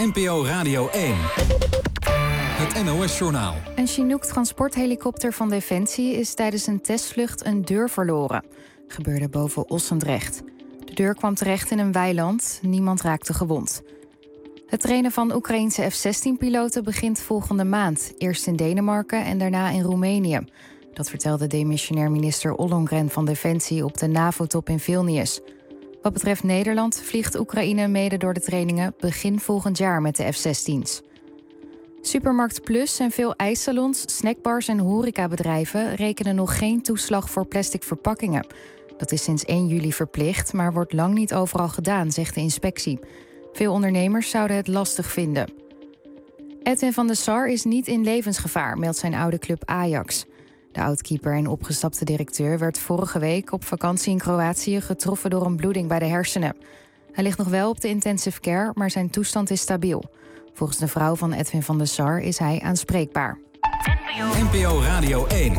NPO Radio 1. Het NOS-journaal. Een Chinook-transporthelikopter van Defensie is tijdens een testvlucht een deur verloren. Gebeurde boven Ossendrecht. De deur kwam terecht in een weiland. Niemand raakte gewond. Het trainen van Oekraïense F-16-piloten begint volgende maand. Eerst in Denemarken en daarna in Roemenië. Dat vertelde demissionair minister Ollongren van Defensie op de NAVO-top in Vilnius. Wat betreft Nederland vliegt Oekraïne mede door de trainingen begin volgend jaar met de F-16's. Supermarkt Plus en veel ijssalons, snackbars en horecabedrijven rekenen nog geen toeslag voor plastic verpakkingen. Dat is sinds 1 juli verplicht, maar wordt lang niet overal gedaan, zegt de inspectie. Veel ondernemers zouden het lastig vinden. Edwin van der Sar is niet in levensgevaar, meldt zijn oude club Ajax. De oudkeeper en opgestapte directeur werd vorige week op vakantie in Kroatië getroffen door een bloeding bij de hersenen. Hij ligt nog wel op de intensive care, maar zijn toestand is stabiel. Volgens de vrouw van Edwin van der Sar is hij aanspreekbaar. NPO Radio 1.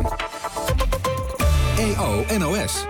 EO NOS.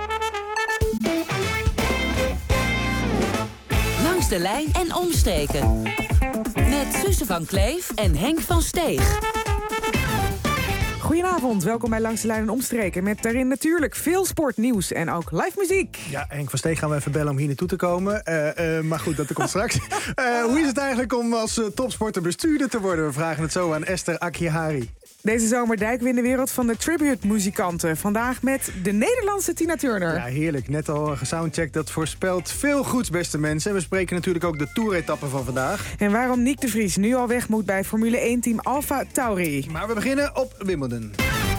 Langs de lijn en omstreken. Met Suze van Kleef en Henk van Steeg. Goedenavond, welkom bij Langs de Lijn en Omstreken. Met daarin natuurlijk veel sportnieuws en ook live muziek. Ja, Henk van Steeg gaan we even bellen om hier naartoe te komen. Maar goed, dat komt straks. Hoe is het eigenlijk om als topsporter bestuurder te worden? We vragen het zo aan Esther Akihari. Deze zomer duiken we in de wereld van de tribute-muzikanten. Vandaag met de Nederlandse Tina Turner. Ja, heerlijk. Net al gesoundcheckt. Dat voorspelt veel goeds, beste mensen. En we spreken natuurlijk ook de toeretappen van vandaag. En waarom Nick de Vries nu al weg moet bij Formule 1-team Alfa Tauri. Maar we beginnen op Wimbledon.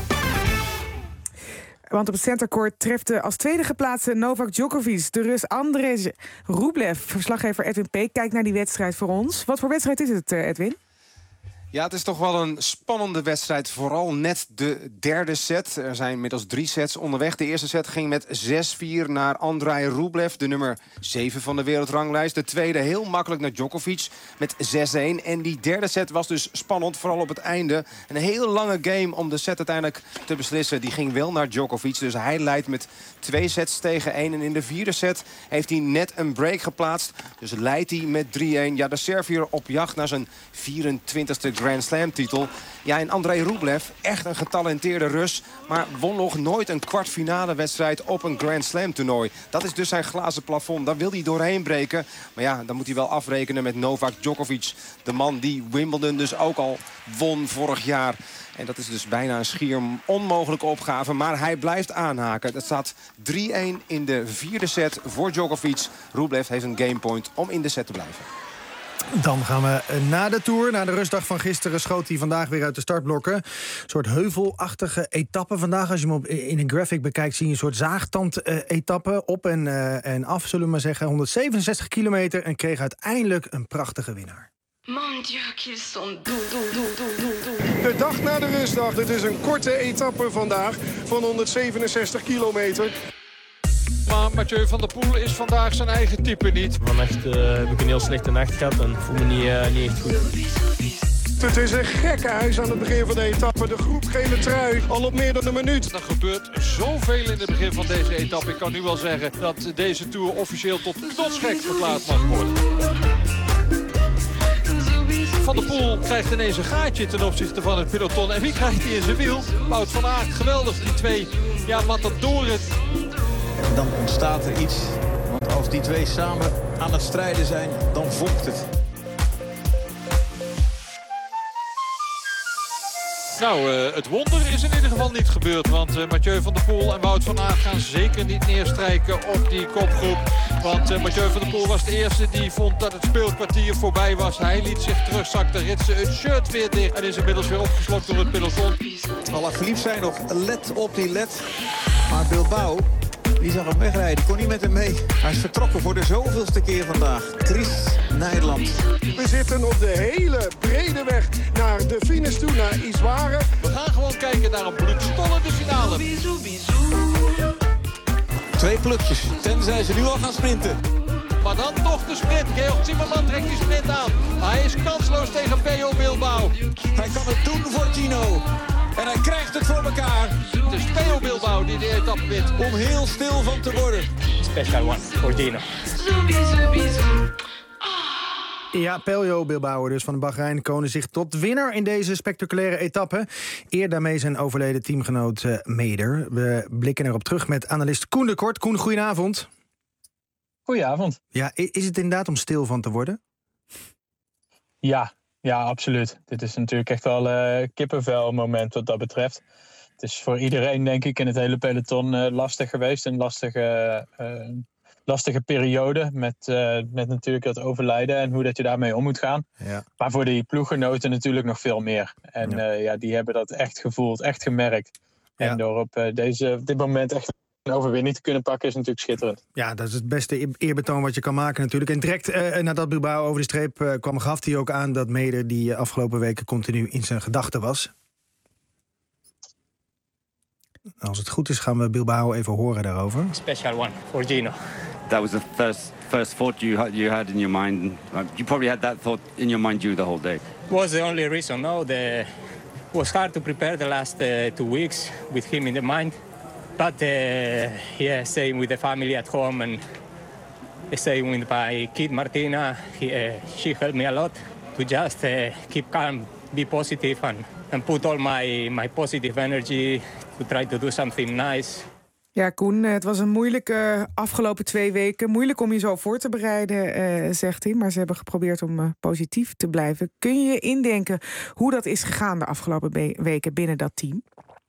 Want op het centercourt treft als tweede geplaatste Novak Djokovic de Rus Andrei Rublev. Verslaggever Edwin Peek kijkt naar die wedstrijd voor ons. Wat voor wedstrijd is het, Edwin? Ja, het is toch wel een spannende wedstrijd. Vooral net de derde set. Er zijn inmiddels 3 sets onderweg. De eerste set ging met 6-4 naar Andrei Rublev, de nummer 7 van de wereldranglijst. De tweede heel makkelijk naar Djokovic met 6-1. En die derde set was dus spannend, vooral op het einde. Een heel lange game om de set uiteindelijk te beslissen. Die ging wel naar Djokovic, dus hij leidt met 2 sets tegen 1. En in de vierde set heeft hij net een break geplaatst. Dus leidt hij met 3-1. Ja, de Serviër op jacht naar zijn 24e Grand Slam-titel. Ja, en Andrei Rublev, echt een getalenteerde Rus, maar won nog nooit een kwartfinale wedstrijd op een Grand Slam-toernooi. Dat is dus zijn glazen plafond. Daar wil hij doorheen breken. Maar ja, dan moet hij wel afrekenen met Novak Djokovic. De man die Wimbledon dus ook al won vorig jaar. En dat is dus bijna een schier onmogelijke opgave. Maar hij blijft aanhaken. Het staat 3-1 in de vierde set voor Djokovic. Rublev heeft een gamepoint om in de set te blijven. Dan gaan we na de Tour. Na de rustdag van gisteren schoot hij vandaag weer uit de startblokken. Een soort heuvelachtige etappe vandaag. Als je hem in een graphic bekijkt, zie je een soort zaagtand-etappe. Op en af, zullen we maar zeggen. 167 kilometer en kreeg uiteindelijk een prachtige winnaar. De dag na de rustdag. Dit is een korte etappe vandaag van 167 kilometer. Maar Mathieu van der Poel is vandaag zijn eigen type niet. Vannacht heb ik een heel slechte nacht gehad en voel me niet echt goed. Het is een gekke huis aan het begin van de etappe. De groep gele trui al op meer dan een minuut. Er gebeurt zoveel in het begin van deze etappe. Ik kan nu wel zeggen dat deze Tour officieel tot knotsgek verklaard mag worden. Van der Poel krijgt ineens een gaatje ten opzichte van het peloton. En wie krijgt hij in zijn wiel? Wout van Aert, geweldig. Die twee matadoren. Dan ontstaat er iets. Want als die twee samen aan het strijden zijn, dan vonkt het. Nou, het wonder is in ieder geval niet gebeurd. Want Mathieu van der Poel en Wout van Aert gaan zeker niet neerstrijken op die kopgroep. Want Mathieu van der Poel was de eerste die vond dat het speelkwartier voorbij was. Hij liet zich terugzakken, ritsen het shirt weer dicht en is inmiddels weer opgeslokt door het peloton. Alaphilippe zei nog, let op die led. Maar Bilbao, die zag hem wegrijden, kon niet met hem mee. Hij is vertrokken voor de zoveelste keer vandaag. Chris Nijland. We zitten op de hele brede weg naar de finish toe, naar Isware. We gaan gewoon kijken naar een bloedstollende finale. 2 plukjes, tenzij ze nu al gaan sprinten. Maar dan toch de sprint. Georg Zimmerman trekt die sprint aan. Hij is kansloos tegen Pello Bilbao. Hij kan het doen voor Gino. En hij krijgt het voor elkaar. Het is Pello Bilbao die de etappe wint. Om heel stil van te worden. Special one voor Gino. Ja, Pello Bilbao dus van de Bahrein konen zich tot winnaar in deze spectaculaire etappe. Eer daarmee zijn overleden teamgenoot Meder. We blikken erop terug met analist Koen de Kort. Koen, goedenavond. Goedenavond. Ja, is het inderdaad om stil van te worden? Ja, absoluut. Dit is natuurlijk echt wel kippenvel moment wat dat betreft. Het is voor iedereen, denk ik, in het hele peloton lastig geweest. Een lastige periode met natuurlijk dat overlijden en hoe dat je daarmee om moet gaan. Ja. Maar voor die ploeggenoten natuurlijk nog veel meer. En die hebben dat echt gevoeld, echt gemerkt. Ja. En door op dit moment echt een overwinning te kunnen pakken is natuurlijk schitterend. Ja, dat is het beste eerbetoon wat je kan maken natuurlijk. En direct nadat Bilbao over de streep kwam, gaf hij ook aan dat Meder die afgelopen weken continu in zijn gedachten was. Als het goed is gaan we Bilbao even horen daarover. Special one for Gino. That was the first thought you had in your mind. You probably had that thought in your mind the whole day. Was the only reason. No, it was hard to prepare the last 2 weeks with him in the mind. But staying with the family at home and staying with my kid Martina, she helped me a lot to just keep calm, be positive and put all my positive energy to try to do something nice. Ja, Koen, het was een moeilijke afgelopen 2 weken. Moeilijk om je zo voor te bereiden, zegt hij. Maar ze hebben geprobeerd om positief te blijven. Kun je je indenken hoe dat is gegaan de afgelopen weken binnen dat team?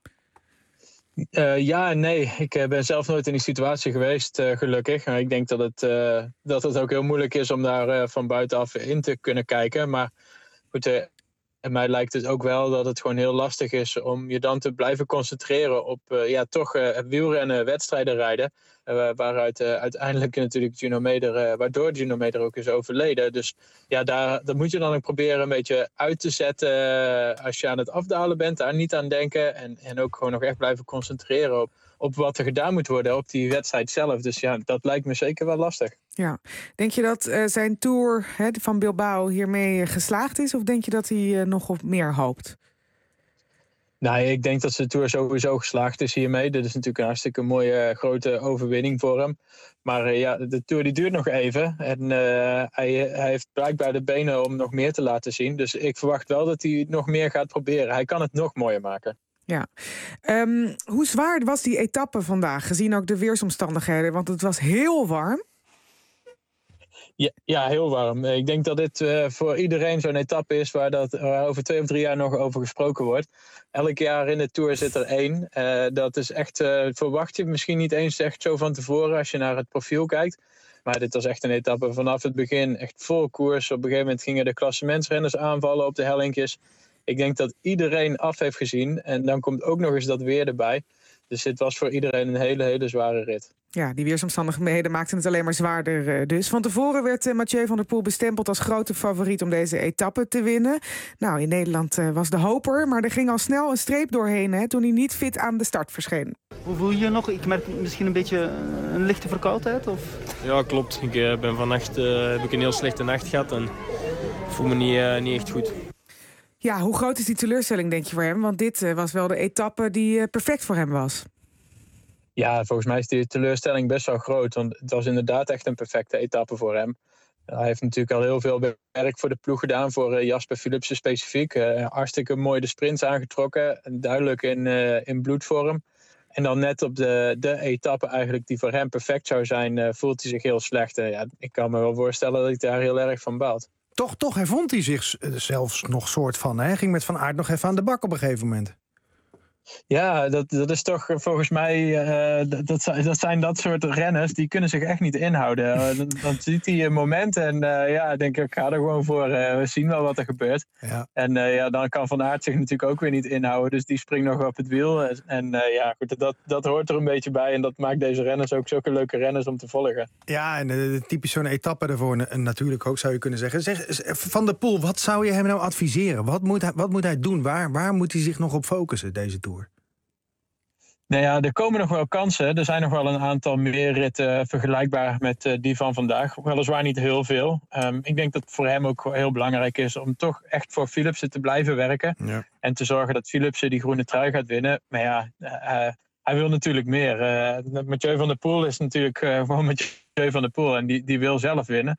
Ja en nee. Ik ben zelf nooit in die situatie geweest, gelukkig. Ik denk dat het ook heel moeilijk is om daar van buitenaf in te kunnen kijken. Maar goed, en mij lijkt het ook wel dat het gewoon heel lastig is om je dan te blijven concentreren op wielrennen, wedstrijden rijden. Waaruit uiteindelijk natuurlijk waardoor Gino Meder ook is overleden. Dus ja, dat moet je dan ook proberen een beetje uit te zetten als je aan het afdalen bent. Daar niet aan denken en ook gewoon nog echt blijven concentreren op wat er gedaan moet worden op die wedstrijd zelf. Dus ja, dat lijkt me zeker wel lastig. Ja. Denk je dat zijn tour van Bilbao hiermee geslaagd is? Of denk je dat hij nog op meer hoopt? Nou, ik denk dat zijn tour sowieso geslaagd is hiermee. Dit is natuurlijk een hartstikke mooie grote overwinning voor hem. Maar de tour die duurt nog even. En hij heeft blijkbaar de benen om nog meer te laten zien. Dus ik verwacht wel dat hij nog meer gaat proberen. Hij kan het nog mooier maken. Ja. Hoe zwaar was die etappe vandaag, gezien ook de weersomstandigheden? Want het was heel warm. Ja, heel warm. Ik denk dat dit voor iedereen zo'n etappe is waar over 2 of 3 jaar nog over gesproken wordt. Elk jaar in de Tour zit er 1. Dat is echt, verwacht je misschien niet eens echt zo van tevoren als je naar het profiel kijkt. Maar dit was echt een etappe vanaf het begin, echt vol koers. Op een gegeven moment gingen de klassementsrenners aanvallen op de hellinkjes. Ik denk dat iedereen af heeft gezien. En dan komt ook nog eens dat weer erbij. Dus dit was voor iedereen een hele, hele zware rit. Ja, die weersomstandigheden maakten het alleen maar zwaarder dus. Van tevoren werd Mathieu van der Poel bestempeld als grote favoriet om deze etappe te winnen. Nou, in Nederland was de hoper, maar er ging al snel een streep doorheen toen hij niet fit aan de start verscheen. Hoe voel je je nog? Ik merk misschien een beetje een lichte verkoudheid, of? Ja, klopt. Ik ben vannacht heb ik een heel slechte nacht gehad en voel me niet echt goed. Ja, hoe groot is die teleurstelling, denk je, voor hem? Want dit was wel de etappe die perfect voor hem was. Ja, volgens mij is die teleurstelling best wel groot. Want het was inderdaad echt een perfecte etappe voor hem. Hij heeft natuurlijk al heel veel werk voor de ploeg gedaan. Voor Jasper Philipsen specifiek. Hartstikke mooi de sprints aangetrokken. Duidelijk in bloedvorm. En dan net op de etappe eigenlijk die voor hem perfect zou zijn, voelt hij zich heel slecht. Ik kan me wel voorstellen dat hij daar heel erg van baalt. Toch hervond hij zich zelfs nog soort van. Hij ging met Van Aert nog even aan de bak op een gegeven moment. Ja, dat is toch volgens mij... dat zijn dat soort renners, die kunnen zich echt niet inhouden. Dan ziet hij een moment en denk ik ga er gewoon voor. We zien wel wat er gebeurt. Ja. En dan kan Van Aert zich natuurlijk ook weer niet inhouden. Dus die springt nog op het wiel. En goed, dat hoort er een beetje bij. En dat maakt deze renners ook zulke leuke renners om te volgen. Ja, en typisch zo'n etappe ervoor natuurlijk ook, zou je kunnen zeggen. Zeg, Van der Poel, wat zou je hem nou adviseren? Wat moet hij doen? Waar moet hij zich nog op focussen, deze Tour? Nou ja, er komen nog wel kansen. Er zijn nog wel een aantal meer ritten vergelijkbaar met die van vandaag. Weliswaar niet heel veel. Ik denk dat het voor hem ook heel belangrijk is om toch echt voor Philipsen te blijven werken. Ja. En te zorgen dat Philipsen die groene trui gaat winnen. Maar ja, hij wil natuurlijk meer. Mathieu van der Poel is natuurlijk gewoon Mathieu van der Poel. En die wil zelf winnen.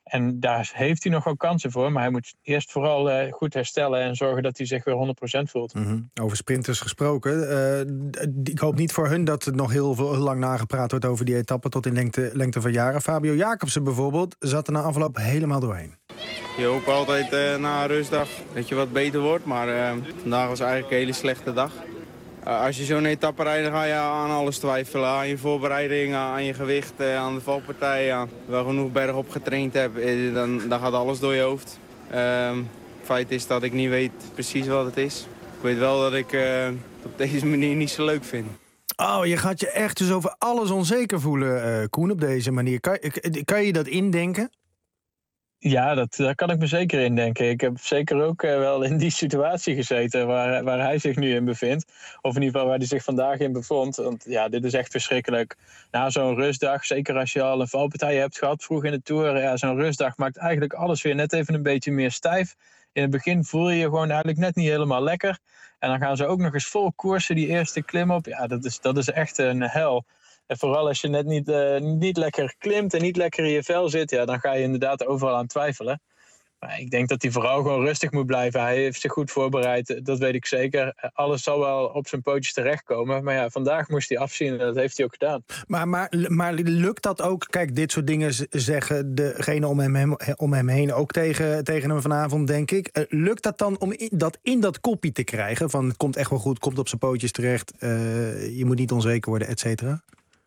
En daar heeft hij nog wel kansen voor. Maar hij moet eerst vooral goed herstellen en zorgen dat hij zich weer 100% voelt. Mm-hmm. Over sprinters gesproken. Ik hoop niet voor hun dat er nog heel lang nagepraat wordt over die etappe tot in lengte van jaren. Fabio Jacobsen bijvoorbeeld zat er na afloop helemaal doorheen. Je hoopt altijd na een rustdag dat je wat beter wordt. Maar vandaag was eigenlijk een hele slechte dag. Als je zo'n etappe rijdt, dan ga je aan alles twijfelen. Aan je voorbereiding, aan je gewicht, aan de valpartij. Aan wel genoeg bergop getraind hebt, dan gaat alles door je hoofd. Het feit is dat ik niet weet precies wat het is. Ik weet wel dat ik het op deze manier niet zo leuk vind. Oh, je gaat je echt dus over alles onzeker voelen, Koen, op deze manier. Kan je dat indenken? Ja, daar kan ik me zeker in denken. Ik heb zeker ook wel in die situatie gezeten waar hij zich nu in bevindt. Of in ieder geval waar hij zich vandaag in bevond. Want ja, dit is echt verschrikkelijk. Na zo'n rustdag, zeker als je al een valpartij hebt gehad vroeg in de Tour. Ja, zo'n rustdag maakt eigenlijk alles weer net even een beetje meer stijf. In het begin voel je je gewoon eigenlijk net niet helemaal lekker. En dan gaan ze ook nog eens vol koersen die eerste klim op. Ja, dat is echt een hel. En vooral als je net niet lekker klimt en niet lekker in je vel zit, ja, dan ga je inderdaad overal aan twijfelen. Maar ik denk dat hij vooral gewoon rustig moet blijven. Hij heeft zich goed voorbereid, dat weet ik zeker. Alles zal wel op zijn pootjes terechtkomen. Maar ja, vandaag moest hij afzien en dat heeft hij ook gedaan. Maar lukt dat ook? Kijk, dit soort dingen zeggen degene om hem heen ook tegen hem vanavond, denk ik. Lukt dat dan om dat in dat koppie te krijgen? Van het komt echt wel goed, komt op zijn pootjes terecht. Je moet niet onzeker worden, et cetera.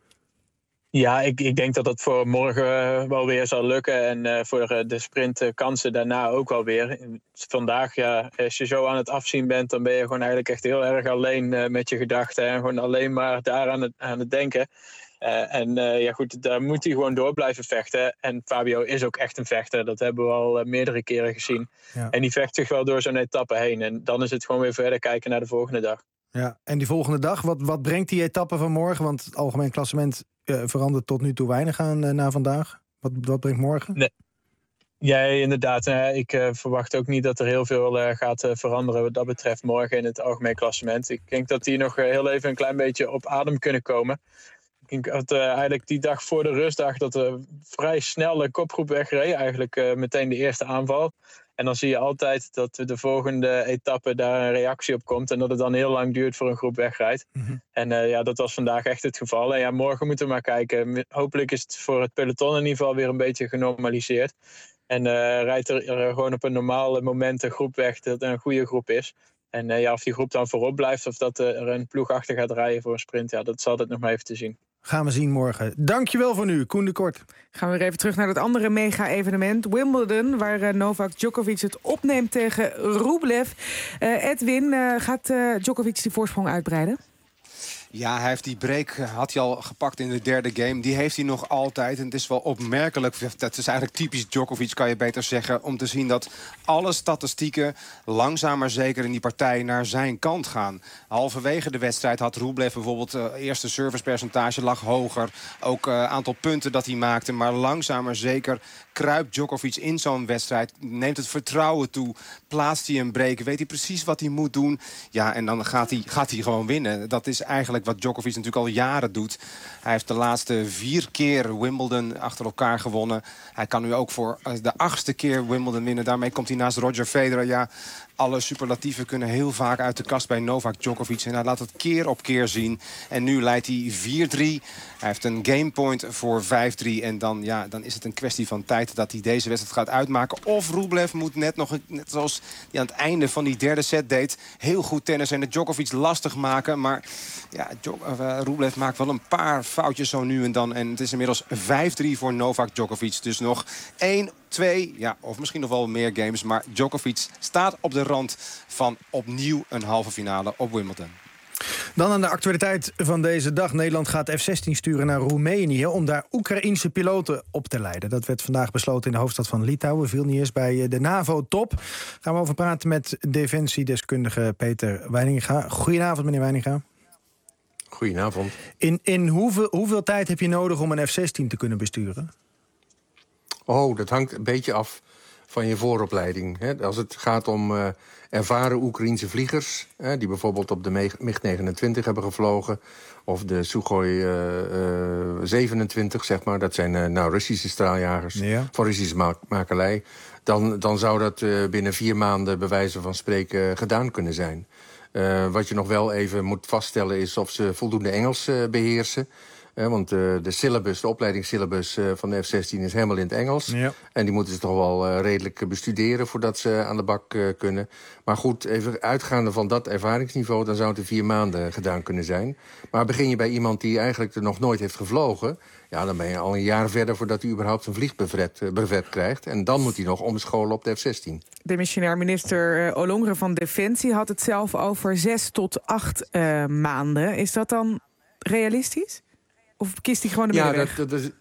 Ja, ik denk dat dat voor morgen wel weer zal lukken. En voor de sprintkansen daarna ook wel weer. Vandaag, ja, als je zo aan het afzien bent, dan ben je gewoon eigenlijk echt heel erg alleen met je gedachten. En gewoon alleen maar daar aan het denken. Ja goed, daar moet hij gewoon door blijven vechten. En Fabio is ook echt een vechter. Dat hebben we al meerdere keren gezien. Ja. En die vecht zich wel door zo'n etappe heen. En dan is het gewoon weer verder kijken naar de volgende dag. Ja, en die volgende dag, wat brengt die etappe van morgen? Want het algemeen klassement verandert tot nu toe weinig aan na vandaag. Wat brengt morgen? Nee. Ja, inderdaad. Ik verwacht ook niet dat er heel veel gaat veranderen wat dat betreft morgen in het algemeen klassement. Ik denk dat die nog heel even een klein beetje op adem kunnen komen. Ik denk dat eigenlijk die dag voor de rustdag dat er vrij snel de kopgroep wegreed. Eigenlijk meteen de eerste aanval. En dan zie je altijd dat de volgende etappe daar een reactie op komt. En dat het dan heel lang duurt voor een groep wegrijdt. Mm-hmm. En dat was vandaag echt het geval. En ja, morgen moeten we maar kijken. Hopelijk is het voor het peloton in ieder geval weer een beetje genormaliseerd. En rijdt er gewoon op een normaal moment een groep weg dat er een goede groep is. En of die groep dan voorop blijft of dat er een ploeg achter gaat rijden voor een sprint. Ja, dat zal het nog maar even te zien. Gaan we zien morgen. Dankjewel voor nu, Koen de Kort. Gaan we weer even terug naar dat andere mega-evenement, Wimbledon, waar Novak Djokovic het opneemt tegen Rublev. Edwin, gaat Djokovic die voorsprong uitbreiden? Ja, hij heeft die break had hij al gepakt in de derde game. Die heeft hij nog altijd. En het is wel opmerkelijk. Dat is eigenlijk typisch Djokovic, kan je beter zeggen. Om te zien dat alle statistieken langzaam maar zeker in die partij naar zijn kant gaan. Halverwege de wedstrijd had Rublev bijvoorbeeld eerste servicepercentage lag hoger. Ook aantal punten dat hij maakte. Maar langzaam maar zeker kruipt Djokovic in zo'n wedstrijd. Neemt het vertrouwen toe. Plaatst hij een break. Weet hij precies wat hij moet doen. Ja, en dan gaat hij gewoon winnen. Dat is eigenlijk wat Djokovic natuurlijk al jaren doet. Hij heeft de laatste 4 keer Wimbledon achter elkaar gewonnen. Hij kan nu ook voor de 8e keer Wimbledon winnen. Daarmee komt hij naast Roger Federer. Ja, alle superlatieven kunnen heel vaak uit de kast bij Novak Djokovic. En hij laat het keer op keer zien. En nu leidt hij 4-3. Hij heeft een gamepoint voor 5-3. En dan is het een kwestie van tijd dat hij deze wedstrijd gaat uitmaken. Of Rublev moet net zoals hij aan het einde van die derde set deed, heel goed tennis en de Djokovic lastig maken. Maar ja, Rublev maakt wel een paar foutjes zo nu en dan. En het is inmiddels 5-3 voor Novak Djokovic. Dus nog 1, 2, ja, of misschien nog wel meer games. Maar Djokovic staat op de rand van opnieuw een halve finale op Wimbledon. Dan aan de actualiteit van deze dag. Nederland gaat F-16 sturen naar Roemenië om daar Oekraïense piloten op te leiden. Dat werd vandaag besloten in de hoofdstad van Litouwen. Viel niet eens bij de NAVO-top. Gaan we over praten met defensiedeskundige Peter Weininga. Goedenavond, meneer Weininga. Goedenavond. In hoeveel tijd heb je nodig om een F-16 te kunnen besturen? Oh, dat hangt een beetje af van je vooropleiding. Hè. Als het gaat om ervaren Oekraïense vliegers, die bijvoorbeeld op de MiG-29 hebben gevlogen, of de Sukhoi 27, zeg maar. Dat zijn Russische straaljagers van Russische makelij. Dan zou dat binnen 4 maanden bij wijze van spreken gedaan kunnen zijn. Wat je nog wel even moet vaststellen is of ze voldoende Engels beheersen. Want de opleidingssyllabus van de F-16 is helemaal in het Engels. Ja. En die moeten ze toch wel redelijk bestuderen voordat ze aan de bak kunnen. Maar goed, even uitgaande van dat ervaringsniveau, dan zou het in 4 maanden gedaan kunnen zijn. Maar begin je bij iemand die eigenlijk er nog nooit heeft gevlogen, ja, dan ben je al een jaar verder voordat hij überhaupt een vliegbrevet krijgt. En dan moet hij nog omscholen op de F-16. Demissionair minister Ollongren van Defensie had het zelf over 6 tot 8 maanden. Is dat dan realistisch? Of kiest hij gewoon de middenweg?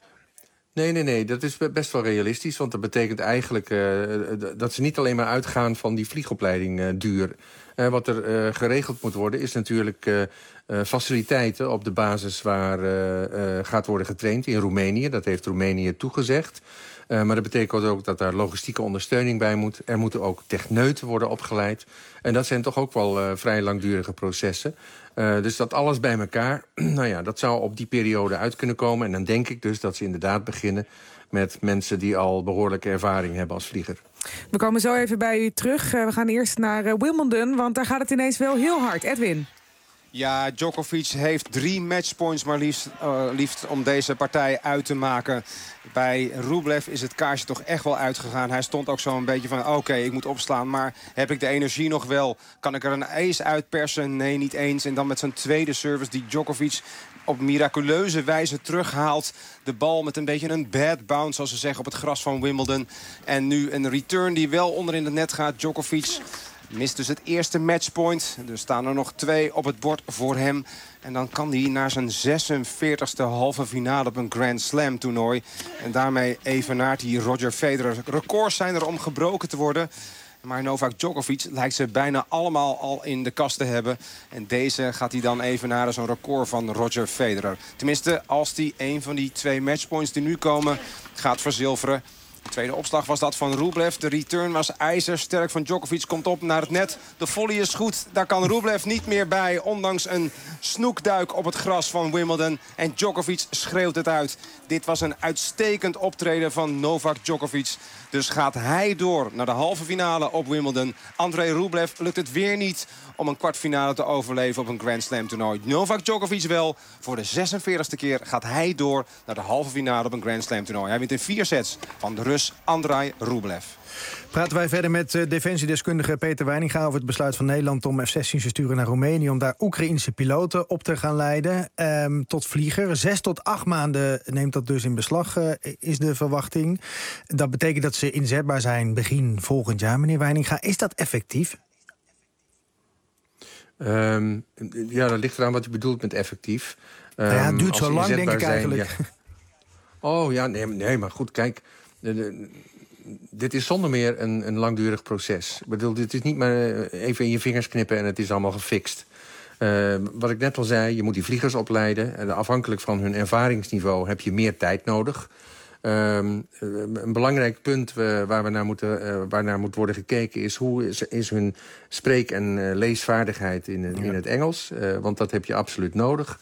Nee, dat is best wel realistisch. Want dat betekent eigenlijk dat ze niet alleen maar uitgaan van die vliegopleiding duur. Wat er geregeld moet worden is natuurlijk faciliteiten op de basis waar gaat worden getraind in Roemenië. Dat heeft Roemenië toegezegd. Maar dat betekent ook dat daar logistieke ondersteuning bij moet. Er moeten ook techneuten worden opgeleid. En dat zijn toch ook wel vrij langdurige processen. Dus dat alles bij elkaar, dat zou op die periode uit kunnen komen. En dan denk ik dus dat ze inderdaad beginnen met mensen die al behoorlijke ervaring hebben als vlieger. We komen zo even bij u terug. We gaan eerst naar Wimbledon, want daar gaat het ineens wel heel hard. Edwin. Ja, Djokovic heeft 3 matchpoints maar liefst om deze partij uit te maken. Bij Rublev is het kaarsje toch echt wel uitgegaan. Hij stond ook zo een beetje van, oké, ik moet opslaan, maar heb ik de energie nog wel? Kan ik er een ace uitpersen? Nee, niet eens. En dan met zijn tweede service die Djokovic op miraculeuze wijze terughaalt. De bal met een beetje een bad bounce, zoals ze zeggen, op het gras van Wimbledon. En nu een return die wel onder in het net gaat. Djokovic mist dus het eerste matchpoint. Er staan er nog 2 op het bord voor hem. En dan kan hij naar zijn 46e halve finale op een Grand Slam toernooi. En daarmee evenaart hij Roger Federer. Records zijn er om gebroken te worden. Maar Novak Djokovic lijkt ze bijna allemaal al in de kast te hebben. En deze gaat hij dan evenaren, zo'n record van Roger Federer. Tenminste, als hij een van die 2 matchpoints die nu komen gaat verzilveren. De tweede opslag was dat van Rublev. De return was ijzersterk van Djokovic. Komt op naar het net. De volley is goed. Daar kan Rublev niet meer bij. Ondanks een snoekduik op het gras van Wimbledon. En Djokovic schreeuwt het uit. Dit was een uitstekend optreden van Novak Djokovic. Dus gaat hij door naar de halve finale op Wimbledon. Andrei Rublev lukt het weer niet om een kwartfinale te overleven op een Grand Slam toernooi. Novak Djokovic wel. Voor de 46e keer gaat hij door naar de halve finale op een Grand Slam toernooi. Hij wint in 4 sets van de Rus Andrei Rublev. Praten wij verder met defensiedeskundige Peter Weininga over het besluit van Nederland om F-16's te sturen naar Roemenië, om daar Oekraïense piloten op te gaan leiden tot vlieger. 6 tot 8 maanden neemt dat dus in beslag, is de verwachting. Dat betekent dat ze inzetbaar zijn begin volgend jaar, meneer Weininga. Is dat effectief? Dat ligt eraan wat u bedoelt met effectief. Het duurt zo lang, denk ik eigenlijk. Ja. Nee, maar goed, kijk. Dit is zonder meer een langdurig proces. Ik bedoel, dit is niet maar even in je vingers knippen en het is allemaal gefixt. Wat ik net al zei, je moet die vliegers opleiden. En afhankelijk van hun ervaringsniveau heb je meer tijd nodig. Een belangrijk punt waar naar moet worden gekeken is hoe is hun spreek- en leesvaardigheid in het Engels. Want dat heb je absoluut nodig.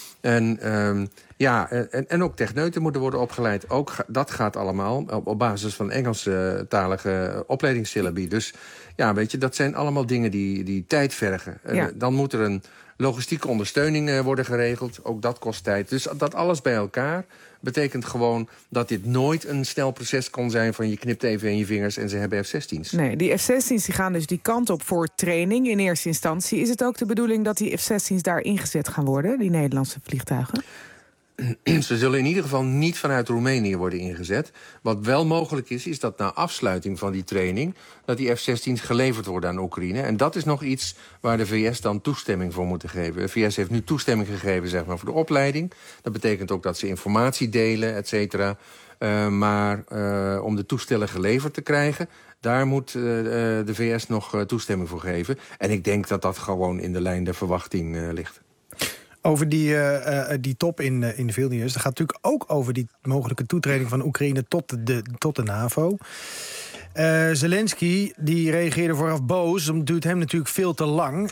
En ook techneuten moeten worden opgeleid. Ook dat gaat allemaal op basis van Engelstalige opleidingssyllabi. Dus ja, weet je, dat zijn allemaal dingen die tijd vergen. Dan moet er een logistieke ondersteuning worden geregeld. Ook dat kost tijd. Dus dat alles bij elkaar betekent gewoon dat dit nooit een snel proces kon zijn van je knipt even in je vingers en ze hebben F-16's. Nee, die F-16's die gaan dus die kant op voor training in eerste instantie. Is het ook de bedoeling dat die F-16's daar ingezet gaan worden, die Nederlandse vliegtuigen? Ze zullen in ieder geval niet vanuit Roemenië worden ingezet. Wat wel mogelijk is dat na afsluiting van die training dat die F-16's geleverd worden aan Oekraïne. En dat is nog iets waar de VS dan toestemming voor moeten geven. De VS heeft nu toestemming gegeven, zeg maar, voor de opleiding. Dat betekent ook dat ze informatie delen, et cetera. Maar om de toestellen geleverd te krijgen, daar moet de VS nog toestemming voor geven. En ik denk dat dat gewoon in de lijn der verwachting ligt. Over die top in Vilnius. Dat gaat natuurlijk ook over die mogelijke toetreding van Oekraïne tot de NAVO. Zelensky die reageerde vooraf boos. Het duurt hem natuurlijk veel te lang.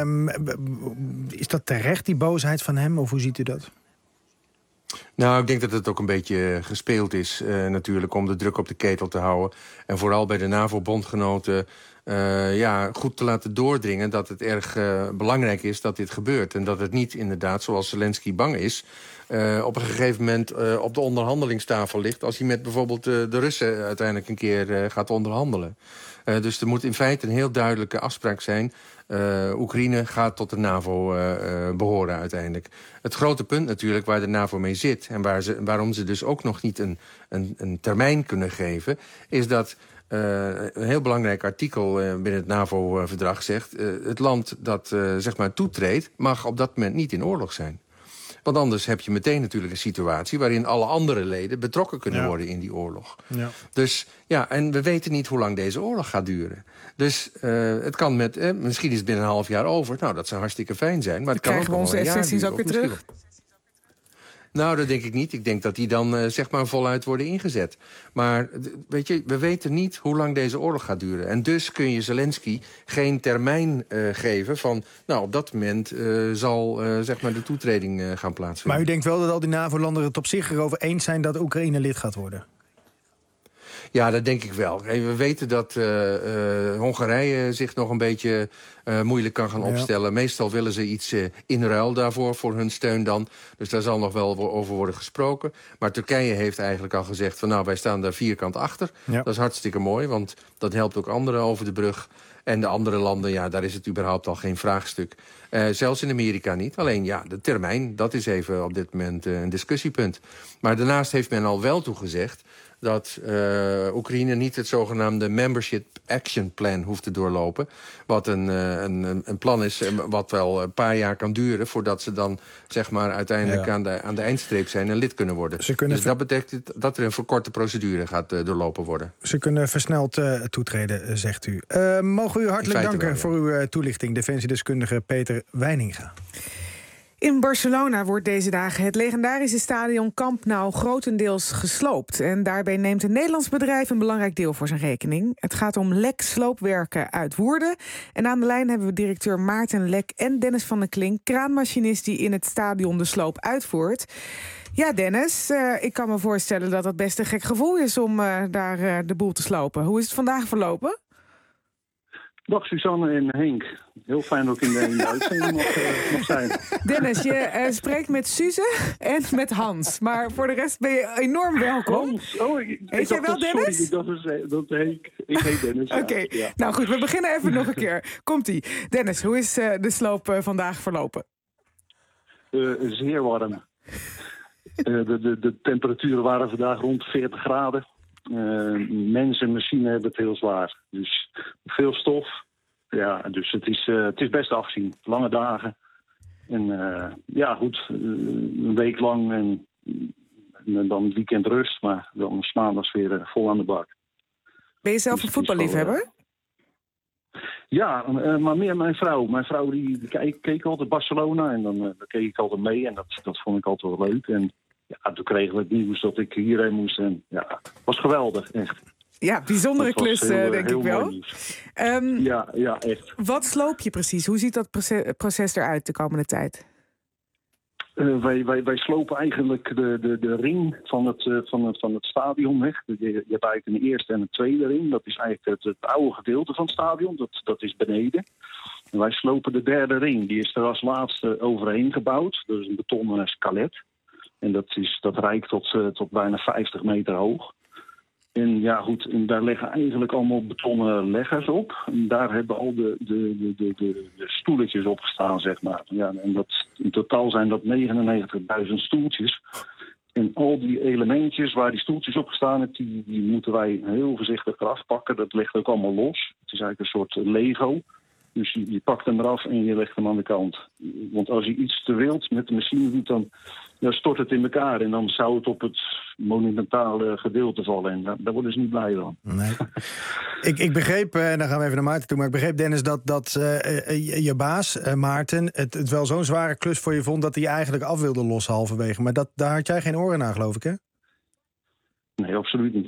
Is dat terecht, die boosheid van hem? Of hoe ziet u dat? Nou, ik denk dat het ook een beetje gespeeld is natuurlijk om de druk op de ketel te houden. En vooral bij de NAVO-bondgenoten goed te laten doordringen dat het erg belangrijk is dat dit gebeurt. En dat het niet inderdaad, zoals Zelensky bang is, op een gegeven moment op de onderhandelingstafel ligt als hij met bijvoorbeeld de Russen uiteindelijk een keer gaat onderhandelen. Dus er moet in feite een heel duidelijke afspraak zijn. Oekraïne gaat tot de NAVO behoren uiteindelijk. Het grote punt natuurlijk waar de NAVO mee zit en waarom ze dus ook nog niet een termijn kunnen geven, is dat een heel belangrijk artikel binnen het NAVO-verdrag zegt, het land dat zeg maar toetreedt mag op dat moment niet in oorlog zijn. Want anders heb je meteen natuurlijk een situatie waarin alle andere leden betrokken kunnen worden in die oorlog. Ja. Dus en we weten niet hoe lang deze oorlog gaat duren. Dus het kan misschien is het binnen een half jaar over. Nou, dat zou hartstikke fijn zijn. Maar het kan ook nog wel een jaar duren. Ook weer terug? Nou, dat denk ik niet. Ik denk dat die dan zeg maar voluit worden ingezet. Maar weet je, we weten niet hoe lang deze oorlog gaat duren. En dus kun je Zelensky geen termijn geven van, nou, op dat moment zal zeg maar de toetreding gaan plaatsvinden. Maar u denkt wel dat al die NAVO-landen het op zich erover eens zijn dat Oekraïne lid gaat worden? Ja, dat denk ik wel. We weten dat Hongarije zich nog een beetje moeilijk kan gaan opstellen. Ja. Meestal willen ze iets in ruil daarvoor, voor hun steun dan. Dus daar zal nog wel over worden gesproken. Maar Turkije heeft eigenlijk al gezegd van, nou, wij staan daar vierkant achter. Ja. Dat is hartstikke mooi, want dat helpt ook anderen over de brug. En de andere landen, daar is het überhaupt al geen vraagstuk. Zelfs in Amerika niet. Alleen de termijn, dat is even op dit moment een discussiepunt. Maar daarnaast heeft men al wel toegezegd dat Oekraïne niet het zogenaamde Membership Action Plan hoeft te doorlopen. Wat een plan is wat wel een paar jaar kan duren voordat ze dan zeg maar uiteindelijk aan de eindstreep zijn en lid kunnen worden. Dus dat betekent dat er een verkorte procedure gaat doorlopen worden. Ze kunnen versneld toetreden, zegt u. Mogen we u hartelijk danken voor uw toelichting, defensiedeskundige Peter Wijninga. In Barcelona wordt deze dagen het legendarische stadion Camp Nou grotendeels gesloopt. En daarbij neemt een Nederlands bedrijf een belangrijk deel voor zijn rekening. Het gaat om Lek Sloopwerken uit Woerden. En aan de lijn hebben we directeur Maarten Lek en Dennis van der Klink, kraanmachinist die in het stadion de sloop uitvoert. Ja, Dennis, ik kan me voorstellen dat het best een gek gevoel is om daar de boel te slopen. Hoe is het vandaag verlopen? Dag Suzanne en Henk. Heel fijn dat ik in de uitzending mag zijn. Dennis, je spreekt met Suze en met Hans. Maar voor de rest ben je enorm welkom. Hans? Oh, heet jij wel Dennis? Sorry, dat Henk. Ik heet Dennis. Oké, nou goed, we beginnen even nog een keer. Komt-ie. Dennis, hoe is de sloop vandaag verlopen? Zeer warm. De temperaturen waren vandaag rond 40 graden. Mensen en machine hebben het heel zwaar. Dus veel stof. Ja, dus het is best afzien. Lange dagen. En goed, een week lang en dan het weekend rust. Maar dan maandags weer vol aan de bak. Ben je zelf een voetballiefhebber? Ja, maar meer mijn vrouw. Mijn vrouw die keek altijd Barcelona en dan keek ik altijd mee. En dat vond ik altijd wel leuk. En toen kregen we het nieuws dat ik hierheen moest. En het was geweldig, echt. Ja, bijzondere klus, denk ik wel. Ja, echt. Wat sloop je precies? Hoe ziet dat proces eruit de komende tijd? Wij slopen eigenlijk de ring van het stadion weg. Je hebt eigenlijk een eerste en een tweede ring. Dat is eigenlijk het oude gedeelte van het stadion. Dat is beneden. En wij slopen de derde ring. Die is er als laatste overheen gebouwd. Dat is een betonnen skelet. En dat reikt tot bijna 50 meter hoog. En en daar liggen eigenlijk allemaal betonnen leggers op. En daar hebben al de stoeletjes op gestaan, zeg maar. Ja, en in totaal zijn dat 99.000 stoeltjes. En al die elementjes waar die stoeltjes op gestaan hebben, die moeten wij heel voorzichtig eraf pakken. Dat ligt ook allemaal los. Het is eigenlijk een soort Lego. Dus je pakt hem eraf en je legt hem aan de kant. Want als je iets te wild met de machine doet, dan stort het in elkaar. En dan zou het op het monumentale gedeelte vallen. En daar worden ze niet blij van. Nee. Ik begreep, en dan gaan we even naar Maarten toe, maar ik begreep, Dennis, dat je baas, Maarten, het wel zo'n zware klus voor je vond dat hij eigenlijk af wilde lossen halverwege. Maar daar had jij geen oren naar, geloof ik, hè? Nee, absoluut niet.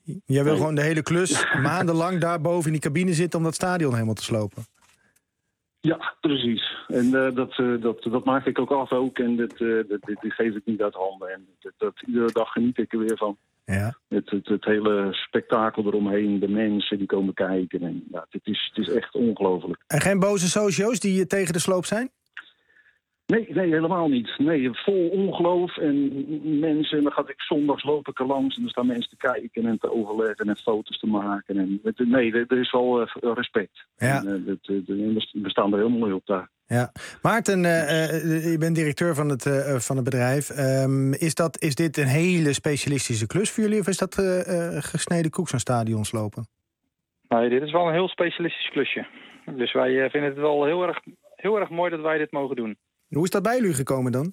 Jij wil gewoon de hele klus maandenlang daar boven in die cabine zitten om dat stadion helemaal te slopen. Ja, precies. En dat maak ik ook af ook. En die geef ik niet uit handen. En iedere dag geniet ik er weer van. Ja. Het hele spektakel eromheen, de mensen die komen kijken. En, ja, het is echt ongelooflijk. En geen boze socio's die tegen de sloop zijn? Nee, helemaal niet. Nee, vol ongeloof en mensen. En dan ga ik zondags loop ik er langs en dan staan mensen te kijken en te overleggen en foto's te maken. En, er is wel respect. Ja. En, we staan er helemaal op daar. Ja. Maarten, je bent directeur van het bedrijf. Is dit een hele specialistische klus voor jullie of is dat gesneden koek zo'n stadion slopen? Nee, dit is wel een heel specialistisch klusje. Dus wij vinden het wel heel erg mooi dat wij dit mogen doen. Hoe is dat bij jullie gekomen dan?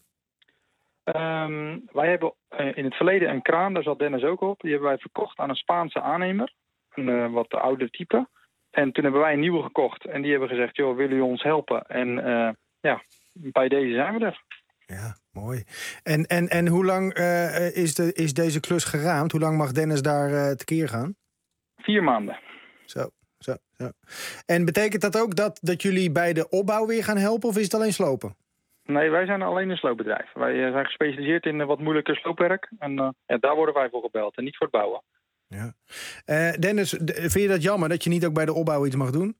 Wij hebben in het verleden een kraan, daar zat Dennis ook op. Die hebben wij verkocht aan een Spaanse aannemer. Een wat ouder type. En toen hebben wij een nieuwe gekocht. En die hebben gezegd, joh, willen jullie ons helpen? En bij deze zijn we er. Ja, mooi. En hoe lang is deze klus geraamd? Hoe lang mag Dennis daar tekeer gaan? 4 maanden. Zo. En betekent dat ook dat jullie bij de opbouw weer gaan helpen of is het alleen slopen? Nee, wij zijn alleen een sloopbedrijf. Wij zijn gespecialiseerd in wat moeilijker sloopwerk. En daar worden wij voor gebeld en niet voor het bouwen. Ja. Dennis, vind je dat jammer dat je niet ook bij de opbouw iets mag doen?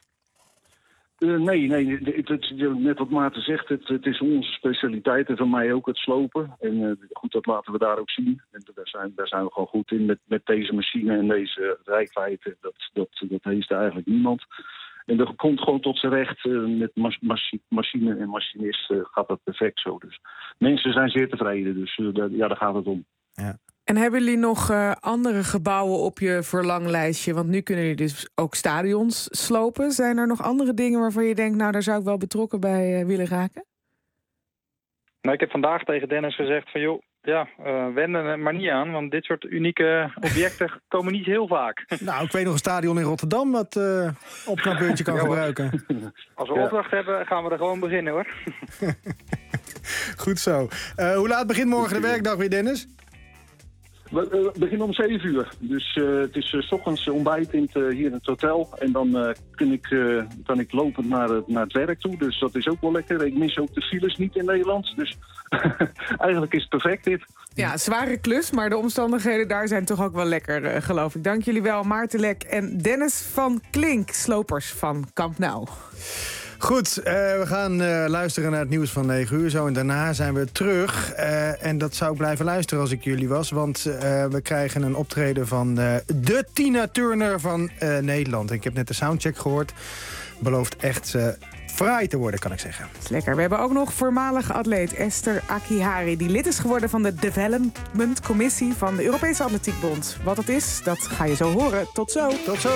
Nee. Net wat Maarten zegt, het is onze specialiteit en van mij ook het slopen. En goed, dat laten we daar ook zien. En daar zijn we gewoon goed in met deze machine en deze rijkwijde. Dat heeft eigenlijk niemand. En dat komt gewoon tot zijn recht. Met machine en machinist gaat dat perfect zo. Dus mensen zijn zeer tevreden, dus daar gaat het om. Ja. En hebben jullie nog andere gebouwen op je verlanglijstje? Want nu kunnen jullie dus ook stadions slopen. Zijn er nog andere dingen waarvan je denkt, nou, daar zou ik wel betrokken bij willen raken? Nou, ik heb vandaag tegen Dennis gezegd van, joh, wenden er maar niet aan. Want dit soort unieke objecten komen niet heel vaak. Nou, ik weet nog een stadion in Rotterdam wat opknapbeurtje kan gebruiken. Als we opdracht hebben, gaan we er gewoon beginnen, hoor. Goed zo. Hoe laat begint morgen de werkdag weer, Dennis? We beginnen om 7 uur. Dus het is 's ochtends ontbijtend hier in het hotel. En dan kan ik lopend naar het werk toe. Dus dat is ook wel lekker. Ik mis ook de files niet in Nederland. Dus eigenlijk is het perfect dit. Ja, zware klus, maar de omstandigheden daar zijn toch ook wel lekker, geloof ik. Dank jullie wel, Maarten Lek en Dennis van Klink, slopers van Kamp Nou. Goed, we gaan luisteren naar het nieuws van 9 uur. Zo en daarna zijn we terug. En dat zou ik blijven luisteren als ik jullie was. Want we krijgen een optreden van de Tina Turner van Nederland. Ik heb net de soundcheck gehoord. Belooft echt fraai te worden, kan ik zeggen. Dat is lekker. We hebben ook nog voormalige atleet Esther Akihari, die lid is geworden van de Development Commissie van de Europese Atletiekbond. Wat dat is, dat ga je zo horen. Tot zo. Tot zo.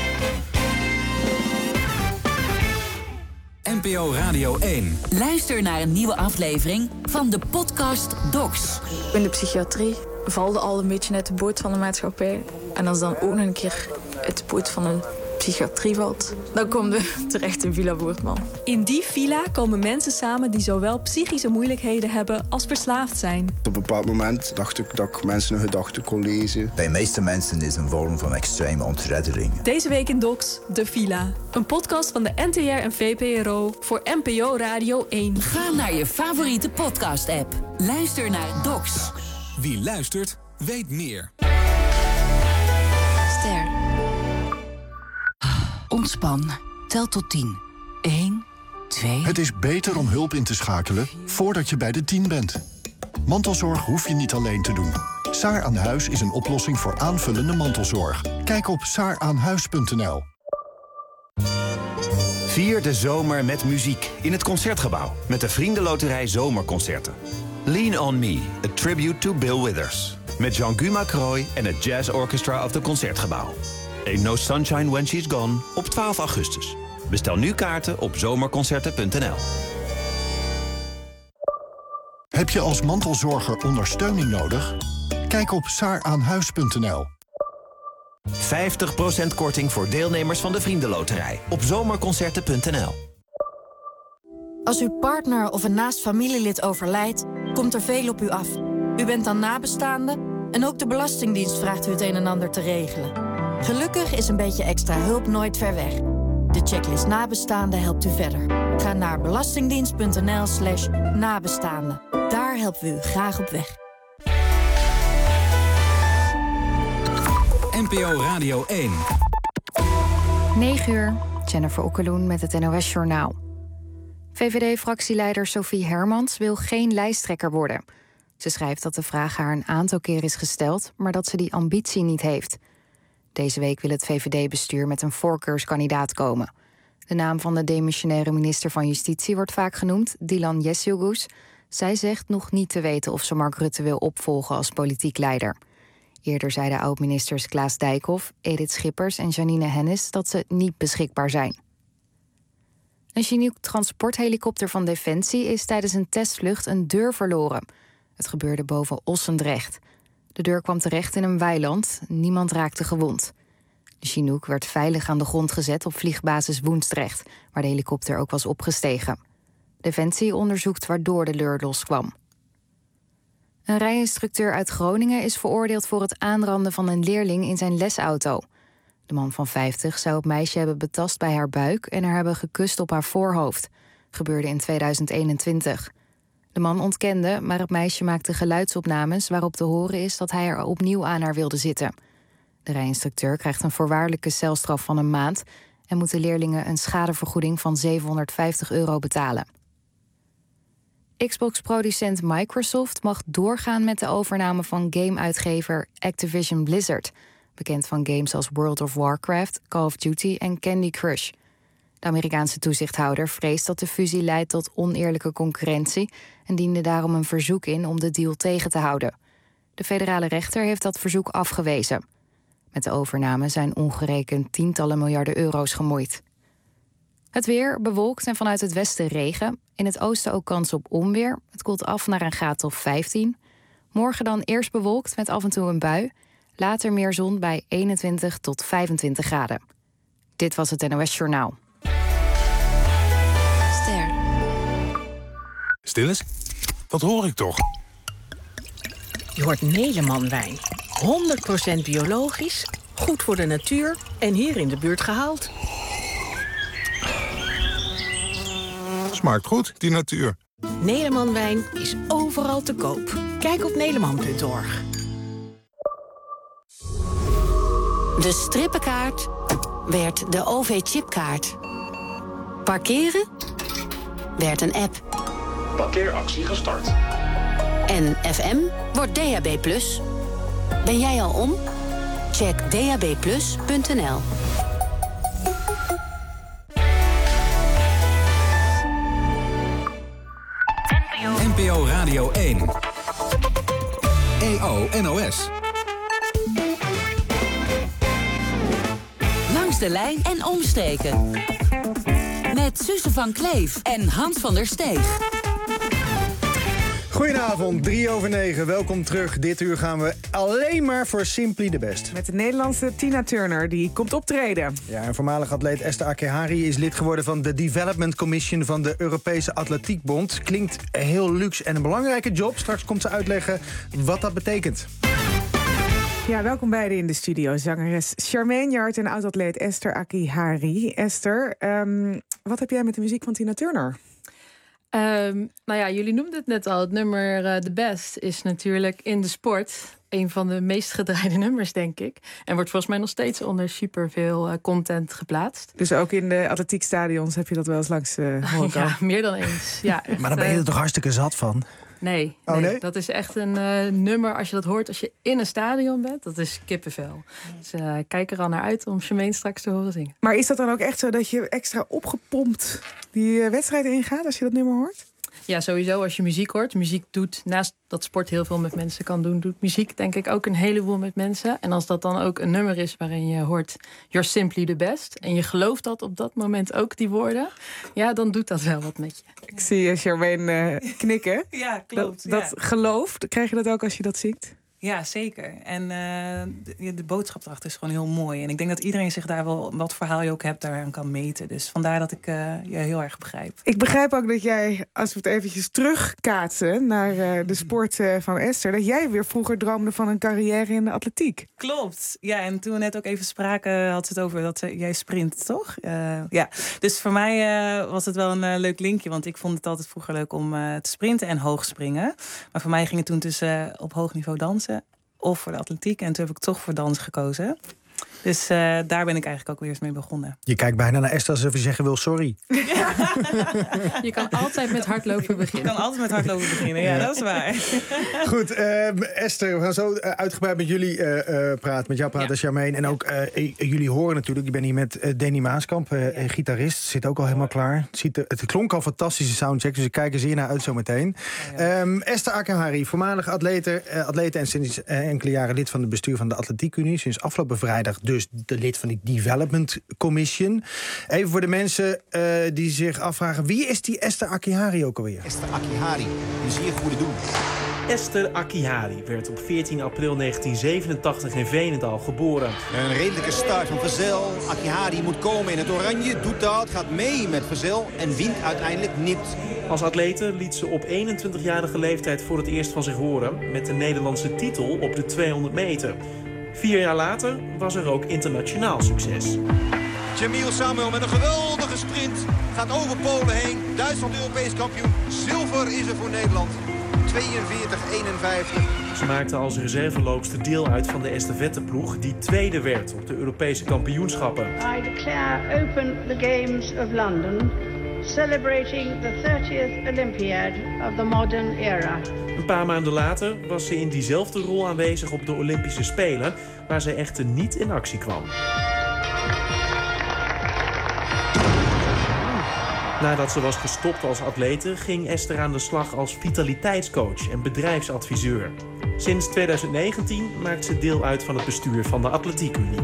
NPO Radio 1. Luister naar een nieuwe aflevering van de podcast Docs. In de psychiatrie valde al een beetje net de boot van de maatschappij. En als dan ook nog een keer uit de boot van een psychiatrie valt, dan komen we terecht in Villa Boertman. In die villa komen mensen samen die zowel psychische moeilijkheden hebben als verslaafd zijn. Op een bepaald moment dacht ik dat ik mensen hun gedachten kon lezen. Bij de meeste mensen is een vorm van extreme ontreddering. Deze week in Docs, De Villa. Een podcast van de NTR en VPRO voor NPO Radio 1. Ga naar je favoriete podcast-app. Luister naar Docs. Wie luistert, weet meer. Ster. Ontspan. Tel tot 10. 1, 2... Het is beter om hulp in te schakelen voordat je bij de 10 bent. Mantelzorg hoef je niet alleen te doen. Saar aan Huis is een oplossing voor aanvullende mantelzorg. Kijk op saaraanhuis.nl. Vier de zomer met muziek in het Concertgebouw. Met de Vriendenloterij Zomerconcerten. Lean on Me, a tribute to Bill Withers. Met Jean-Guy Macroy en het Jazz Orchestra of the Concertgebouw. Ain't No Sunshine When She's Gone op 12 augustus. Bestel nu kaarten op zomerconcerten.nl. Heb je als mantelzorger ondersteuning nodig? Kijk op saaraanhuis.nl. 50% korting voor deelnemers van de Vriendenloterij op zomerconcerten.nl. Als uw partner of een naast familielid overlijdt, komt er veel op u af. U bent dan nabestaande, En ook de Belastingdienst vraagt u het een en ander te regelen. Gelukkig is een beetje extra hulp nooit ver weg. De checklist Nabestaanden helpt u verder. Ga naar belastingdienst.nl/nabestaanden. Daar helpen we u graag op weg. NPO Radio 1. 9 uur, Jennifer Okkeloen met het NOS Journaal. VVD-fractieleider Sophie Hermans wil geen lijsttrekker worden. Ze schrijft dat de vraag haar een aantal keer is gesteld, maar dat ze die ambitie niet heeft. Deze week wil het VVD-bestuur met een voorkeurskandidaat komen. De naam van de demissionaire minister van Justitie wordt vaak genoemd, Dilan Yeşilgöz. Zij zegt nog niet te weten of ze Mark Rutte wil opvolgen als politiek leider. Eerder zeiden oud-ministers Klaas Dijkhoff, Edith Schippers en Janine Hennis dat ze niet beschikbaar zijn. Een Chinook transporthelikopter van Defensie is tijdens een testvlucht een deur verloren. Het gebeurde boven Ossendrecht. De deur kwam terecht in een weiland. Niemand raakte gewond. De Chinook werd veilig aan de grond gezet op vliegbasis Woensdrecht, waar de helikopter ook was opgestegen. Defensie onderzoekt waardoor de deur loskwam. Een rijinstructeur uit Groningen is veroordeeld voor het aanranden van een leerling in zijn lesauto. De man van 50 zou het meisje hebben betast bij haar buik en haar hebben gekust op haar voorhoofd. Gebeurde in 2021. De man ontkende, maar het meisje maakte geluidsopnames waarop te horen is dat hij er opnieuw aan haar wilde zitten. De rijinstructeur krijgt een voorwaardelijke celstraf van 1 maand en moet de leerlingen een schadevergoeding van €750 betalen. Xbox-producent Microsoft mag doorgaan met de overname van gameuitgever Activision Blizzard, bekend van games als World of Warcraft, Call of Duty en Candy Crush. De Amerikaanse toezichthouder vreest dat de fusie leidt tot oneerlijke concurrentie en diende daarom een verzoek in om de deal tegen te houden. De federale rechter heeft dat verzoek afgewezen. Met de overname zijn ongerekend tientallen miljarden euro's gemoeid. Het weer bewolkt en vanuit het westen regen. In het oosten ook kans op onweer. Het koelt af naar een graad of 15. Morgen dan eerst bewolkt met af en toe een bui. Later meer zon bij 21 tot 25 graden. Dit was het NOS Journaal. Ster. Stil eens. Wat hoor ik toch? Je hoort Neleman wijn. 100% biologisch, goed voor de natuur en hier in de buurt gehaald. Smaakt goed, die natuur. Neleman wijn is overal te koop. Kijk op neleman.org. De strippenkaart werd de OV-chipkaart. Parkeren werd een app. Parkeeractie gestart. En FM wordt DAB+. Ben jij al om? Check dabplus.nl. NPO Radio 1. EO NOS. Langs de lijn en omstreken. Met Suze van Kleef en Hans van der Steeg. Goedenavond, 9:03. Welkom terug. Dit uur gaan we alleen maar voor Simply the Best. Met de Nederlandse Tina Turner, die komt optreden. Ja, en voormalig atleet Esther Akehari is lid geworden van de Development Commission van de Europese Atletiekbond. Klinkt heel luxe en een belangrijke job. Straks komt ze uitleggen wat dat betekent. Ja, welkom beiden in de studio. Zangeres Charmaine Yard en oud-atleet Esther Akehari. Esther, wat heb jij met de muziek van Tina Turner? Nou ja, jullie noemden het net al. Het nummer The Best is natuurlijk in de sport een van de meest gedraaide nummers, denk ik. En wordt volgens mij nog steeds onder superveel content geplaatst. Dus ook in de atletiekstadions heb je dat wel eens langs horen? Ja, meer dan eens. Ja, echt, maar dan ben je er toch hartstikke zat van? Nee, oh, nee? Dat is echt een nummer, als je dat hoort, als je in een stadion bent, dat is kippenvel. Dus kijk er al naar uit om Charmaine straks te horen zingen. Maar is dat dan ook echt zo dat je extra opgepompt die wedstrijd ingaat als je dat nummer hoort? Ja, sowieso als je muziek hoort. Muziek doet, naast dat sport heel veel met mensen kan doen, doet muziek denk ik ook een heleboel met mensen. En als dat dan ook een nummer is waarin je hoort You're Simply the Best, en je gelooft dat op dat moment ook, die woorden, ja, dan doet dat wel wat met je. Ik zie Charmaine knikken. Ja, klopt. Dat geloof, krijg je dat ook als je dat zingt? Ja, zeker. En de boodschap erachter is gewoon heel mooi. En ik denk dat iedereen zich daar wel, wat verhaal je ook hebt, daaraan kan meten. Dus vandaar dat ik je heel erg begrijp. Ik begrijp ook dat jij, als we het eventjes terugkaatsen naar de sport van Esther, dat jij weer vroeger droomde van een carrière in de atletiek. Klopt. Ja, en toen we net ook even spraken, had ze het over dat jij sprint, toch? Ja. Dus voor mij was het wel een leuk linkje, want ik vond het altijd vroeger leuk om te sprinten en hoog springen. Maar voor mij ging het toen tussen op hoog niveau dansen of voor de atletiek. En toen heb ik toch voor dans gekozen. Dus daar ben ik eigenlijk ook weer eens mee begonnen. Je kijkt bijna naar Esther alsof je zeggen wil sorry. Je kan altijd met hardlopen beginnen. Je kan altijd met hardlopen beginnen, ja, dat is waar. Goed, Esther, we gaan zo uitgebreid met jullie praten. Met jou praten, Charmaine. En ook jullie horen natuurlijk, je bent hier met Danny Maaskamp, gitarist. Zit ook al helemaal klaar. Het klonk al fantastische soundcheck, dus ik kijk er zeer naar uit zometeen. Esther Akihari, voormalig atlete en sinds enkele jaren lid van het bestuur van de Atletiekunie. Sinds afgelopen vrijdag dus de lid van die Development Commission. Even voor de mensen die zich afvragen, wie is die Esther Akihari ook alweer? Esther Akihari, een zeer goede doen. Esther Akihari werd op 14 april 1987 in Veenendaal geboren. Een redelijke start van Vezel. Akihari moet komen in het oranje, doet dat, gaat mee met Vezel en wint uiteindelijk nipt. Als atlete liet ze op 21-jarige leeftijd voor het eerst van zich horen met de Nederlandse titel op de 200 meter. 4 jaar later was er ook internationaal succes. Jamil Samuel met een geweldige sprint. Gaat over Polen heen. Duitsland Europees kampioen. Zilver is er voor Nederland. 42-51. Ze maakte als reserveloopster deel uit van de estafetteploeg die tweede werd op de Europese kampioenschappen. I declare open the Games of London, celebrating the 30th Olympiad of the modern era. Een paar maanden later was ze in diezelfde rol aanwezig op de Olympische Spelen, waar ze echter niet in actie kwam. Nadat ze was gestopt als atlete, ging Esther aan de slag als vitaliteitscoach en bedrijfsadviseur. Sinds 2019 maakt ze deel uit van het bestuur van de Atletiekunie.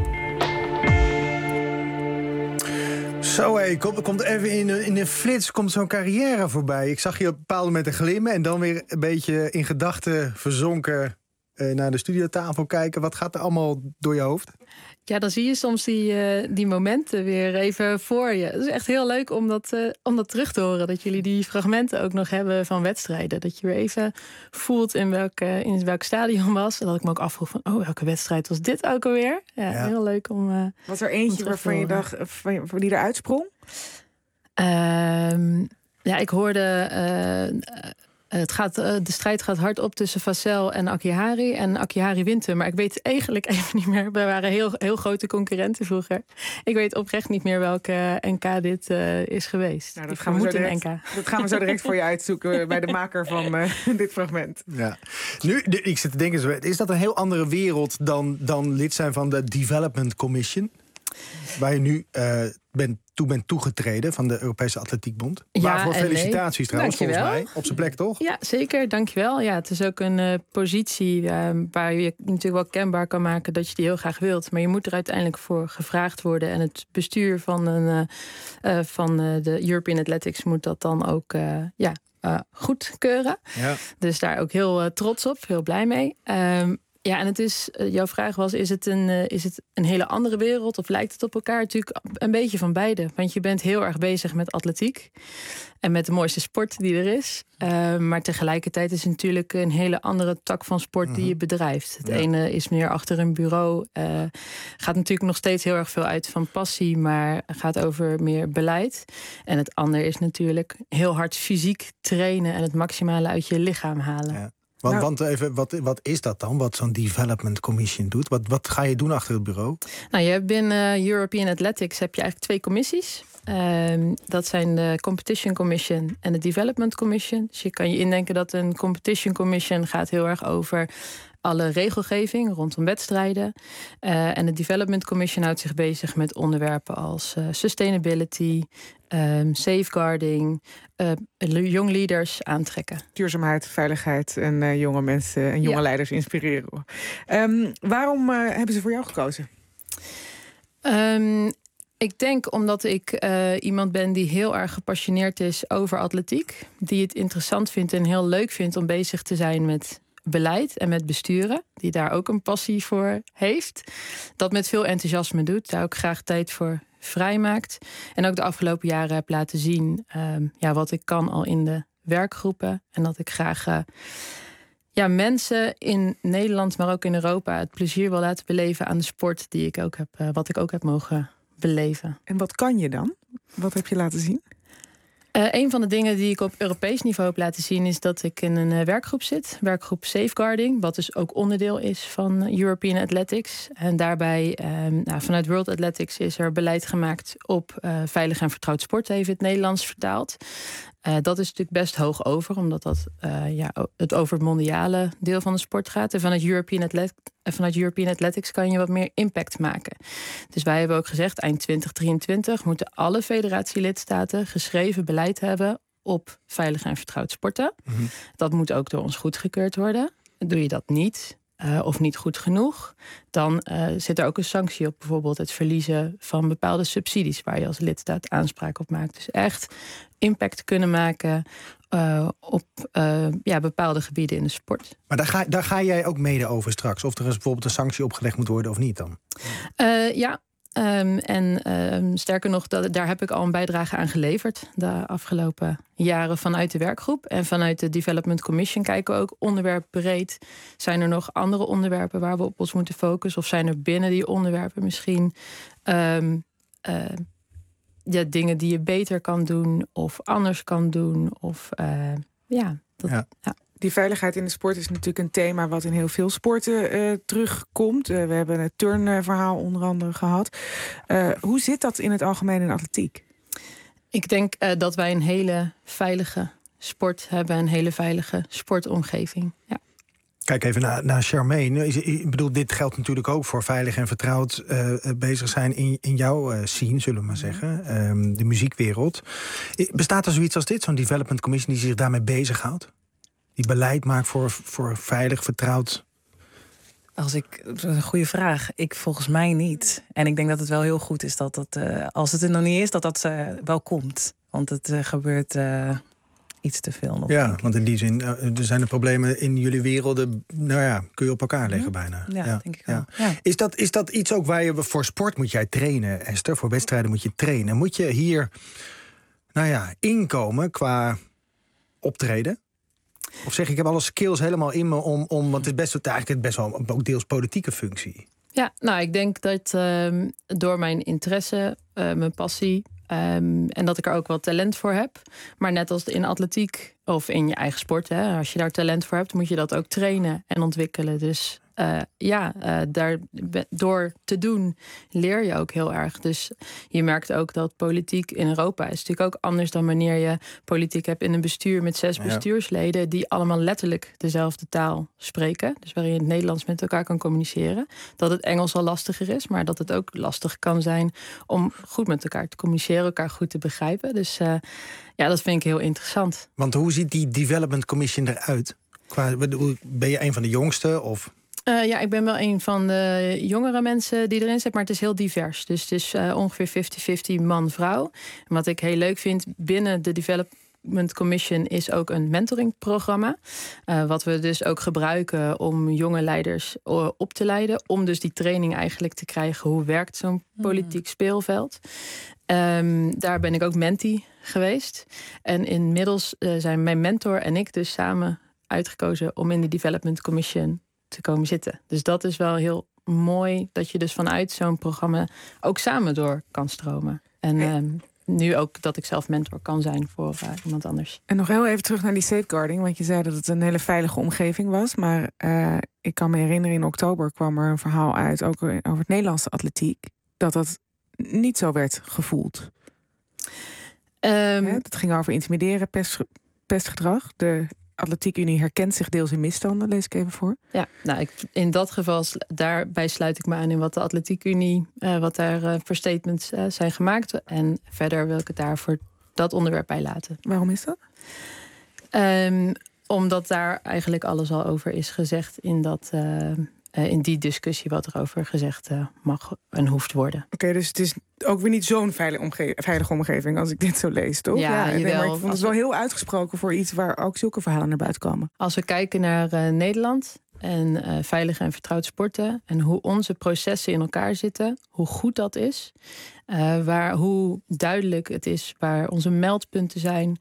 Zo, komt even in een flits komt zo'n carrière voorbij. Ik zag je op bepaalde momenten glimmen en dan weer een beetje in gedachten verzonken naar de studiotafel kijken. Wat gaat er allemaal door je hoofd? Ja, dan zie je soms die momenten weer even voor je. Het is echt heel leuk om dat terug te horen. Dat jullie die fragmenten ook nog hebben van wedstrijden. Dat je weer even voelt in welk stadion was. En dat ik me ook afvroeg van, welke wedstrijd was dit ook alweer? Ja. Heel leuk om... Was er eentje waarvan je dacht, die eruit sprong? Ja, ik hoorde... de strijd gaat hard op tussen Vassel en Akihari. En Akihari wint hem. Maar ik weet eigenlijk even niet meer. We waren heel grote concurrenten vroeger. Ik weet oprecht niet meer welke NK dit is geweest. Nou, dat gaan we zo direct voor je uitzoeken bij de maker van dit fragment. Ja. Nu, ik zit te denken, is dat een heel andere wereld dan lid zijn van de Development Commission? Waar je nu bent toegetreden van de Europese Atletiekbond. Ja, waarvoor felicitaties trouwens, volgens mij. Op zijn plek, toch? Ja, zeker. Dankjewel. Ja, het is ook een positie waar je natuurlijk wel kenbaar kan maken dat je die heel graag wilt. Maar je moet er uiteindelijk voor gevraagd worden. En het bestuur van de European Athletics moet dat dan ook goedkeuren. Ja. Dus daar ook heel trots op, heel blij mee. Ja, en het is, jouw vraag was, is het een hele andere wereld of lijkt het op elkaar? Natuurlijk een beetje van beide. Want je bent heel erg bezig met atletiek en met de mooiste sport die er is. Maar tegelijkertijd is het natuurlijk een hele andere tak van sport die je bedrijft. Het ene is meer achter een bureau. Gaat natuurlijk nog steeds heel erg veel uit van passie, maar gaat over meer beleid. En het andere is natuurlijk heel hard fysiek trainen en het maximale uit je lichaam halen. Ja. Want even, wat is dat dan, wat zo'n Development Commission doet? Wat ga je doen achter het bureau? Nou, je hebt binnen European Athletics heb je eigenlijk 2 commissies. Dat zijn de Competition Commission en de Development Commission. Dus je kan je indenken dat een Competition Commission gaat heel erg over alle regelgeving rondom wedstrijden. En de Development Commission houdt zich bezig met onderwerpen als sustainability, safeguarding, young leaders aantrekken. Duurzaamheid, veiligheid en jonge mensen en jonge leiders inspireren. Waarom hebben ze voor jou gekozen? Ik denk omdat ik iemand ben die heel erg gepassioneerd is over atletiek. Die het interessant vindt en heel leuk vindt om bezig te zijn met beleid en met besturen, die daar ook een passie voor heeft. Dat met veel enthousiasme doet, daar ook graag tijd voor vrijmaakt. En ook de afgelopen jaren heb laten zien wat ik kan al in de werkgroepen. En dat ik graag mensen in Nederland, maar ook in Europa, het plezier wil laten beleven aan de sport die ik ook heb, wat ik ook heb mogen beleven. En wat kan je dan? Wat heb je laten zien? Een van de dingen die ik op Europees niveau heb laten zien is dat ik in een werkgroep zit. Werkgroep Safeguarding, wat dus ook onderdeel is van European Athletics. En daarbij, vanuit World Athletics is er beleid gemaakt op veilig en vertrouwd sport, even het Nederlands vertaald. Dat is natuurlijk best hoog over, omdat dat het over het mondiale deel van de sport gaat. En vanuit European Athletics kan je wat meer impact maken. Dus wij hebben ook gezegd, eind 2023 moeten alle federatielidstaten geschreven beleid hebben op veilig en vertrouwd sporten. Mm-hmm. Dat moet ook door ons goedgekeurd worden. Doe je dat niet, of niet goed genoeg, dan zit er ook een sanctie op. Bijvoorbeeld het verliezen van bepaalde subsidies waar je als lidstaat aanspraak op maakt. Dus echt impact kunnen maken op bepaalde gebieden in de sport. Maar daar ga jij ook mede over straks? Of er eens bijvoorbeeld een sanctie opgelegd moet worden of niet dan? Sterker nog, daar heb ik al een bijdrage aan geleverd de afgelopen jaren vanuit de werkgroep. En vanuit de Development Commission kijken we ook onderwerpbreed. Zijn er nog andere onderwerpen waar we op ons moeten focussen? Of zijn er binnen die onderwerpen misschien dingen die je beter kan doen of anders kan doen? Die veiligheid in de sport is natuurlijk een thema wat in heel veel sporten terugkomt. We hebben het turnverhaal onder andere gehad. Hoe zit dat in het algemeen in atletiek? Ik denk dat wij een hele veilige sport hebben, een hele veilige sportomgeving. Ja. Kijk even naar Charmaine. Ik bedoel, dit geldt natuurlijk ook voor veilig en vertrouwd bezig zijn in jouw scene, zullen we maar zeggen. De muziekwereld. Bestaat er zoiets als dit, zo'n development commission die zich daarmee bezighoudt? Die beleid maakt voor veilig, vertrouwd? Dat is een goede vraag. Ik volgens mij niet. En ik denk dat het wel heel goed is dat als het er nog niet is, dat wel komt. Want het gebeurt iets te veel nog. Ja, want in die zin, er zijn de problemen in jullie werelden, kun je op elkaar leggen bijna. Ja, denk ik wel. Ja. Is dat iets ook waar je voor sport moet jij trainen, Esther? Voor wedstrijden moet je trainen. Moet je hier, inkomen qua optreden? Of zeg ik heb alle skills helemaal in me om want het is eigenlijk best wel ook deels politieke functie. Ja, ik denk dat door mijn interesse, mijn passie en dat ik er ook wel talent voor heb. Maar net als in atletiek of in je eigen sport, als je daar talent voor hebt, moet je dat ook trainen en ontwikkelen. Dus door te doen leer je ook heel erg. Dus je merkt ook dat politiek in Europa is natuurlijk ook anders dan wanneer je politiek hebt in een bestuur met 6 bestuursleden die allemaal letterlijk dezelfde taal spreken. Dus waarin je in het Nederlands met elkaar kan communiceren. Dat het Engels al lastiger is, maar dat het ook lastig kan zijn om goed met elkaar te communiceren, elkaar goed te begrijpen. Dus dat vind ik heel interessant. Want hoe ziet die Development Commission eruit? Ben je een van de jongste of? Ik ben wel een van de jongere mensen die erin zit, maar het is heel divers. Dus het is ongeveer 50-50 man-vrouw. En wat ik heel leuk vind binnen de Development Commission is ook een mentoringprogramma. Wat we dus ook gebruiken om jonge leiders op te leiden. Om dus die training eigenlijk te krijgen. Hoe werkt zo'n politiek speelveld? Daar ben ik ook mentee geweest. En inmiddels zijn mijn mentor en ik dus samen uitgekozen om in de Development Commission te komen zitten. Dus dat is wel heel mooi dat je dus vanuit zo'n programma ook samen door kan stromen. En nu ook dat ik zelf mentor kan zijn voor iemand anders. En nog heel even terug naar die safeguarding, want je zei dat het een hele veilige omgeving was. Maar ik kan me herinneren, in oktober kwam er een verhaal uit, ook over het Nederlandse atletiek, dat niet zo werd gevoeld. Het ging over intimideren, pestgedrag. De Atletiekunie herkent zich deels in misstanden, lees ik even voor. Ja, in dat geval, daarbij sluit ik me aan in wat de Atletiekunie, wat daar voor statements zijn gemaakt. En verder wil ik het daar voor dat onderwerp bij laten. Waarom is dat? Omdat daar eigenlijk alles al over is gezegd in dat in die discussie wat er over gezegd mag en hoeft worden. Oké, dus het is ook weer niet zo'n veilige omgeving als ik dit zo lees, toch? Ja, maar ik vond het wel heel uitgesproken voor iets waar ook zulke verhalen naar buiten komen. Als we kijken naar Nederland en veilig en vertrouwd sporten en hoe onze processen in elkaar zitten, hoe goed dat is, hoe duidelijk het is waar onze meldpunten zijn,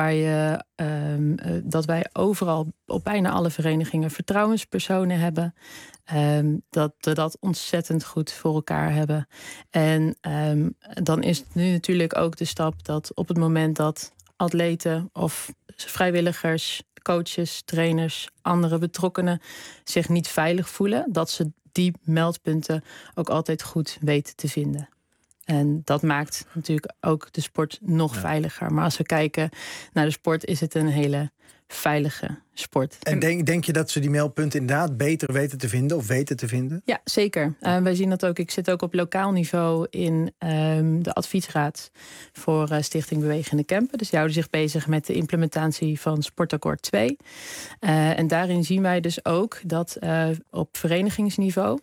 dat wij overal op bijna alle verenigingen vertrouwenspersonen hebben, dat we dat ontzettend goed voor elkaar hebben. En dan is het nu natuurlijk ook de stap dat op het moment dat atleten of vrijwilligers, coaches, trainers, andere betrokkenen zich niet veilig voelen, dat ze die meldpunten ook altijd goed weten te vinden. En dat maakt natuurlijk ook de sport nog veiliger. Maar als we kijken naar de sport, is het een hele veilige sport. En denk je dat ze die meldpunten inderdaad beter weten te vinden of weten te vinden? Ja, zeker. Wij zien dat ook. Ik zit ook op lokaal niveau in de adviesraad voor Stichting Bewegende Campen. Dus die houden zich bezig met de implementatie van Sportakkoord 2. En daarin zien wij dus ook dat op verenigingsniveau,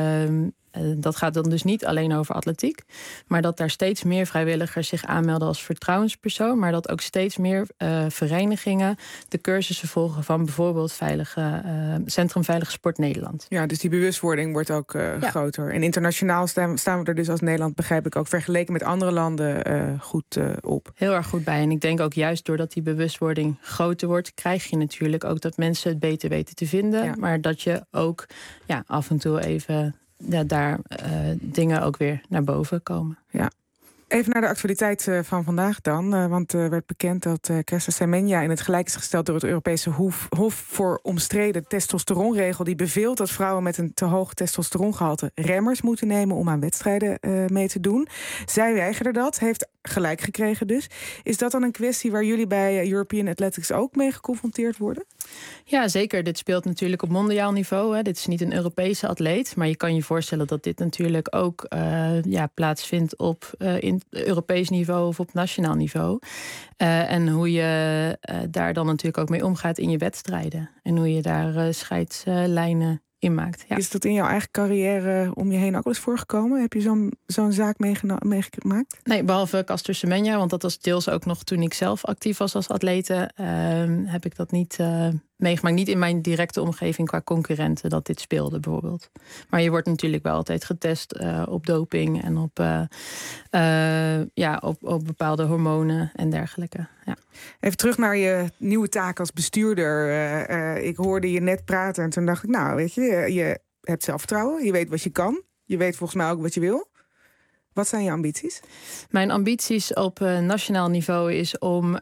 dat gaat dan dus niet alleen over atletiek, maar dat daar steeds meer vrijwilligers zich aanmelden als vertrouwenspersoon, maar dat ook steeds meer verenigingen de cursussen volgen van bijvoorbeeld Centrum Veilige Sport Nederland. Ja, dus die bewustwording wordt ook groter. En internationaal staan we er dus als Nederland, begrijp ik ook, vergeleken met andere landen goed op. Heel erg goed bij. En ik denk ook juist doordat die bewustwording groter wordt, krijg je natuurlijk ook dat mensen het beter weten te vinden, maar dat je ook af en toe even daar dingen ook weer naar boven komen. Ja. Even naar de actualiteit van vandaag dan. Want er werd bekend dat Kester Semenya in het gelijk is gesteld door het Europese Hof voor omstreden testosteronregel die beveelt dat vrouwen met een te hoog testosterongehalte remmers moeten nemen om aan wedstrijden mee te doen. Zij weigerde dat, heeft gelijk gekregen dus. Is dat dan een kwestie waar jullie bij European Athletics ook mee geconfronteerd worden? Ja, zeker. Dit speelt natuurlijk op mondiaal niveau. Hè. Dit is niet een Europese atleet, maar je kan je voorstellen dat dit natuurlijk ook plaatsvindt op Europees niveau of op nationaal niveau. En hoe je daar dan natuurlijk ook mee omgaat in je wedstrijden. En hoe je daar scheidslijnen in maakt. Ja. Is dat in jouw eigen carrière om je heen ook wel eens voorgekomen? Heb je zo'n zaak meegemaakt? Nee, behalve Kester Semenya, want dat was deels ook nog toen ik zelf actief was als atlete, heb ik dat niet meegemaakt. Niet in mijn directe omgeving qua concurrenten dat dit speelde bijvoorbeeld. Maar je wordt natuurlijk wel altijd getest op doping en op bepaalde hormonen en dergelijke. Ja. Even terug naar je nieuwe taak als bestuurder. Ik hoorde je net praten en toen dacht ik, nou weet je hebt zelfvertrouwen, je weet wat je kan. Je weet volgens mij ook wat je wil. Wat zijn je ambities? Mijn ambities op nationaal niveau is om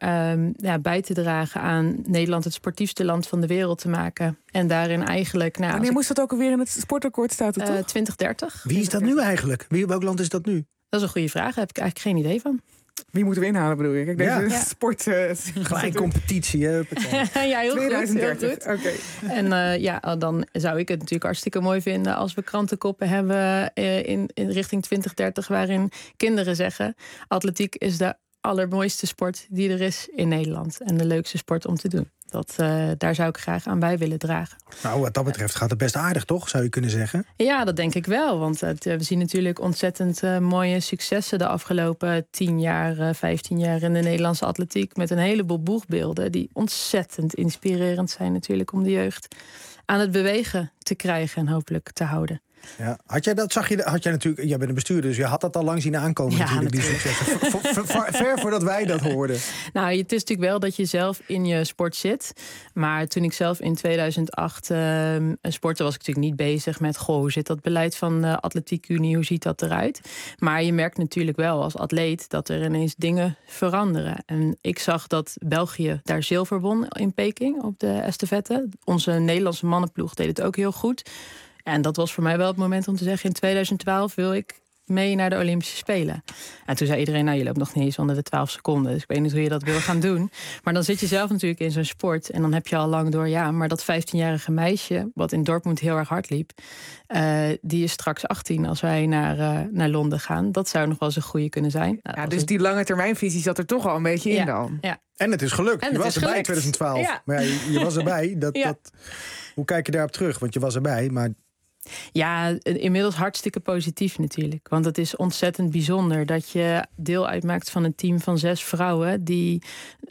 bij te dragen aan Nederland het sportiefste land van de wereld te maken. En daarin eigenlijk... Wanneer moest dat ook alweer in het sportakkoord staat het toch? 2030. Wie is dat nu eigenlijk? Welk land is dat nu? Dat is een goede vraag, daar heb ik eigenlijk geen idee van. Wie moeten we inhalen, bedoel je? Kijk, deze sport... Gelijk competitie, hè? Ja, heel 2030. Goed. Heel goed. Okay. En dan zou ik het natuurlijk hartstikke mooi vinden als we krantenkoppen hebben in richting 2030... waarin kinderen zeggen, atletiek is de allermooiste sport die er is in Nederland. En de leukste sport om te doen. Daar zou ik graag aan bij willen dragen. Nou, wat dat betreft gaat het best aardig, toch? Zou je kunnen zeggen? Ja, dat denk ik wel. Want we zien natuurlijk ontzettend mooie successen de afgelopen 10 jaar, 15 jaar in de Nederlandse atletiek. Met een heleboel boegbeelden die ontzettend inspirerend zijn natuurlijk om de jeugd aan het bewegen te krijgen en hopelijk te houden. Ja. Had jij natuurlijk, jij bent een bestuurder, dus je had dat al lang zien aankomen natuurlijk. Die successen. Ver voordat wij dat hoorden. Nou, het is natuurlijk wel dat je zelf in je sport zit. Maar toen ik zelf in 2008 sportte, was ik natuurlijk niet bezig met hoe zit dat beleid van de Atletiekunie, hoe ziet dat eruit? Maar je merkt natuurlijk wel als atleet dat er ineens dingen veranderen. En ik zag dat België daar zilver won in Peking op de estafette. Onze Nederlandse mannenploeg deed het ook heel goed. En dat was voor mij wel het moment om te zeggen, in 2012 wil ik mee naar de Olympische Spelen. En toen zei iedereen, je loopt nog niet eens onder de 12 seconden. Dus ik weet niet hoe je dat wil gaan doen. Maar dan zit je zelf natuurlijk in zo'n sport. En dan heb je al lang door, maar dat 15-jarige meisje, wat in Dortmund heel erg hard liep, die is straks 18 als wij naar Londen gaan. Dat zou nog wel eens een goeie kunnen zijn. Dus die lange termijnvisie zat er toch al een beetje in dan. Ja. En het is gelukt. Je was erbij in 2012. Ja. Maar je was erbij. Hoe kijk je daarop terug? Want je was erbij, maar Ja, inmiddels hartstikke positief natuurlijk. Want het is ontzettend bijzonder dat je deel uitmaakt van een team van 6 vrouwen die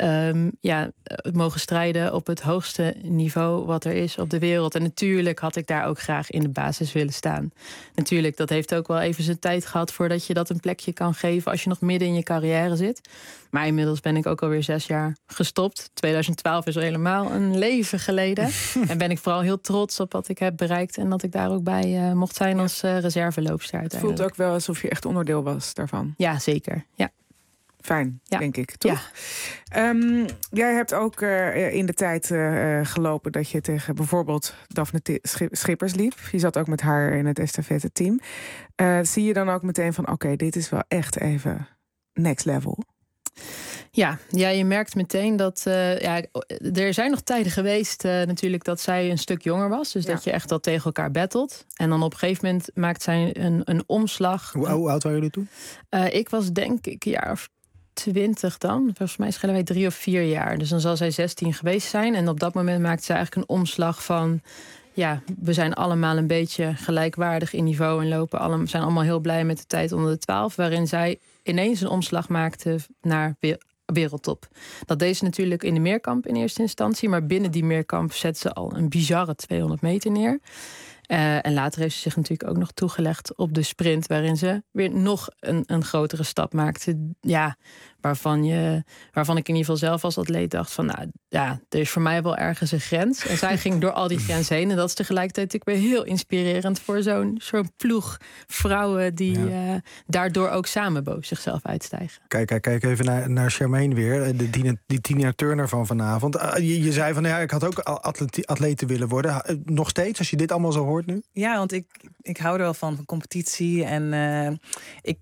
mogen strijden op het hoogste niveau wat er is op de wereld. En natuurlijk had ik daar ook graag in de basis willen staan. Natuurlijk, dat heeft ook wel even zijn tijd gehad voordat je dat een plekje kan geven als je nog midden in je carrière zit. Maar inmiddels ben ik ook alweer 6 jaar gestopt. 2012 is al helemaal een leven geleden. En ben ik vooral heel trots op wat ik heb bereikt en dat ik daar ook bij mocht zijn als reserveloopster Het uiteindelijk. voelt ook wel alsof je echt onderdeel was daarvan. Ja, zeker. Ja. Fijn, denk ik, toch? Ja. Jij hebt ook in de tijd gelopen dat je tegen bijvoorbeeld Daphne Schippers liep. Je zat ook met haar in het estafette-team. Zie je dan ook meteen van, oké, dit is wel echt even next level? Ja, je merkt meteen dat er zijn nog tijden geweest natuurlijk dat zij een stuk jonger was. Dus dat je echt al tegen elkaar battelt. En dan op een gegeven moment maakt zij een omslag. Hoe oud waren jullie toen? Ik was denk ik een jaar of 20 dan. Volgens mij schelen wij 3 of 4 jaar. Dus dan zal zij 16 geweest zijn. En op dat moment maakt zij eigenlijk een omslag van, ja, we zijn allemaal een beetje gelijkwaardig in niveau en zijn allemaal heel blij met de tijd onder de 12. Waarin zij ineens een omslag maakte naar wereldtop. Dat deed ze natuurlijk in de meerkamp in eerste instantie. Maar binnen die meerkamp zette ze al een bizarre 200 meter neer. En later heeft ze zich natuurlijk ook nog toegelegd op de sprint, waarin ze weer nog een grotere stap maakte. Ja, waarvan ik in ieder geval zelf als atleet dacht van, nou ja, er is voor mij wel ergens een grens. En zij ging door al die grenzen heen. En dat is tegelijkertijd natuurlijk weer heel inspirerend voor zo'n ploeg vrouwen die daardoor ook samen boven zichzelf uitstijgen. Kijk even naar Charmaine weer, die Tina Turner van vanavond. Je zei van, ja, ik had ook atleten willen worden. Nog steeds, als je dit allemaal zo hoort nu? Ja, want ik hou er wel van competitie. En ik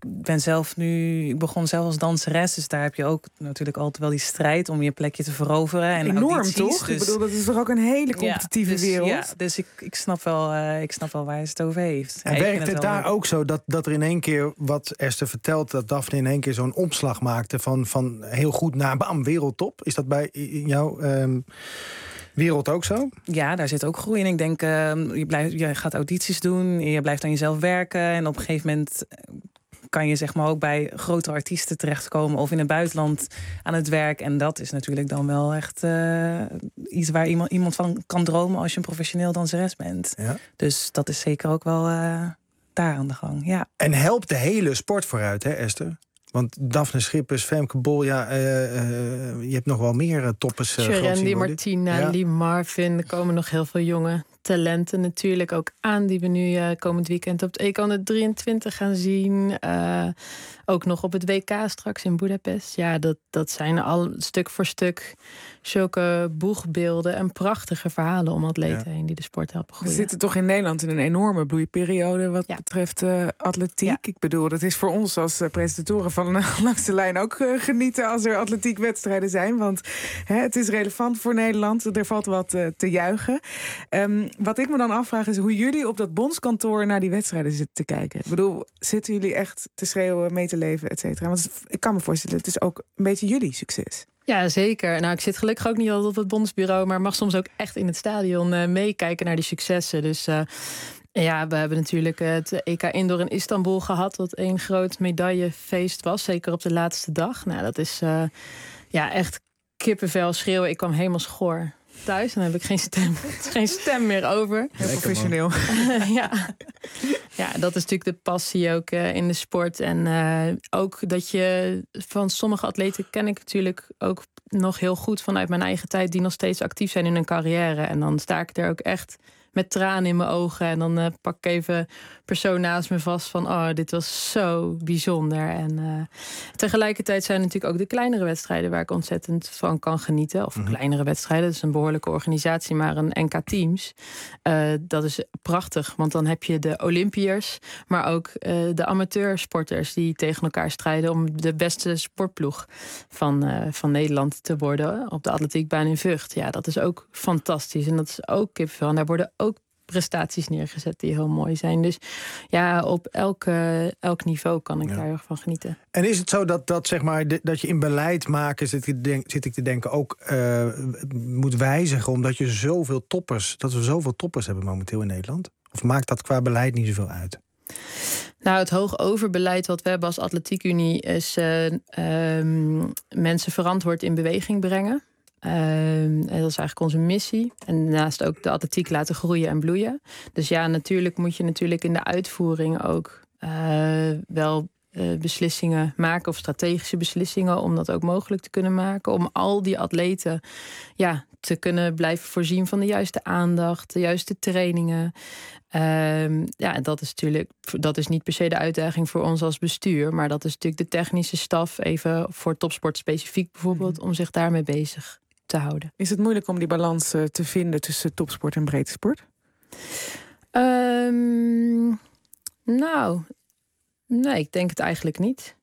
begon zelf als danseres. Dus daar heb je ook natuurlijk altijd wel die strijd om je plekje te veroveren. En enorm, audities, toch? Dus, ik bedoel, dat is toch ook een hele competitieve wereld? Ja, dus ik snap wel waar hij het over heeft. En werkt het daar ook zo dat er in één keer, wat Esther vertelt, dat Daphne in één keer zo'n omslag maakte van heel goed naar bam, wereldtop? Is dat bij jouw wereld ook zo? Ja, daar zit ook groei in. Ik denk, je gaat audities doen, je blijft aan jezelf werken en op een gegeven moment kan je zeg maar ook bij grotere artiesten terechtkomen of in het buitenland aan het werk. En dat is natuurlijk dan wel echt iets waar iemand van kan dromen als je een professioneel danseres bent. Ja. Dus dat is zeker ook wel daar aan de gang. Ja. En helpt de hele sport vooruit, hè, Esther? Want Daphne Schippers, Femke Bol, je hebt nog wel meer toppers. Sherendi, Martina, Lee Marvin. Er komen nog heel veel jonge talenten natuurlijk ook aan, die we nu komend weekend op het EK 123 gaan zien. Ook nog op het WK straks in Budapest. Ja, dat zijn al stuk voor stuk zulke boegbeelden en prachtige verhalen om atleten heen die de sport helpen groeien. We zitten toch in Nederland in een enorme bloeiperiode wat betreft atletiek. Ja. Ik bedoel, dat is voor ons als presentatoren van Langs de Lijn ook genieten als er atletiekwedstrijden zijn. Want het is relevant voor Nederland. Er valt wat te juichen. Wat ik me dan afvraag is hoe jullie op dat bondskantoor naar die wedstrijden zitten te kijken. Ik bedoel, zitten jullie echt te schreeuwen, mee te leven, et cetera? Want ik kan me voorstellen, het is ook een beetje jullie succes. Ja, zeker. Nou, ik zit gelukkig ook niet altijd op het bondsbureau, maar mag soms ook echt in het stadion meekijken naar die successen. Dus we hebben natuurlijk het EK Indoor in Istanbul gehad, wat één groot medaillefeest was, zeker op de laatste dag. Nou, dat is echt kippenvel schreeuwen. Ik kwam helemaal schoor thuis. Dan heb ik geen stem meer over. Heel professioneel. Ja, dat is natuurlijk de passie ook in de sport. En ook dat je van sommige atleten ken ik natuurlijk ook nog heel goed vanuit mijn eigen tijd, die nog steeds actief zijn in hun carrière. En dan sta ik er ook echt met tranen in mijn ogen. En dan pak ik even een persoon naast me vast van, dit was zo bijzonder. En tegelijkertijd zijn natuurlijk ook de kleinere wedstrijden waar ik ontzettend van kan genieten. Of kleinere wedstrijden, dat is een behoorlijke organisatie, maar een NK Teams. Dat is prachtig, want dan heb je de Olympiërs, maar ook de amateursporters die tegen elkaar strijden om de beste sportploeg van Nederland te worden op de atletiekbaan in Vught. Ja, dat is ook fantastisch. En dat is ook kipvel. En daar worden ook prestaties neergezet die heel mooi zijn. Dus ja, op elk niveau kan ik daar heel erg van genieten. En is het zo dat zeg maar dat je in beleid maken, zit ik te denken, ook moet wijzigen, omdat je dat we zoveel toppers hebben momenteel in Nederland? Of maakt dat qua beleid niet zoveel uit? Nou, het hoogoverbeleid wat we hebben als Atletiekunie is mensen verantwoord in beweging brengen. En dat is eigenlijk onze missie. En daarnaast ook de atletiek laten groeien en bloeien. Dus ja, natuurlijk moet je in de uitvoering ook wel beslissingen maken of strategische beslissingen om dat ook mogelijk te kunnen maken. Om al die atleten te kunnen blijven voorzien van de juiste aandacht, de juiste trainingen. Dat is niet per se de uitdaging voor ons als bestuur, maar dat is natuurlijk de technische staf, even voor topsport specifiek bijvoorbeeld, om zich daarmee bezig te houden. Is het moeilijk om die balans te vinden tussen topsport en breedte sport? Nee, ik denk het eigenlijk niet.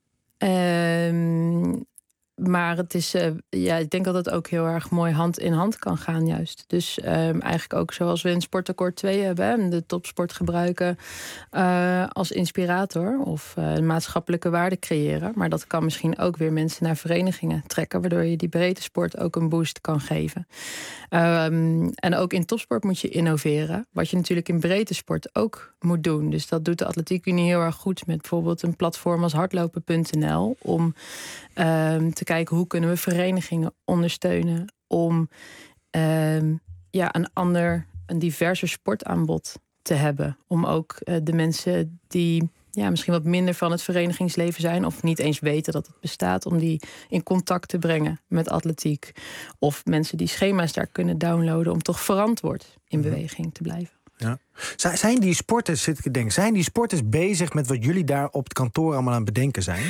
Maar het is, ik denk dat het ook heel erg mooi hand in hand kan gaan juist. Dus eigenlijk ook zoals we in Sportakkoord 2 hebben, de topsport gebruiken als inspirator of maatschappelijke waarde creëren. Maar dat kan misschien ook weer mensen naar verenigingen trekken, waardoor je die breedte sport ook een boost kan geven. En ook in topsport moet je innoveren, wat je natuurlijk in breedte sport ook moet doen. Dus dat doet de Atletiekunie heel erg goed met bijvoorbeeld een platform als hardlopen.nl om te kijken hoe kunnen we verenigingen ondersteunen om een diverser sportaanbod te hebben. Om ook de mensen die misschien wat minder van het verenigingsleven zijn of niet eens weten dat het bestaat, om die in contact te brengen met atletiek. Of mensen die schema's daar kunnen downloaden om toch verantwoord in beweging te blijven. Ja. Zijn die sporters bezig met wat jullie daar op het kantoor allemaal aan het bedenken zijn?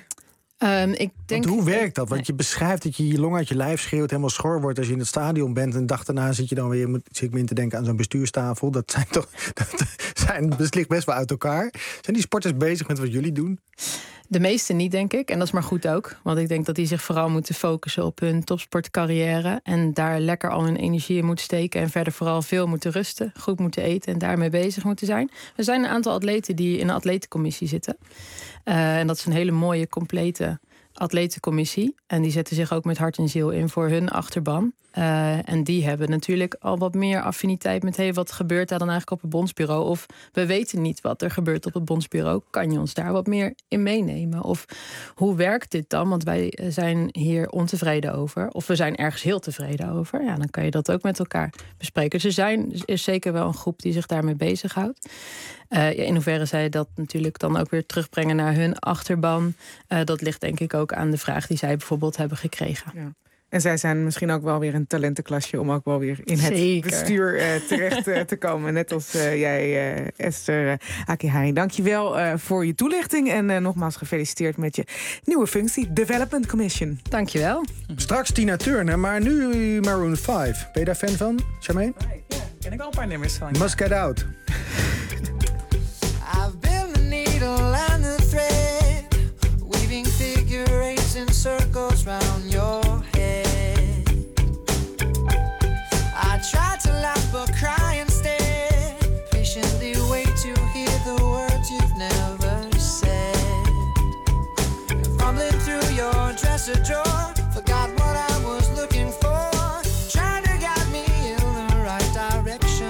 Hoe werkt dat? Want je beschrijft dat je long uit je lijf schreeuwt, helemaal schor wordt als je in het stadion bent. En de dag daarna zit ik me in te denken aan zo'n bestuurstafel. Dat ligt best wel uit elkaar. Zijn die sporters bezig met wat jullie doen? De meeste niet, denk ik. En dat is maar goed ook. Want ik denk dat die zich vooral moeten focussen op hun topsportcarrière. En daar lekker al hun energie in moeten steken. En verder vooral veel moeten rusten, goed moeten eten en daarmee bezig moeten zijn. Er zijn een aantal atleten die in een atletencommissie zitten. En dat is een hele mooie, complete atletencommissie. En die zetten zich ook met hart en ziel in voor hun achterban. En die hebben natuurlijk al wat meer affiniteit met wat gebeurt daar dan eigenlijk op het bondsbureau? Of we weten niet wat er gebeurt op het bondsbureau. Kan je ons daar wat meer in meenemen? Of hoe werkt dit dan? Want wij zijn hier ontevreden over. Of we zijn ergens heel tevreden over. Ja, dan kan je dat ook met elkaar bespreken. Dus er is zeker wel een groep die zich daarmee bezighoudt. In hoeverre zij dat natuurlijk dan ook weer terugbrengen naar hun achterban. Dat ligt denk ik ook aan de vraag die zij bijvoorbeeld hebben gekregen. Ja. En zij zijn misschien ook wel weer een talentenklasje om ook wel weer in het bestuur terecht te komen. Net als jij, Esther Akihari. Dank je wel voor je toelichting. En nogmaals gefeliciteerd met je nieuwe functie. Development Commission. Dank je wel. Straks Tina Turner, maar nu Maroon 5. Ben je daar fan van, Charmaine? Ja, ken ik al een paar nummers van. Must Get Out. I've been the needle and the thread, weaving figure eights in circles round your head. I try to laugh but cry instead, patiently wait to hear the words you've never said. Fumbling through your dresser drawer, forgot what I was looking for, trying to guide me in the right direction.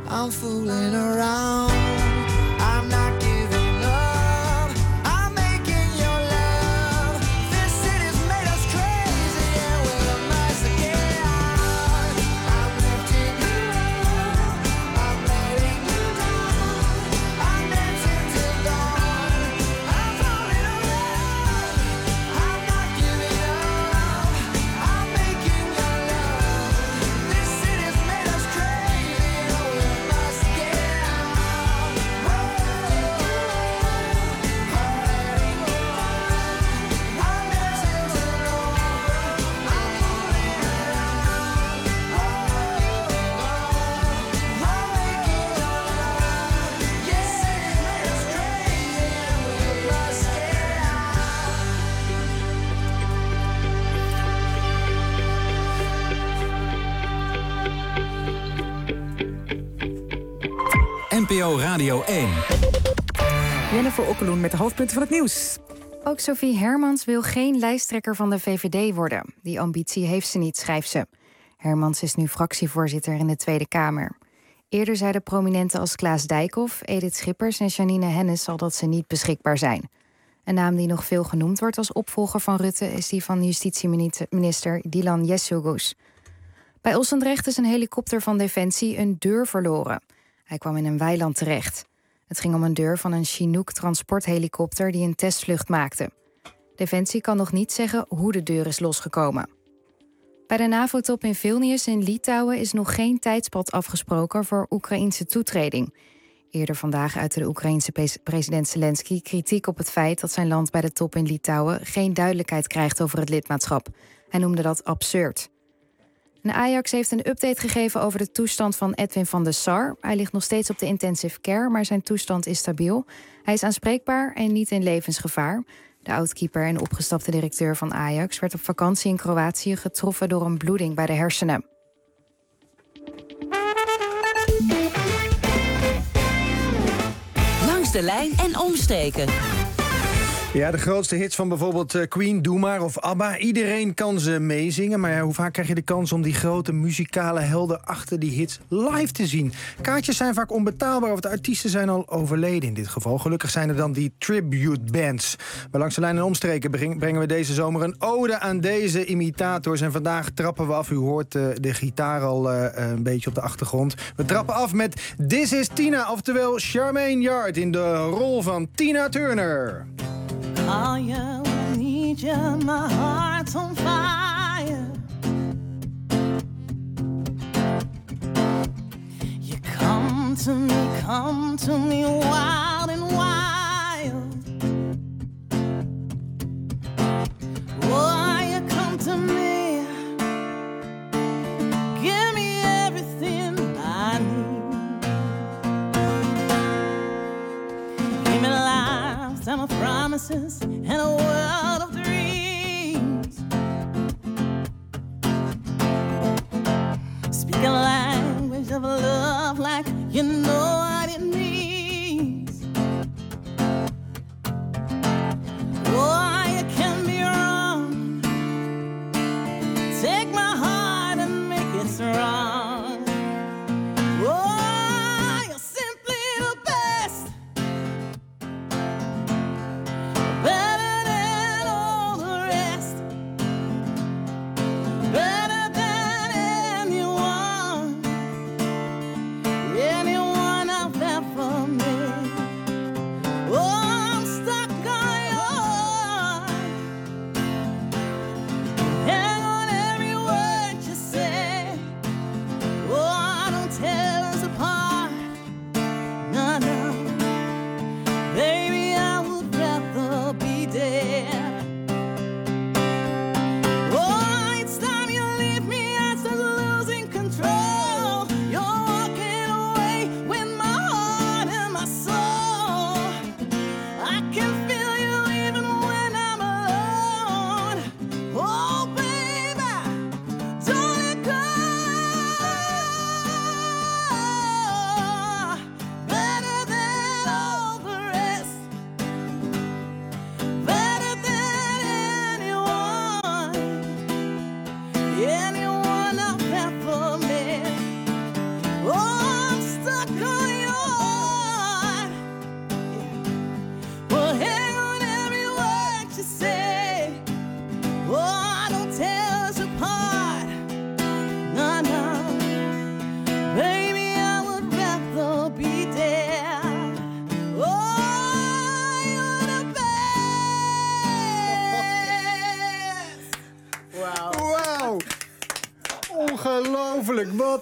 I'm fooling around. I'm not giving up. I'm making your love. This city's made us crazy, and we're miles to get out. I'm lifting you up. I'm letting you down. I'm dancing till dawn. I'm falling around. I'm not giving up. I'm making your love. This city's made us crazy, and we must get out. NPO Radio 1. Jennifer Okkeloen met de hoofdpunten van het nieuws. Ook Sophie Hermans wil geen lijsttrekker van de VVD worden. Die ambitie heeft ze niet, schrijft ze. Hermans is nu fractievoorzitter in de Tweede Kamer. Eerder zeiden prominenten als Klaas Dijkhoff, Edith Schippers en Janine Hennis al dat ze niet beschikbaar zijn. Een naam die nog veel genoemd wordt als opvolger van Rutte is die van justitieminister Dylan Jezielgus. Bij Ossendrecht is een helikopter van Defensie een deur verloren. Hij kwam in een weiland terecht. Het ging om een deur van een Chinook transporthelikopter die een testvlucht maakte. Defensie kan nog niet zeggen hoe de deur is losgekomen. Bij de NAVO-top in Vilnius in Litouwen is nog geen tijdspad afgesproken voor Oekraïnse toetreding. Eerder vandaag uitte de Oekraïense president Zelensky kritiek op het feit dat zijn land bij de top in Litouwen geen duidelijkheid krijgt over het lidmaatschap. Hij noemde dat absurd. En Ajax heeft een update gegeven over de toestand van Edwin van der Sar. Hij ligt nog steeds op de intensive care, maar zijn toestand is stabiel. Hij is aanspreekbaar en niet in levensgevaar. De oudkeeper en opgestapte directeur van Ajax werd op vakantie in Kroatië getroffen door een bloeding bij de hersenen. Langs de lijn en omstreken. Ja, de grootste hits van bijvoorbeeld Queen, Doe Maar of ABBA. Iedereen kan ze meezingen, maar ja, hoe vaak krijg je de kans om die grote muzikale helden achter die hits live te zien? Kaartjes zijn vaak onbetaalbaar of de artiesten zijn al overleden in dit geval. Gelukkig zijn er dan die tribute bands. Bij Langs de Lijn en Omstreken brengen we deze zomer een ode aan deze imitators. En vandaag trappen we af, u hoort de gitaar al een beetje op de achtergrond. We trappen af met This is Tina, oftewel Charmaine Yard in de rol van Tina Turner. Call you, need you, my heart's on fire. You come to me wild and wild. Oh, you come to me, give me everything I need. Give me life and my promises and a world of dreams. Speak a language of love like you know what it means. Oh, you can be wrong. Take my heart and make it strong. Oh, you're simply the best. Better than all the rest. Better than anyone. Anyone out there for me. Oh, I'm stuck on your heart. Hang on every word you say. Oh, don't tell us apart.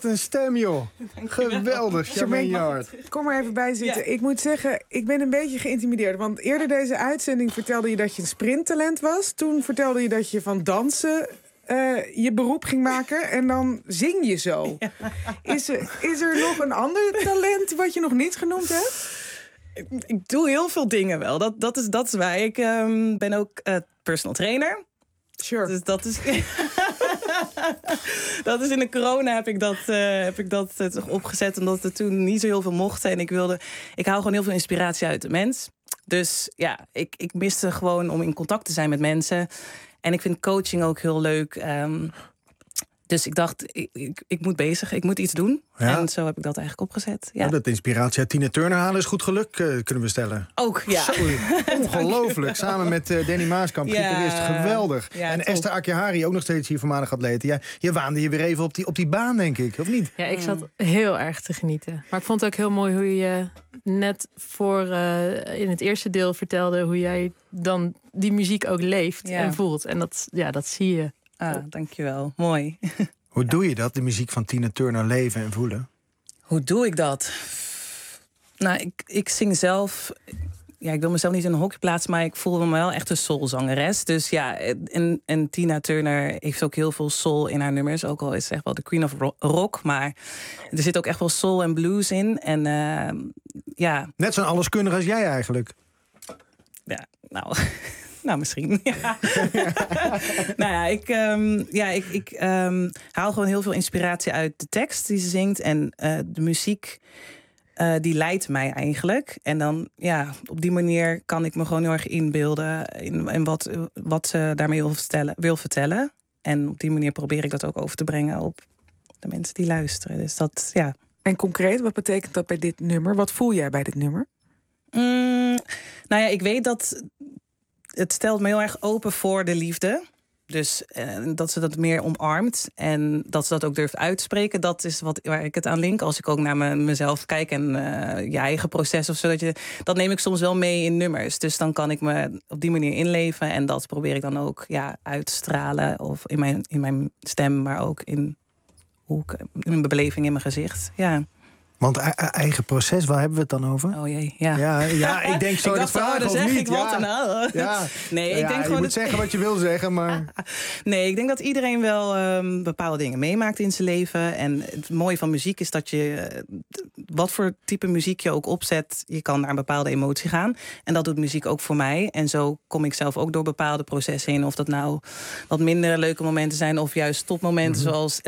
een stem, joh. Geweldig, Charmaine Yard. Kom maar even bij zitten. Ja. Ik moet zeggen, ik ben een beetje geïntimideerd. Want eerder deze uitzending vertelde je dat je een sprinttalent was. Toen vertelde je dat je van dansen je beroep ging maken. En dan zing je zo. Ja. Is er nog een ander talent wat je nog niet genoemd hebt? Ik doe heel veel dingen wel. Dat is waar. Ik ben ook personal trainer. Sure. Dus dat is... dat is in de corona heb ik dat opgezet. Omdat er toen niet zo heel veel mochten. En ik haal gewoon heel veel inspiratie uit de mens. Dus ja, ik miste gewoon om in contact te zijn met mensen. En ik vind coaching ook heel leuk. Dus ik dacht, ik moet bezig, ik moet iets doen. Ja. En zo heb ik dat eigenlijk opgezet. Ja. Nou, dat inspiratie uit Tina Turner halen is goed geluk, kunnen we stellen. Ook, ja. Zo, ongelooflijk. Samen met Danny Maaskamp, gitarist, geweldig. Ja, en Esther Akjahari, ook nog steeds hier voormalig atlete. Ja, je waande je weer even op die baan, denk ik, of niet? Ja, ik zat heel erg te genieten. Maar ik vond het ook heel mooi hoe je net in het eerste deel vertelde... hoe jij dan die muziek ook leeft en voelt. En dat zie je. Dankjewel. Mooi. Hoe doe je dat, de muziek van Tina Turner leven en voelen? Hoe doe ik dat? Nou, ik zing zelf... Ja, ik wil mezelf niet in een hokje plaatsen, maar ik voel me wel echt een soulzangeres. Dus ja, en Tina Turner heeft ook heel veel soul in haar nummers. Ook al is ze echt wel de queen of rock, maar er zit ook echt wel soul en blues in. En ja... Net zo'n alleskundig als jij eigenlijk. Ja, nou, misschien. Ja. Nou ja, ik haal gewoon heel veel inspiratie uit de tekst die ze zingt. En de muziek, die leidt mij eigenlijk. En dan, ja, op die manier kan ik me gewoon heel erg inbeelden... in wat ze daarmee wil vertellen. En op die manier probeer ik dat ook over te brengen op de mensen die luisteren. Dus dat, ja. En concreet, wat betekent dat bij dit nummer? Wat voel jij bij dit nummer? Nou ja, ik weet dat... Het stelt me heel erg open voor de liefde. Dus dat ze dat meer omarmt. En dat ze dat ook durft uitspreken. Dat is waar ik het aan link. Als ik ook naar mezelf kijk en je eigen proces of zo. Dat neem ik soms wel mee in nummers. Dus dan kan ik me op die manier inleven. En dat probeer ik dan ook uit te stralen. Of in mijn stem, maar ook in mijn beleving in mijn gezicht. Ja. Want eigen proces, waar hebben we het dan over? Oh jee, ja. Ja, ik denk zo dat vraag of zeg niet. Ik wat nou. Ja. Nee, ik denk je moet zeggen wat je wil zeggen, maar... Nee, ik denk dat iedereen wel bepaalde dingen meemaakt in zijn leven. En het mooie van muziek is dat je... wat voor type muziek je ook opzet... je kan naar een bepaalde emotie gaan. En dat doet muziek ook voor mij. En zo kom ik zelf ook door bepaalde processen heen. Of dat nou wat minder leuke momenten zijn... of juist topmomenten zoals...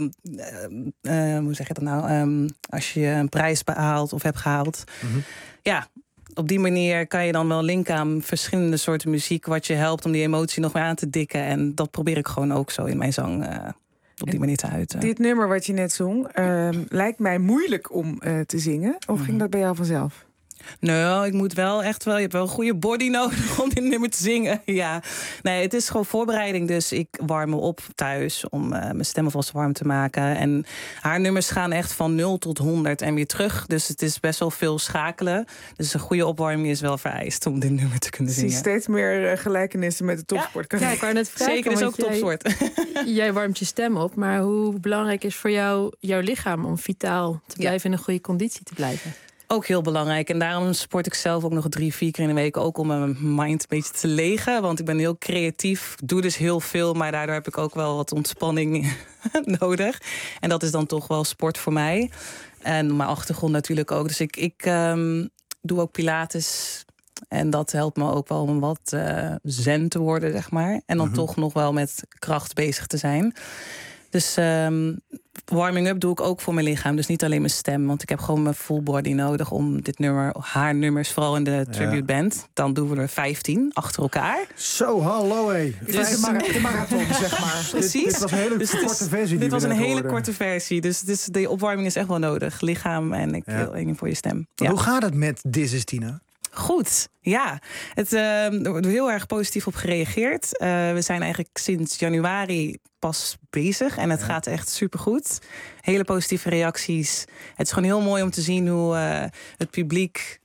hoe zeg je dat nou? Als je een prijs behaalt of hebt gehaald. Ja, op die manier kan je dan wel linken aan verschillende soorten muziek... wat je helpt om die emotie nog meer aan te dikken. En dat probeer ik gewoon ook zo in mijn zang op die manier te uiten. Dit nummer wat je net zong, lijkt mij moeilijk om te zingen. Of ging dat bij jou vanzelf? Nou, ik moet wel echt wel... Je hebt wel een goede body nodig om dit nummer te zingen. Ja. Nee, het is gewoon voorbereiding. Dus ik warm me op thuis om mijn stem alvast warm te maken. En haar nummers gaan echt van 0 tot 100 en weer terug. Dus het is best wel veel schakelen. Dus een goede opwarming is wel vereist om dit nummer te kunnen zingen. Ik zie steeds meer gelijkenissen met de topsport. Ja, ik wou net vragen, zeker, is ook topsport. Jij warmt je stem op, maar hoe belangrijk is voor jou jouw lichaam... om vitaal te blijven in een goede conditie te blijven? Ook heel belangrijk. En daarom sport ik zelf ook nog 3-4 keer in de week. Ook om mijn mind een beetje te legen. Want ik ben heel creatief. Doe dus heel veel. Maar daardoor heb ik ook wel wat ontspanning nodig. En dat is dan toch wel sport voor mij. En mijn achtergrond natuurlijk ook. Dus ik doe ook pilates. En dat helpt me ook wel om wat zen te worden, zeg maar. En dan toch nog wel met kracht bezig te zijn. Dus warming-up doe ik ook voor mijn lichaam. Dus niet alleen mijn stem. Want ik heb gewoon mijn full body nodig om dit nummer... haar nummers, vooral in de tribute band. Dan doen we er 15 achter elkaar. Zo, hallo hé. Dus de marathon, zeg maar. Precies. Dit was een hele korte versie. Dit was een hele korte versie. Dus de opwarming is echt wel nodig. Lichaam en ik wil één voor je stem. Ja. Hoe gaat het met This Is Tina? Goed, ja. Er wordt heel erg positief op gereageerd. We zijn eigenlijk sinds januari pas bezig en het gaat echt supergoed. Hele positieve reacties. Het is gewoon heel mooi om te zien hoe het publiek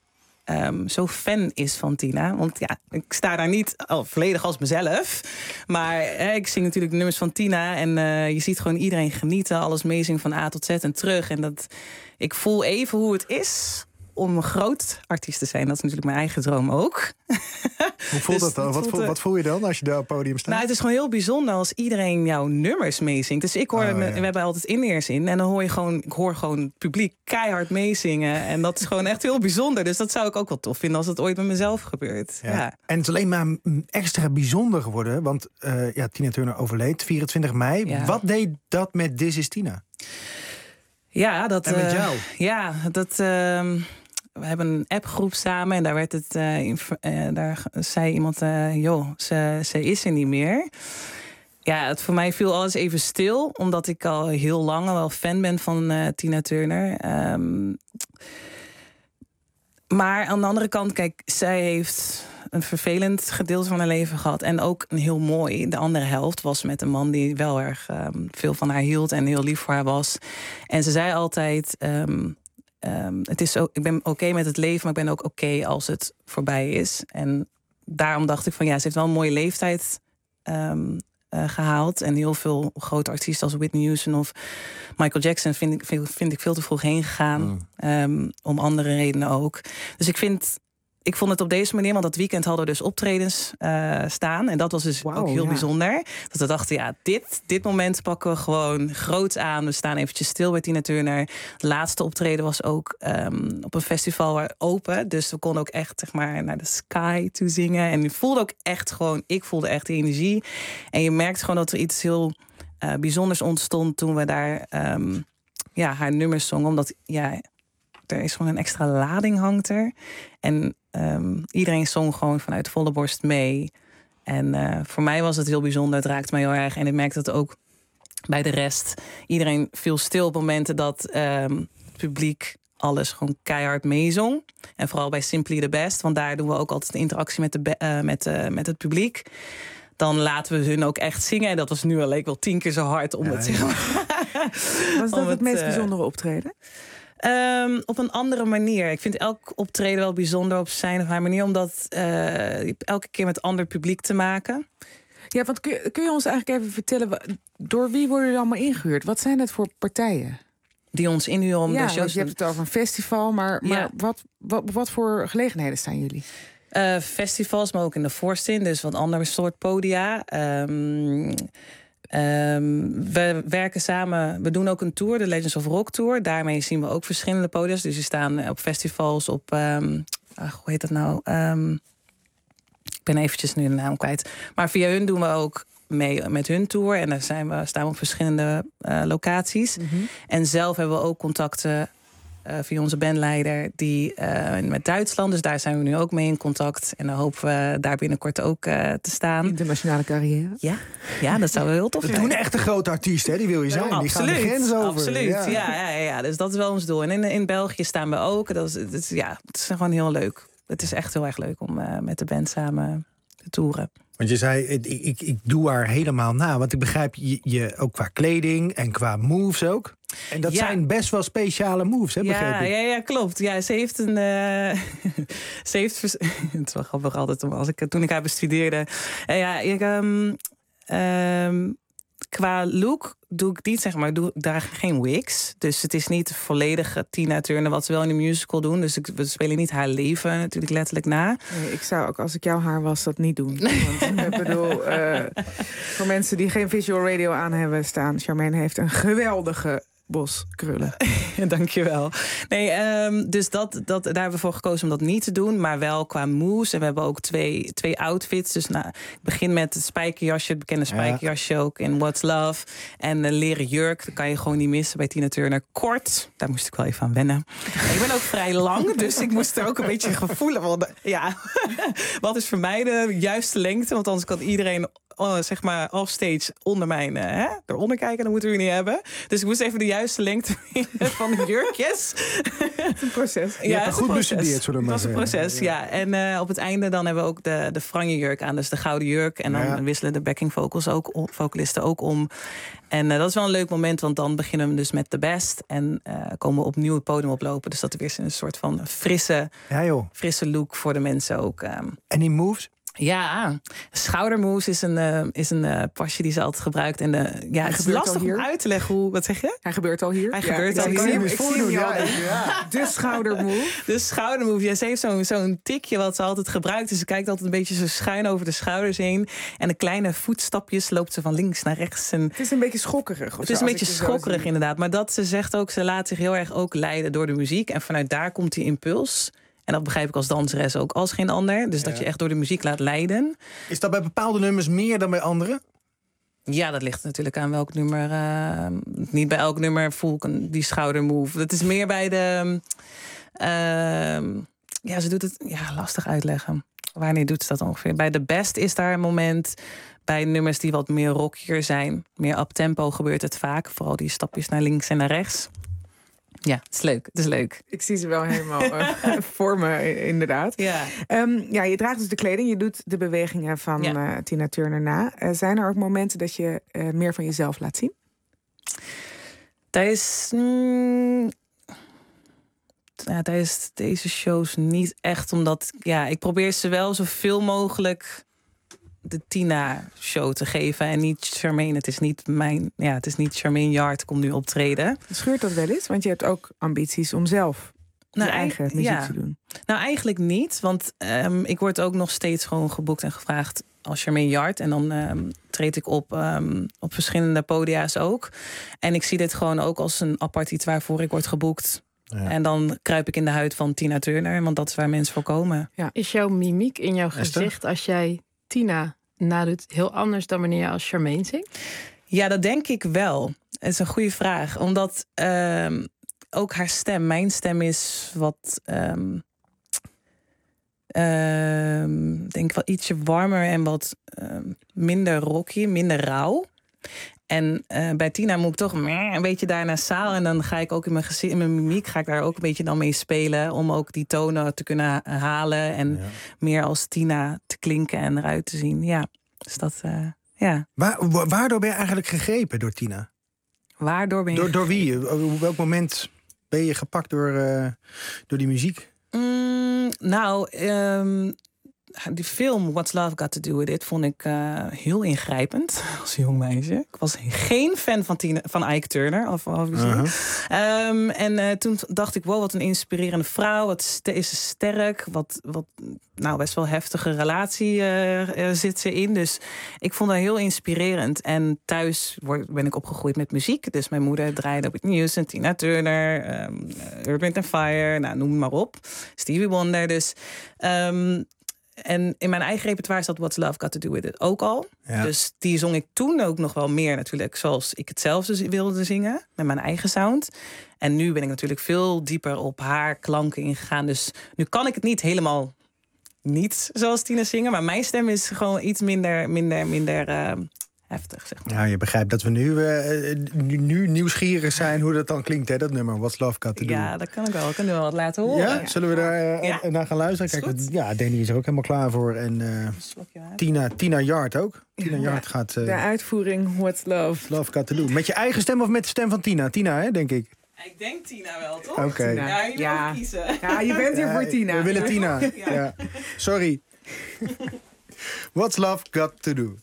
zo fan is van Tina. Want ja, ik sta daar niet volledig als mezelf. Maar ik zing natuurlijk de nummers van Tina. En je ziet gewoon iedereen genieten. Alles meezingen van A tot Z en terug. En ik voel even hoe het is om een groot artiest te zijn. Dat is natuurlijk mijn eigen droom ook. Hoe voelt dat dan? Wat voel je dan als je daar op het podium staat? Nou, het is gewoon heel bijzonder als iedereen jouw nummers meezingt. Dus ik hoor, we hebben altijd in-ears in. En dan hoor je gewoon, ik hoor gewoon het publiek keihard meezingen. En dat is gewoon echt heel bijzonder. Dus dat zou ik ook wel tof vinden als het ooit met mezelf gebeurt. Ja. En het is alleen maar extra bijzonder geworden. Want Tina Turner overleed 24 mei. Ja. Wat deed dat met This Is Tina? Ja, dat... En met jou? Ja, dat... We hebben een appgroep samen en daar werd het, daar zei iemand, ze is er niet meer. Ja, voor mij viel alles even stil, omdat ik al heel lang wel fan ben van Tina Turner. Maar aan de andere kant, kijk, zij heeft een vervelend gedeelte van haar leven gehad. En ook een heel mooi. De andere helft was met een man die wel erg veel van haar hield en heel lief voor haar was. En ze zei altijd... het is ik ben oké met het leven, maar ik ben ook oké als het voorbij is. En daarom dacht ik van ze heeft wel een mooie leeftijd gehaald. En heel veel grote artiesten als Whitney Houston of Michael Jackson vind ik veel te vroeg heen gegaan. Om andere redenen ook. Dus ik vond het op deze manier, want dat weekend hadden we dus optredens staan. En dat was dus ook heel bijzonder. Dat we dachten, dit moment pakken we gewoon groots aan. We staan eventjes stil bij Tina Turner. De laatste optreden was ook op een festival waar open. Dus we konden ook echt naar de sky toe zingen. En ik voelde ook echt ik voelde echt die energie. En je merkte gewoon dat er iets heel bijzonders ontstond toen we daar haar nummers zongen. Omdat er is gewoon een extra lading hangt er. En iedereen zong gewoon vanuit volle borst mee. En voor mij was het heel bijzonder. Het raakte mij heel erg. En ik merkte het ook bij de rest. Iedereen viel stil op momenten dat het publiek alles gewoon keihard meezong. En vooral bij Simply the Best. Want daar doen we ook altijd de interactie met het publiek. Dan laten we hun ook echt zingen. En dat was nu leek wel 10 keer zo hard om het te zeggen. Was dat het meest bijzondere optreden? Op een andere manier. Ik vind elk optreden wel bijzonder op zijn of haar manier. Omdat elke keer met ander publiek te maken. Ja, want kun je ons eigenlijk even vertellen... door wie worden er allemaal ingehuurd? Wat zijn het voor partijen? Die ons inhuren om de shows... je hebt het over een festival. Maar wat voor gelegenheden staan jullie? Festivals, maar ook in de Forstin. Dus wat ander soort podia. We werken samen, we doen ook een tour, de Legends of Rock Tour. Daarmee zien we ook verschillende podia's. Dus we staan op festivals, op... hoe heet dat nou? Ik ben eventjes nu de naam kwijt. Maar via hun doen we ook mee met hun tour. En daar staan we op verschillende locaties. Mm-hmm. En zelf hebben we ook contacten... via onze bandleider met Duitsland. Dus daar zijn we nu ook mee in contact. En dan hopen we daar binnenkort ook te staan. Internationale carrière. Ja, dat zou wel heel tof zijn. Dat doen echt een grote artiest, hè? Die wil je zijn. Ja, die gaan de grens over. Absoluut, ja. Dus dat is wel ons doel. En in België staan we ook. Het is gewoon heel leuk. Het is echt heel erg leuk om met de band samen te toeren. Want je zei, ik doe haar helemaal na. Want ik begrijp je ook qua kleding en qua moves ook. En dat zijn best wel speciale moves, hè, begreep ik? Ja, klopt. Ja, ze heeft een... het is wel grappig altijd, toen ik haar bestudeerde. Qua look doe ik niet, draag geen wigs. Dus het is niet volledig Tina Turner, wat ze wel in de musical doen. Dus we spelen niet haar leven natuurlijk letterlijk na. Nee, ik zou ook, als ik jouw haar was, dat niet doen. Want ik bedoel, voor mensen die geen visual radio aan hebben staan... Charmaine heeft een geweldige bos krullen. Dankjewel. Nee, dus daar hebben we voor gekozen om dat niet te doen. Maar wel qua moves. En we hebben ook twee outfits. Dus ik begin met het spijkerjasje. Het bekende spijkerjasje ook in What's Love. En een leren jurk. Dat kan je gewoon niet missen bij Tina Turner. Kort. Daar moest ik wel even aan wennen. Ik ben ook vrij lang. Dus ik moest er ook een beetje gevoelen. Want, wat is voor mij de juiste lengte? Want anders kan iedereen zeg maar offstage onder mijn... eronder kijken, dat moeten we niet hebben. Dus ik moest even de juiste lengte vinden van de jurkjes. Het is een proces. Je hebt goed bestudeerd, zullen we maar zeggen. Dat was een proces, ja. En op het einde dan hebben we ook de franje jurk aan. Dus de gouden jurk. En dan wisselen de backing vocalisten ook om. En dat is wel een leuk moment, want dan beginnen we dus met The Best. En komen we opnieuw het podium oplopen. Dus dat er weer een soort van frisse look voor de mensen ook. En die moves? Ja, schoudermoves is een pasje die ze altijd gebruikt. En het is lastig om uit te leggen hoe... Wat zeg je? Hij gebeurt al hier. Hij gebeurt al hier. Ik zie hem. De schoudermove. De schoudermove. Ja, ze heeft zo'n tikje wat ze altijd gebruikt. Dus ze kijkt altijd een beetje zo schuin over de schouders heen. En de kleine voetstapjes loopt ze van links naar rechts. En het is een beetje schokkerig. Het is een beetje schokkerig inderdaad. Maar dat ze zegt ook, ze laat zich heel erg ook leiden door de muziek. En vanuit daar komt die impuls. En dat begrijp ik als danseres ook als geen ander. Dus dat je echt door de muziek laat leiden. Is dat bij bepaalde nummers meer dan bij andere? Ja, dat ligt natuurlijk aan welk nummer. Niet bij elk nummer voel ik die schoudermove. Dat is meer bij de... ze doet het... Ja, lastig uitleggen. Wanneer doet ze dat ongeveer? Bij The Best is daar een moment... Bij nummers die wat meer rockier zijn. Meer up-tempo gebeurt het vaak. Vooral die stapjes naar links en naar rechts. Ja, het is leuk. Het is leuk. Ik zie ze wel helemaal voor me, inderdaad. Ja. Je draagt dus de kleding. Je doet de bewegingen van Tina Turner na. Zijn er ook momenten dat je meer van jezelf laat zien? Tijdens deze shows niet echt. Omdat ik probeer ze wel zoveel mogelijk... de Tina-show te geven en niet Charmaine. Het is niet het is niet Charmaine Yard komt nu optreden. Scheurt dat wel eens? Want je hebt ook ambities om zelf je eigen muziek te doen. Nou, eigenlijk niet. Want ik word ook nog steeds gewoon geboekt en gevraagd als Charmaine Yard. En dan treed ik op verschillende podia's ook. En ik zie dit gewoon ook als een apart iets waarvoor ik word geboekt. Ja. En dan kruip ik in de huid van Tina Turner. Want dat is waar mensen voor komen. Ja. Is jouw mimiek in jouw gezicht als jij Tina nadoet heel anders dan wanneer je als Charmaine zingt? Ja, dat denk ik wel. Het is een goede vraag. Omdat ook haar stem, mijn stem is wat... denk wel ietsje warmer en wat minder rocky, minder rauw. En bij Tina moet ik toch een beetje daar nasaal. En dan ga ik ook in mijn mimiek ga ik daar ook een beetje dan mee spelen. Om ook die tonen te kunnen halen. En meer als Tina te klinken en eruit te zien. Ja, dus dat, Waardoor ben je eigenlijk gegrepen door Tina? Waardoor ben je door wie? Op welk moment ben je gepakt door die muziek? Die film What's Love Got to Do With It vond ik heel ingrijpend als jong meisje. Ik was geen fan van Ike Turner. Toen dacht ik, wow, wat een inspirerende vrouw. Wat is ze sterk. Wat best wel heftige relatie zit ze in. Dus ik vond haar heel inspirerend. En thuis ben ik opgegroeid met muziek. Dus mijn moeder draaide Whitney Houston, Tina Turner, Earth, Wind & Fire, noem maar op. Stevie Wonder. Dus... en in mijn eigen repertoire zat What's Love Got to Do With It ook al. Ja. Dus die zong ik toen ook nog wel meer natuurlijk... zoals ik het zelf dus wilde zingen, met mijn eigen sound. En nu ben ik natuurlijk veel dieper op haar klanken ingegaan. Dus nu kan ik het niet helemaal niet zoals Tina zingen... maar mijn stem is gewoon iets minder heftig, zeg maar. Ja, je begrijpt dat we nu nieuwsgierig zijn hoe dat dan klinkt, hè, dat nummer What's Love Got to Do. Ja, dat kan ik wel. Ik kan nu wel wat laten horen. Ja? Zullen we daar naar gaan luisteren? Kijk, Danny is er ook helemaal klaar voor. En Tina Yard ook. Tina Yard gaat... de uitvoering What's Love Got to Do. Met je eigen stem of met de stem van Tina? Tina, hè, denk ik. Ik denk Tina wel, toch? Oké. Ja, je mag kiezen. Ja, je bent hier voor Tina. We willen Tina. Ja. Sorry. What's Love Got to Do?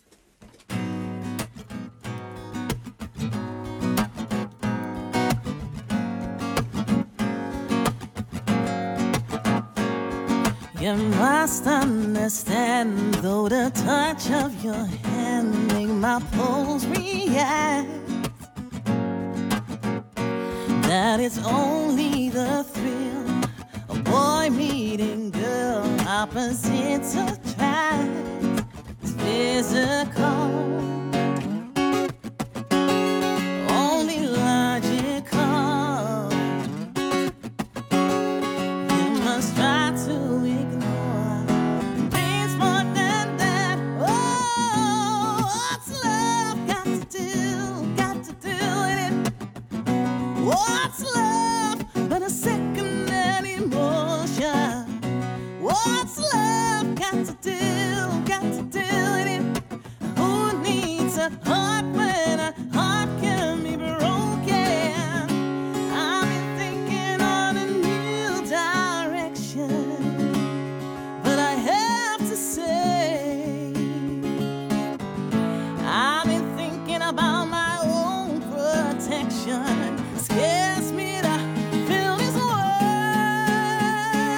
You must understand, though the touch of your hand make my pulse react, that it's only the thrill of boy meeting girl, opposites attract, it's physical, only logical, you must try to ignore things more than that. Oh, What's love got to do with it? Who needs a heart when a heart can be broken? I've been thinking on a new direction, but I have to say, I've been thinking about my own protection. Scares me to feel this world.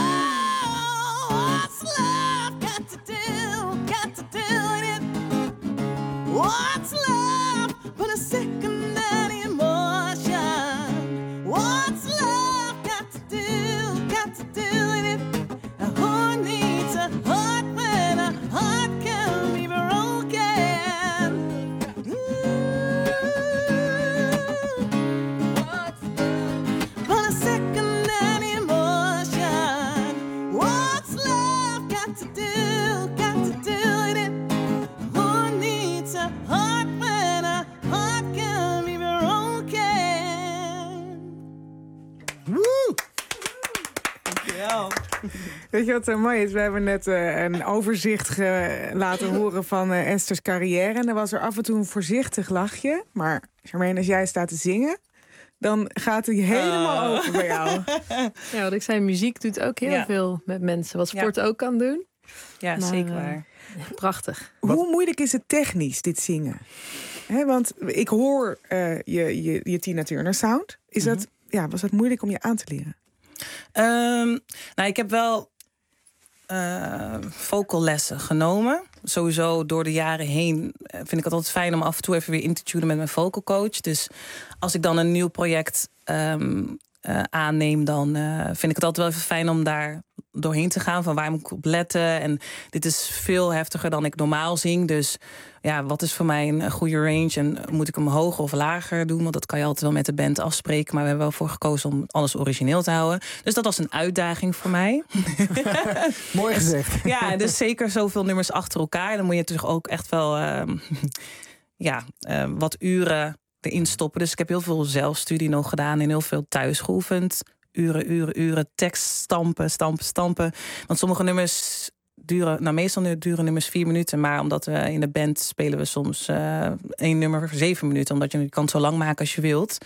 What's love got to do with it? What's love but a secondary emotion? What's love got to do with it? Who needs a heart when a heart can be broken? What's love but a secondary emotion? What's love got to do with it? Who needs a heart when a heart can be broken? Woe! Weet je wat zo mooi is? We hebben net een overzicht laten horen van Esther's carrière. En er was er af en toe een voorzichtig lachje. Maar Charmaine, als jij staat te zingen, dan gaat het helemaal over bij jou. Ja, wat ik zei, muziek doet ook heel veel met mensen. Wat sport ook kan doen. Ja, maar, zeker waar. Prachtig. Hoe moeilijk is het technisch, dit zingen? Want ik hoor je Tina Turner sound. Was dat moeilijk om je aan te leren? Ik heb wel vocallessen genomen. Sowieso door de jaren heen vind ik het altijd fijn om af en toe even weer in te tunen met mijn vocal coach. Dus als ik dan een nieuw project aanneem, dan vind ik het altijd wel even fijn om daar doorheen te gaan. Van waar moet ik op letten? En dit is veel heftiger dan ik normaal zing. Dus ja, wat is voor mij een goede range? En moet ik hem hoger of lager doen? Want dat kan je altijd wel met de band afspreken. Maar we hebben wel voor gekozen om alles origineel te houden. Dus dat was een uitdaging voor mij. Mooi gezegd. Ja, dus zeker zoveel nummers achter elkaar. Dan moet je natuurlijk ook echt wel wat uren erin stoppen. Dus ik heb heel veel zelfstudie nog gedaan en heel veel thuis geoefend. Uren, tekst stampen. Want sommige nummers meestal duren nummers 4 minuten. Maar omdat we in de band spelen we soms 1 nummer voor 7 minuten. Omdat je kan het zo lang maken als je wilt.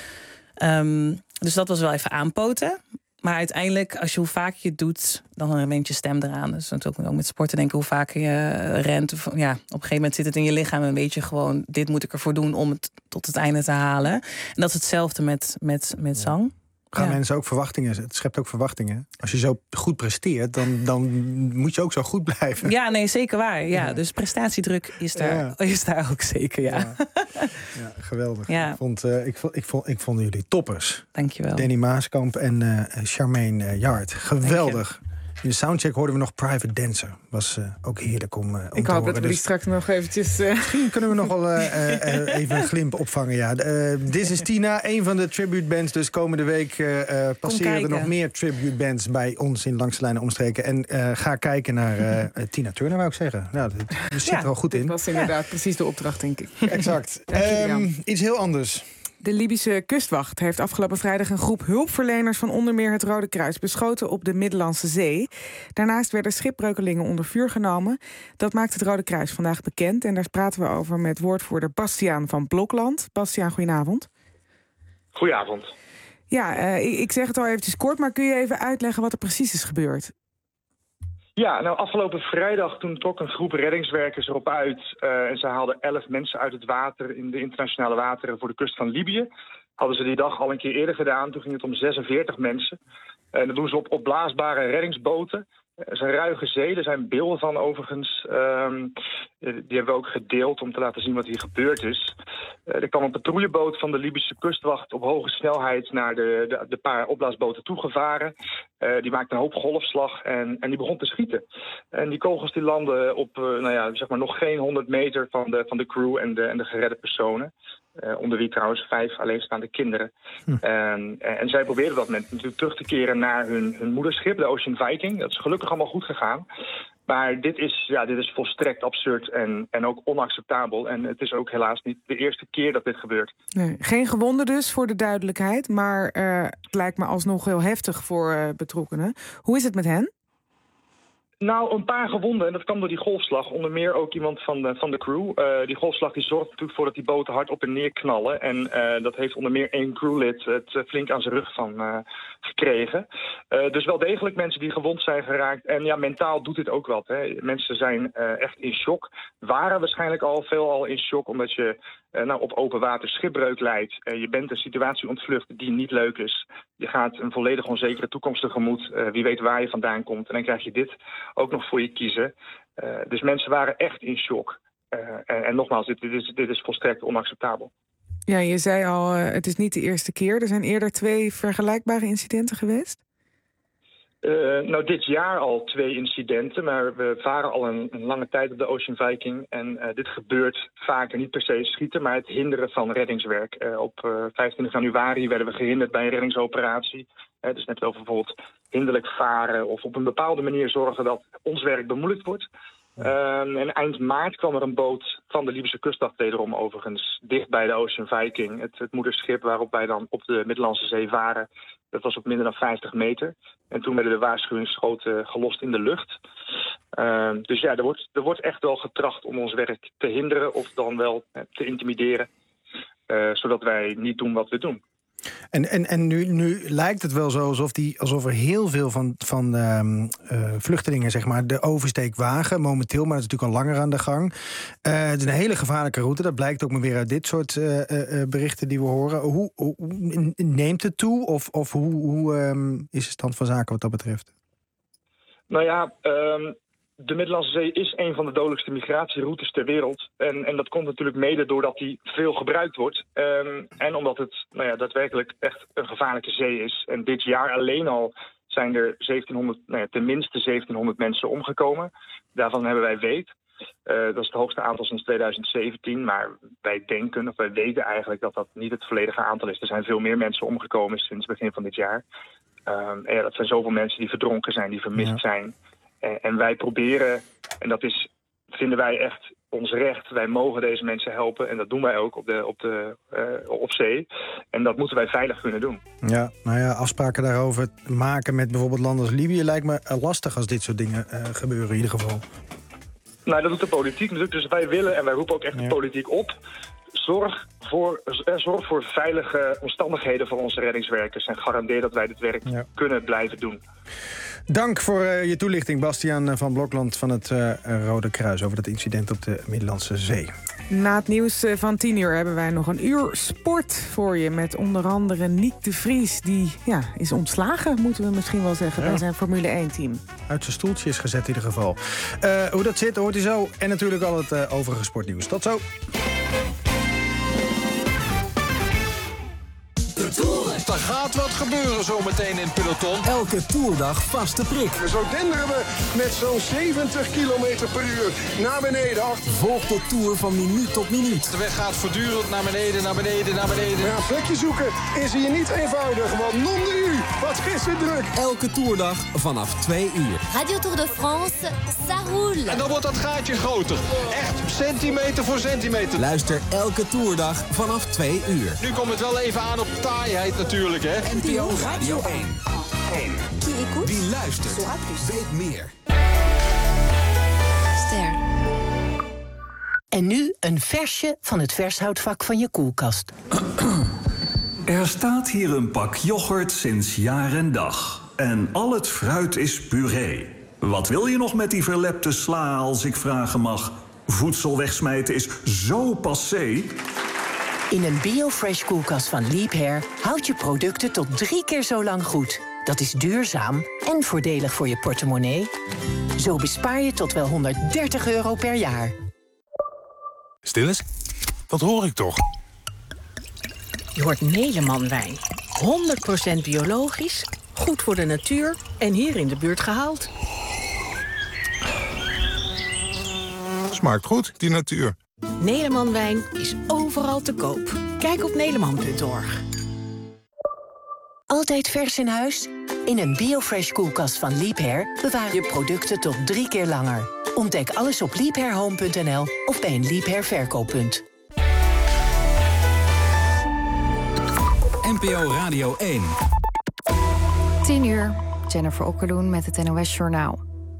Dus dat was wel even aanpoten. Maar uiteindelijk, hoe vaak je het doet, dan wint je stem eraan. Dus natuurlijk ook met sporten denken, hoe vaker je rent. Op een gegeven moment zit het in je lichaam en weet je gewoon, dit moet ik ervoor doen om het tot het einde te halen. En dat is hetzelfde met zang. Gaan mensen ook verwachtingen? Het schept ook verwachtingen. Als je zo goed presteert, dan moet je ook zo goed blijven. Ja, nee, zeker waar. Ja, dus prestatiedruk is daar ook zeker, ja. Ja, geweldig. Ja. Ik vond jullie toppers. Dankjewel. Danny Maaskamp en Charmaine Yard. Geweldig. In de soundcheck hoorden we nog Private Dancer. Was ook heerlijk om te horen. Ik hoop dat we die straks nog eventjes... Misschien kunnen we nog wel even een glimp opvangen. Ja. This is Tina, een van de tribute bands. Dus komende week passeren er nog meer tribute bands bij ons in Langs de Lijnen Omstreken. En ga kijken naar Tina Turner, wou ik zeggen. Nou, dat zit er al goed in. Dat was inderdaad precies de opdracht, denk ik. Exact. Iets heel anders. De Libische kustwacht heeft afgelopen vrijdag een groep hulpverleners van onder meer het Rode Kruis beschoten op de Middellandse Zee. Daarnaast werden schipbreukelingen onder vuur genomen. Dat maakt het Rode Kruis vandaag bekend en daar praten we over met woordvoerder Bastiaan van Blokland. Bastiaan, goedenavond. Goedenavond. Ja, ik zeg het al eventjes kort, maar kun je even uitleggen wat er precies is gebeurd? Ja, nou afgelopen vrijdag toen trok een groep reddingswerkers erop uit. En ze haalden 11 mensen uit het water in de internationale wateren voor de kust van Libië. Hadden ze die dag al een keer eerder gedaan. Toen ging het om 46 mensen. En dat doen ze op opblaasbare reddingsboten. Het is een ruige zee, er zijn beelden van overigens. Die hebben we ook gedeeld om te laten zien wat hier gebeurd is. Er kwam een patrouilleboot van de Libische kustwacht op hoge snelheid naar de paar opblaasboten toegevaren. Die maakte een hoop golfslag en die begon te schieten. En die kogels die landden op nog geen 100 meter van de crew en de geredde personen. Onder wie trouwens 5 alleenstaande kinderen. En zij probeerden op dat moment natuurlijk terug te keren naar hun moederschip, de Ocean Viking. Dat is gelukkig allemaal goed gegaan. Maar dit is volstrekt absurd en ook onacceptabel. En het is ook helaas niet de eerste keer dat dit gebeurt. Nee, geen gewonden dus, voor de duidelijkheid. Maar het lijkt me alsnog heel heftig voor betrokkenen. Hoe is het met hen? Nou, een paar gewonden. En dat kwam door die golfslag. Onder meer ook iemand van de crew. Die golfslag die zorgt natuurlijk voor dat die boten hard op en neer knallen. En dat heeft onder meer 1 crewlid het flink aan zijn rug van gekregen. Dus wel degelijk mensen die gewond zijn geraakt. En ja, mentaal doet dit ook wat. Hè. Mensen zijn echt in shock. Waren waarschijnlijk veelal in shock omdat je op open water schipbreuk leidt. Je bent een situatie ontvlucht die niet leuk is. Je gaat een volledig onzekere toekomst tegemoet. Wie weet waar je vandaan komt. En dan krijg je dit ook nog voor je kiezen. Dus mensen waren echt in shock. En nogmaals, dit is volstrekt onacceptabel. Ja, je zei al, het is niet de eerste keer. Er zijn eerder 2 vergelijkbare incidenten geweest? Nou, dit jaar al 2 incidenten, maar we varen al een lange tijd op de Ocean Viking. En dit gebeurt vaker, niet per se schieten, maar het hinderen van reddingswerk. Op 25 januari werden we gehinderd bij een reddingsoperatie. Dus net over bijvoorbeeld hinderlijk varen of op een bepaalde manier zorgen dat ons werk bemoeilijkt wordt. En eind maart kwam er een boot van de Libische kustwacht wederom overigens dicht bij de Ocean Viking. Het moederschip waarop wij dan op de Middellandse Zee varen. Dat was op minder dan 50 meter. En toen werden de waarschuwingsschoten gelost in de lucht. Dus ja, er wordt echt wel getracht om ons werk te hinderen of dan wel te intimideren. Zodat wij niet doen wat we doen. En nu lijkt het wel zo alsof er heel veel van vluchtelingen zeg maar, de oversteek wagen. Momenteel, maar dat is natuurlijk al langer aan de gang. Het is een hele gevaarlijke route. Dat blijkt ook maar weer uit dit soort berichten die we horen. Hoe neemt het toe? Of hoe is de stand van zaken wat dat betreft? Nou ja, de Middellandse Zee is een van de dodelijkste migratieroutes ter wereld. En dat komt natuurlijk mede doordat die veel gebruikt wordt. En omdat het daadwerkelijk echt een gevaarlijke zee is. En dit jaar alleen al zijn er tenminste 1700 mensen omgekomen. Daarvan hebben wij weet. Dat is het hoogste aantal sinds 2017. Maar wij weten eigenlijk dat dat niet het volledige aantal is. Er zijn veel meer mensen omgekomen sinds het begin van dit jaar. Dat zijn zoveel mensen die verdronken zijn, die vermist zijn. En wij proberen, en dat vinden wij echt ons recht. Wij mogen deze mensen helpen en dat doen wij ook op zee. En dat moeten wij veilig kunnen doen. Ja, nou ja, afspraken daarover maken met bijvoorbeeld landen als Libië lijkt me lastig als dit soort dingen gebeuren in ieder geval. Nou, dat doet de politiek natuurlijk. Dus wij willen en wij roepen ook echt de politiek op. Zorg voor veilige omstandigheden voor onze reddingswerkers en garandeer dat wij dit werk kunnen blijven doen. Dank voor je toelichting, Bastiaan van Blokland van het Rode Kruis over dat incident op de Middellandse Zee. Na het nieuws van 10 uur hebben wij nog een uur sport voor je met onder andere Nick de Vries. Die is ontslagen, moeten we misschien wel zeggen, bij zijn Formule 1-team. Uit zijn stoeltje is gezet in ieder geval. Hoe dat zit, hoort u zo. En natuurlijk al het overige sportnieuws. Tot zo. Er gaat wat gebeuren zometeen in het peloton. Elke toerdag vaste prik. Zo denderen we met zo'n 70 km per uur naar beneden. Volg de Tour van minuut tot minuut. De weg gaat voortdurend naar beneden, naar beneden, naar beneden. Ja, plekje zoeken is hier niet eenvoudig, want non de u, wat is het druk. Elke toerdag vanaf 2 uur. Radio Tour de France, ça roule. En dan wordt dat gaatje groter. Echt centimeter voor centimeter. Luister elke toerdag vanaf 2 uur. Nu komt het wel even aan op taaiheid natuurlijk, hè. NPO Radio 1. Wie luistert, weet meer. Ster. En nu een versje van het vershoudvak van je koelkast. Er staat hier een pak yoghurt sinds jaar en dag. En al het fruit is puree. Wat wil je nog met die verlepte sla, als ik vragen mag? Voedsel wegsmijten is zo passé. In een BioFresh koelkast van Liebherr houd je producten tot 3 keer zo lang goed. Dat is duurzaam en voordelig voor je portemonnee. Zo bespaar je tot wel €130 per jaar. Stil eens, dat hoor ik toch? Je hoort Neleman wijn. 100% biologisch, goed voor de natuur en hier in de buurt gehaald. Smaakt goed, die natuur. Neleman wijn is overal te koop. Kijk op neleman.org. Altijd vers in huis? In een BioFresh koelkast van Liebherr bewaar je producten tot 3 keer langer. Ontdek alles op liebherrhome.nl of bij een Liebherr verkooppunt. NPO Radio 1. 10 uur, Jennifer Okkeloen met het NOS Journaal.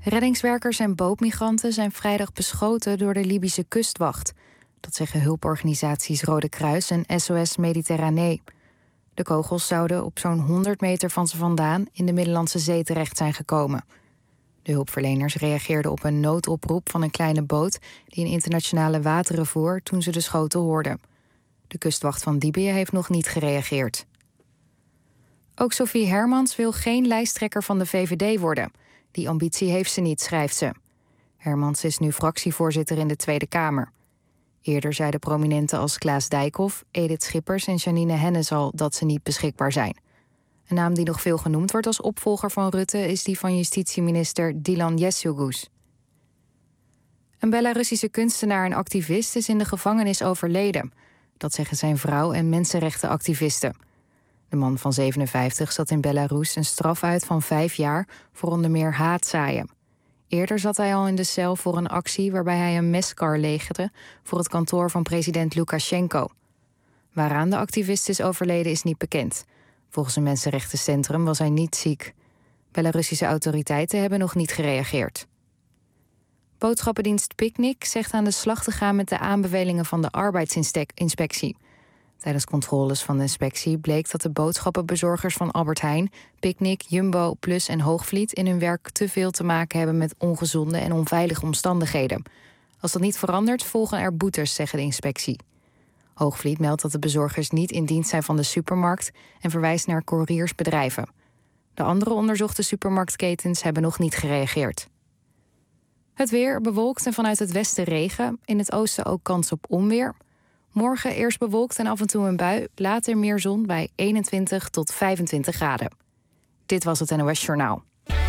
Reddingswerkers en bootmigranten zijn vrijdag beschoten door de Libische kustwacht. Dat zeggen hulporganisaties Rode Kruis en SOS Mediterranee. De kogels zouden op zo'n 100 meter van ze vandaan in de Middellandse Zee terecht zijn gekomen. De hulpverleners reageerden op een noodoproep van een kleine boot die in internationale wateren voer toen ze de schoten hoorden. De kustwacht van Libië heeft nog niet gereageerd. Ook Sophie Hermans wil geen lijsttrekker van de VVD worden. Die ambitie heeft ze niet, schrijft ze. Hermans is nu fractievoorzitter in de Tweede Kamer. Eerder zeiden prominenten als Klaas Dijkhoff, Edith Schippers en Janine Hennis al dat ze niet beschikbaar zijn. Een naam die nog veel genoemd wordt als opvolger van Rutte is die van justitieminister Dilan Yeşilgöz. Een Belarussische kunstenaar en activist is in de gevangenis overleden. Dat zeggen zijn vrouw en mensenrechtenactivisten. De man van 57 zat in Belarus een straf uit van 5 jaar voor onder meer haatzaaien. Eerder zat hij al in de cel voor een actie waarbij hij een meskar legerde voor het kantoor van president Lukashenko. Waaraan de activist is overleden is niet bekend. Volgens een mensenrechtencentrum was hij niet ziek. Belarussische autoriteiten hebben nog niet gereageerd. Boodschappendienst Picnic zegt aan de slag te gaan met de aanbevelingen van de arbeidsinspectie. Tijdens controles van de inspectie bleek dat de boodschappenbezorgers van Albert Heijn, Picnic, Jumbo, Plus en Hoogvliet in hun werk te veel te maken hebben met ongezonde en onveilige omstandigheden. Als dat niet verandert, volgen er boetes, zeggen de inspectie. Hoogvliet meldt dat de bezorgers niet in dienst zijn van de supermarkt en verwijst naar couriersbedrijven. De andere onderzochte supermarktketens hebben nog niet gereageerd. Het weer bewolkt en vanuit het westen regen. In het oosten ook kans op onweer. Morgen eerst bewolkt en af en toe een bui. Later meer zon bij 21 tot 25 graden. Dit was het NOS Journaal.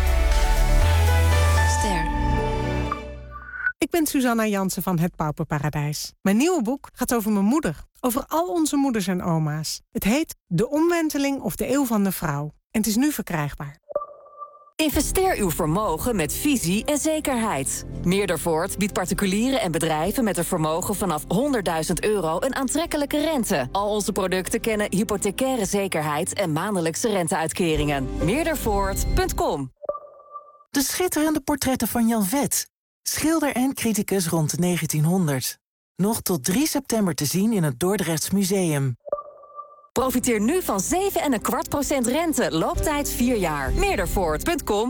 Ster. Ik ben Suzanna Jansen van Het Pauperparadijs. Mijn nieuwe boek gaat over mijn moeder. Over al onze moeders en oma's. Het heet De Omwenteling of de Eeuw van de Vrouw. En het is nu verkrijgbaar. Investeer uw vermogen met visie en zekerheid. Meerdervoort biedt particulieren en bedrijven met een vermogen vanaf €100.000 een aantrekkelijke rente. Al onze producten kennen hypothecaire zekerheid en maandelijkse renteuitkeringen. Meerdervoort.com. De schitterende portretten van Jan Vet. Schilder en criticus rond 1900. Nog tot 3 september te zien in het Dordrechts Museum. Profiteer nu van 7,25% rente. Looptijd 4 jaar. Meerdervoort.com.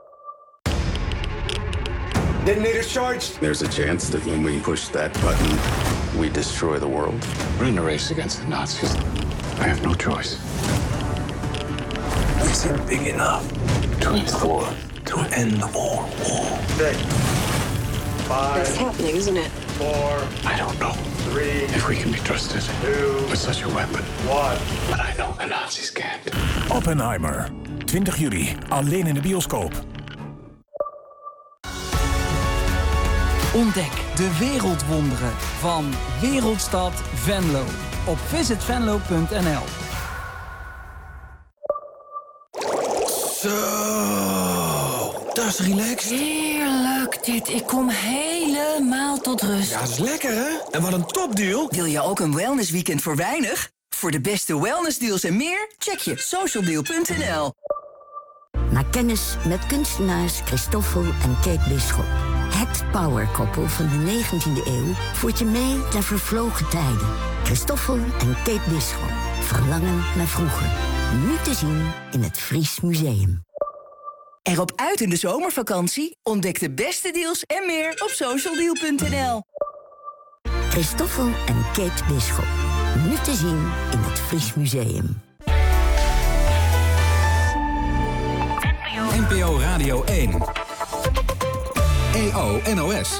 Detonator charged. There's a chance that when we push that button, we destroy the world. We're in a race against the Nazis. I have no choice. Is it big enough to end the war? To end the war? 6, 5. That's happening, isn't it? 4. I don't know. 3. If we can be trusted 2, with such a weapon. 1. But I know the Nazis can't. Oppenheimer. 20 juli. Alleen in de bioscoop. Ontdek de wereldwonderen van Wereldstad Venlo op visitvenlo.nl. Zo, dat is relaxed. Heerlijk dit. Ik kom helemaal tot rust. Ja, dat is lekker hè? En wat een topdeal. Wil je ook een wellnessweekend voor weinig? Voor de beste wellnessdeals en meer, check je socialdeal.nl. Maak kennis met kunstenaars Christoffel en Kate Bisschop. Het powerkoppel van de 19e eeuw voert je mee naar vervlogen tijden. Christoffel en Kate Bisschop. Verlangen naar vroeger. Nu te zien in het Fries Museum. Erop uit in de zomervakantie? Ontdek de beste deals en meer op socialdeal.nl. Christoffel en Kate Bisschop. Nu te zien in het Fries Museum. NPO Radio 1. EO NOS.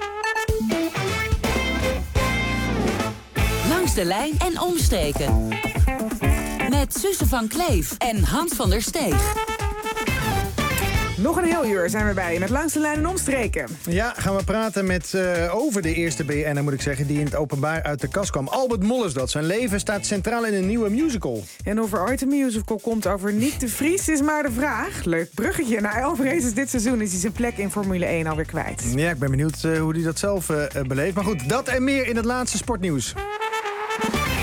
Langs de lijn en omstreken. Met Suze van Kleef en Hans van der Steeg. Nog een heel uur zijn we bij je met Langs de Lijn en Omstreken. Ja, gaan we praten over de eerste BN'er, moet ik zeggen, die in het openbaar uit de kast kwam. Albert Mollers dat. Zijn leven staat centraal in een nieuwe musical. En of er ooit een musical komt over Nick de Vries is maar de vraag. Leuk bruggetje. Na 11 races dit seizoen is hij zijn plek in Formule 1 alweer kwijt. Ja, ik ben benieuwd hoe hij dat zelf beleeft. Maar goed, dat en meer in het laatste sportnieuws.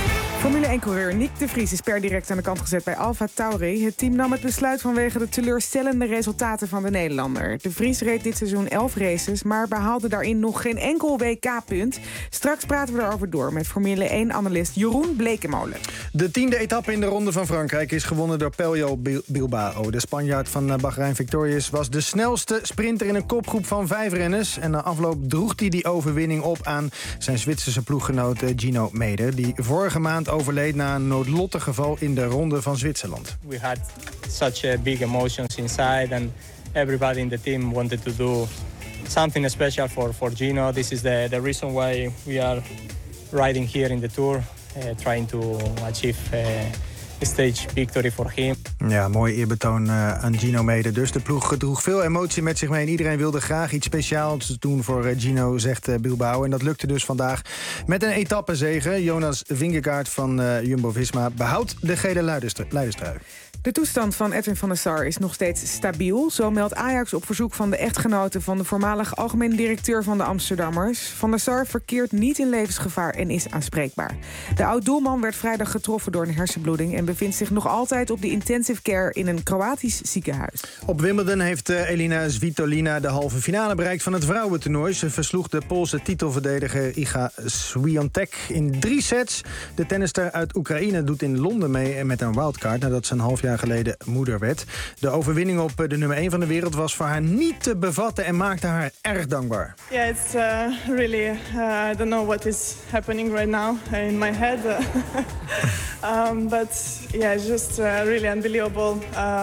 Formule 1-coureur Nick de Vries is per direct aan de kant gezet bij AlphaTauri. Het team nam het besluit vanwege de teleurstellende resultaten van de Nederlander. De Vries reed dit seizoen 11 races, maar behaalde daarin nog geen enkel WK-punt. Straks praten we erover door met Formule 1-analyst Jeroen Blekemolen. De 10e etappe in de Ronde van Frankrijk is gewonnen door Pello Bilbao. De Spanjaard van Bahrein Victorious was de snelste sprinter in een kopgroep van 5 renners. En na afloop droeg hij die overwinning op aan zijn Zwitserse ploeggenoot Gino Meder, die vorige maand overleed na een noodlottig geval in de Ronde van Zwitserland. We had such big emotions inside and everybody in the team wanted to do something special for Gino. This is the reason why we are riding here in the Tour, trying to achieve a stage victory for him. Ja, mooi eerbetoon aan Gino Meder. Dus de ploeg droeg veel emotie met zich mee en iedereen wilde graag iets speciaals doen voor Gino, zegt Bilbao. En dat lukte dus vandaag met een etappezege. Jonas Vingegaard van Jumbo-Visma behoudt de gele leiderstrui. De toestand van Edwin van der Sar is nog steeds stabiel. Zo meldt Ajax op verzoek van de echtgenote van de voormalig algemeen directeur van de Amsterdammers. Van der Sar verkeert niet in levensgevaar en is aanspreekbaar. De oud-doelman werd vrijdag getroffen door een hersenbloeding en bevindt zich nog altijd op de intensive care in een Kroatisch ziekenhuis. Op Wimbledon heeft Elina Svitolina de halve finale bereikt van het vrouwentoernooi. Ze versloeg de Poolse titelverdediger Iga Swiatek in 3 sets. De tennister uit Oekraïne doet in Londen mee met een wildcard nadat ze een half jaar geleden moeder werd. De overwinning op de nummer 1 van de wereld was voor haar niet te bevatten en maakte haar erg dankbaar. Yeah, it's really I don't know what is happening right now in my head. But yeah, it's just really unbelievable.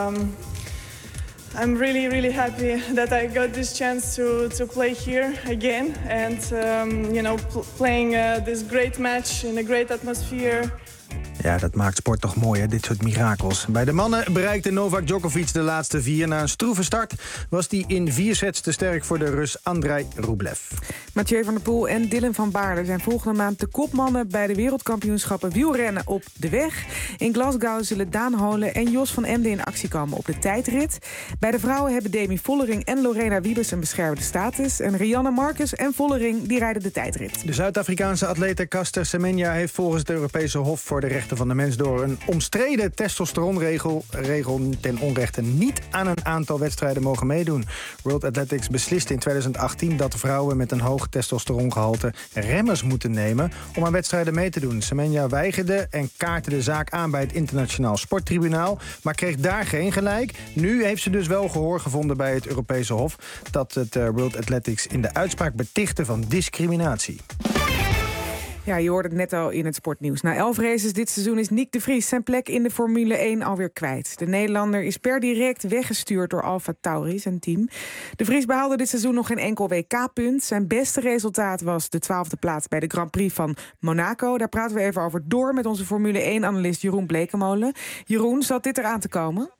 I'm really happy that I got this chance to play here again and playing this great match in a great atmosphere. Ja, dat maakt sport toch mooi, hè? Dit soort mirakels. Bij de mannen bereikte Novak Djokovic de laatste 4. Na een stroeve start was hij in 4 sets te sterk voor de Rus Andrei Rublev. Mathieu van der Poel en Dylan van Baarle zijn volgende maand de kopmannen bij de wereldkampioenschappen wielrennen op de weg. In Glasgow zullen Daan Holen en Jos van Emden in actie komen op de tijdrit. Bij de vrouwen hebben Demi Vollering en Lorena Wiebes een beschermde status. En Rianne Marcus en Vollering die rijden de tijdrit. De Zuid-Afrikaanse atlete Caster Semenya heeft volgens het Europese Hof voor de Rechten van de Mens door een omstreden testosteronregel ten onrechte niet aan een aantal wedstrijden mogen meedoen. World Athletics besliste in 2018 dat vrouwen met een hoog testosterongehalte remmers moeten nemen om aan wedstrijden mee te doen. Semenya weigerde en kaartte de zaak aan bij het Internationaal Sporttribunaal, maar kreeg daar geen gelijk. Nu heeft ze dus wel gehoor gevonden bij het Europese Hof dat het World Athletics in de uitspraak betichtte van discriminatie. Ja, je hoorde het net al in het sportnieuws. Na 11 races dit seizoen is Nick de Vries zijn plek in de Formule 1 alweer kwijt. De Nederlander is per direct weggestuurd door AlphaTauri, zijn team. De Vries behaalde dit seizoen nog geen enkel WK-punt. Zijn beste resultaat was de 12e plaats bij de Grand Prix van Monaco. Daar praten we even over door met onze Formule 1-analyst Jeroen Blekemolen. Jeroen, zat dit eraan te komen?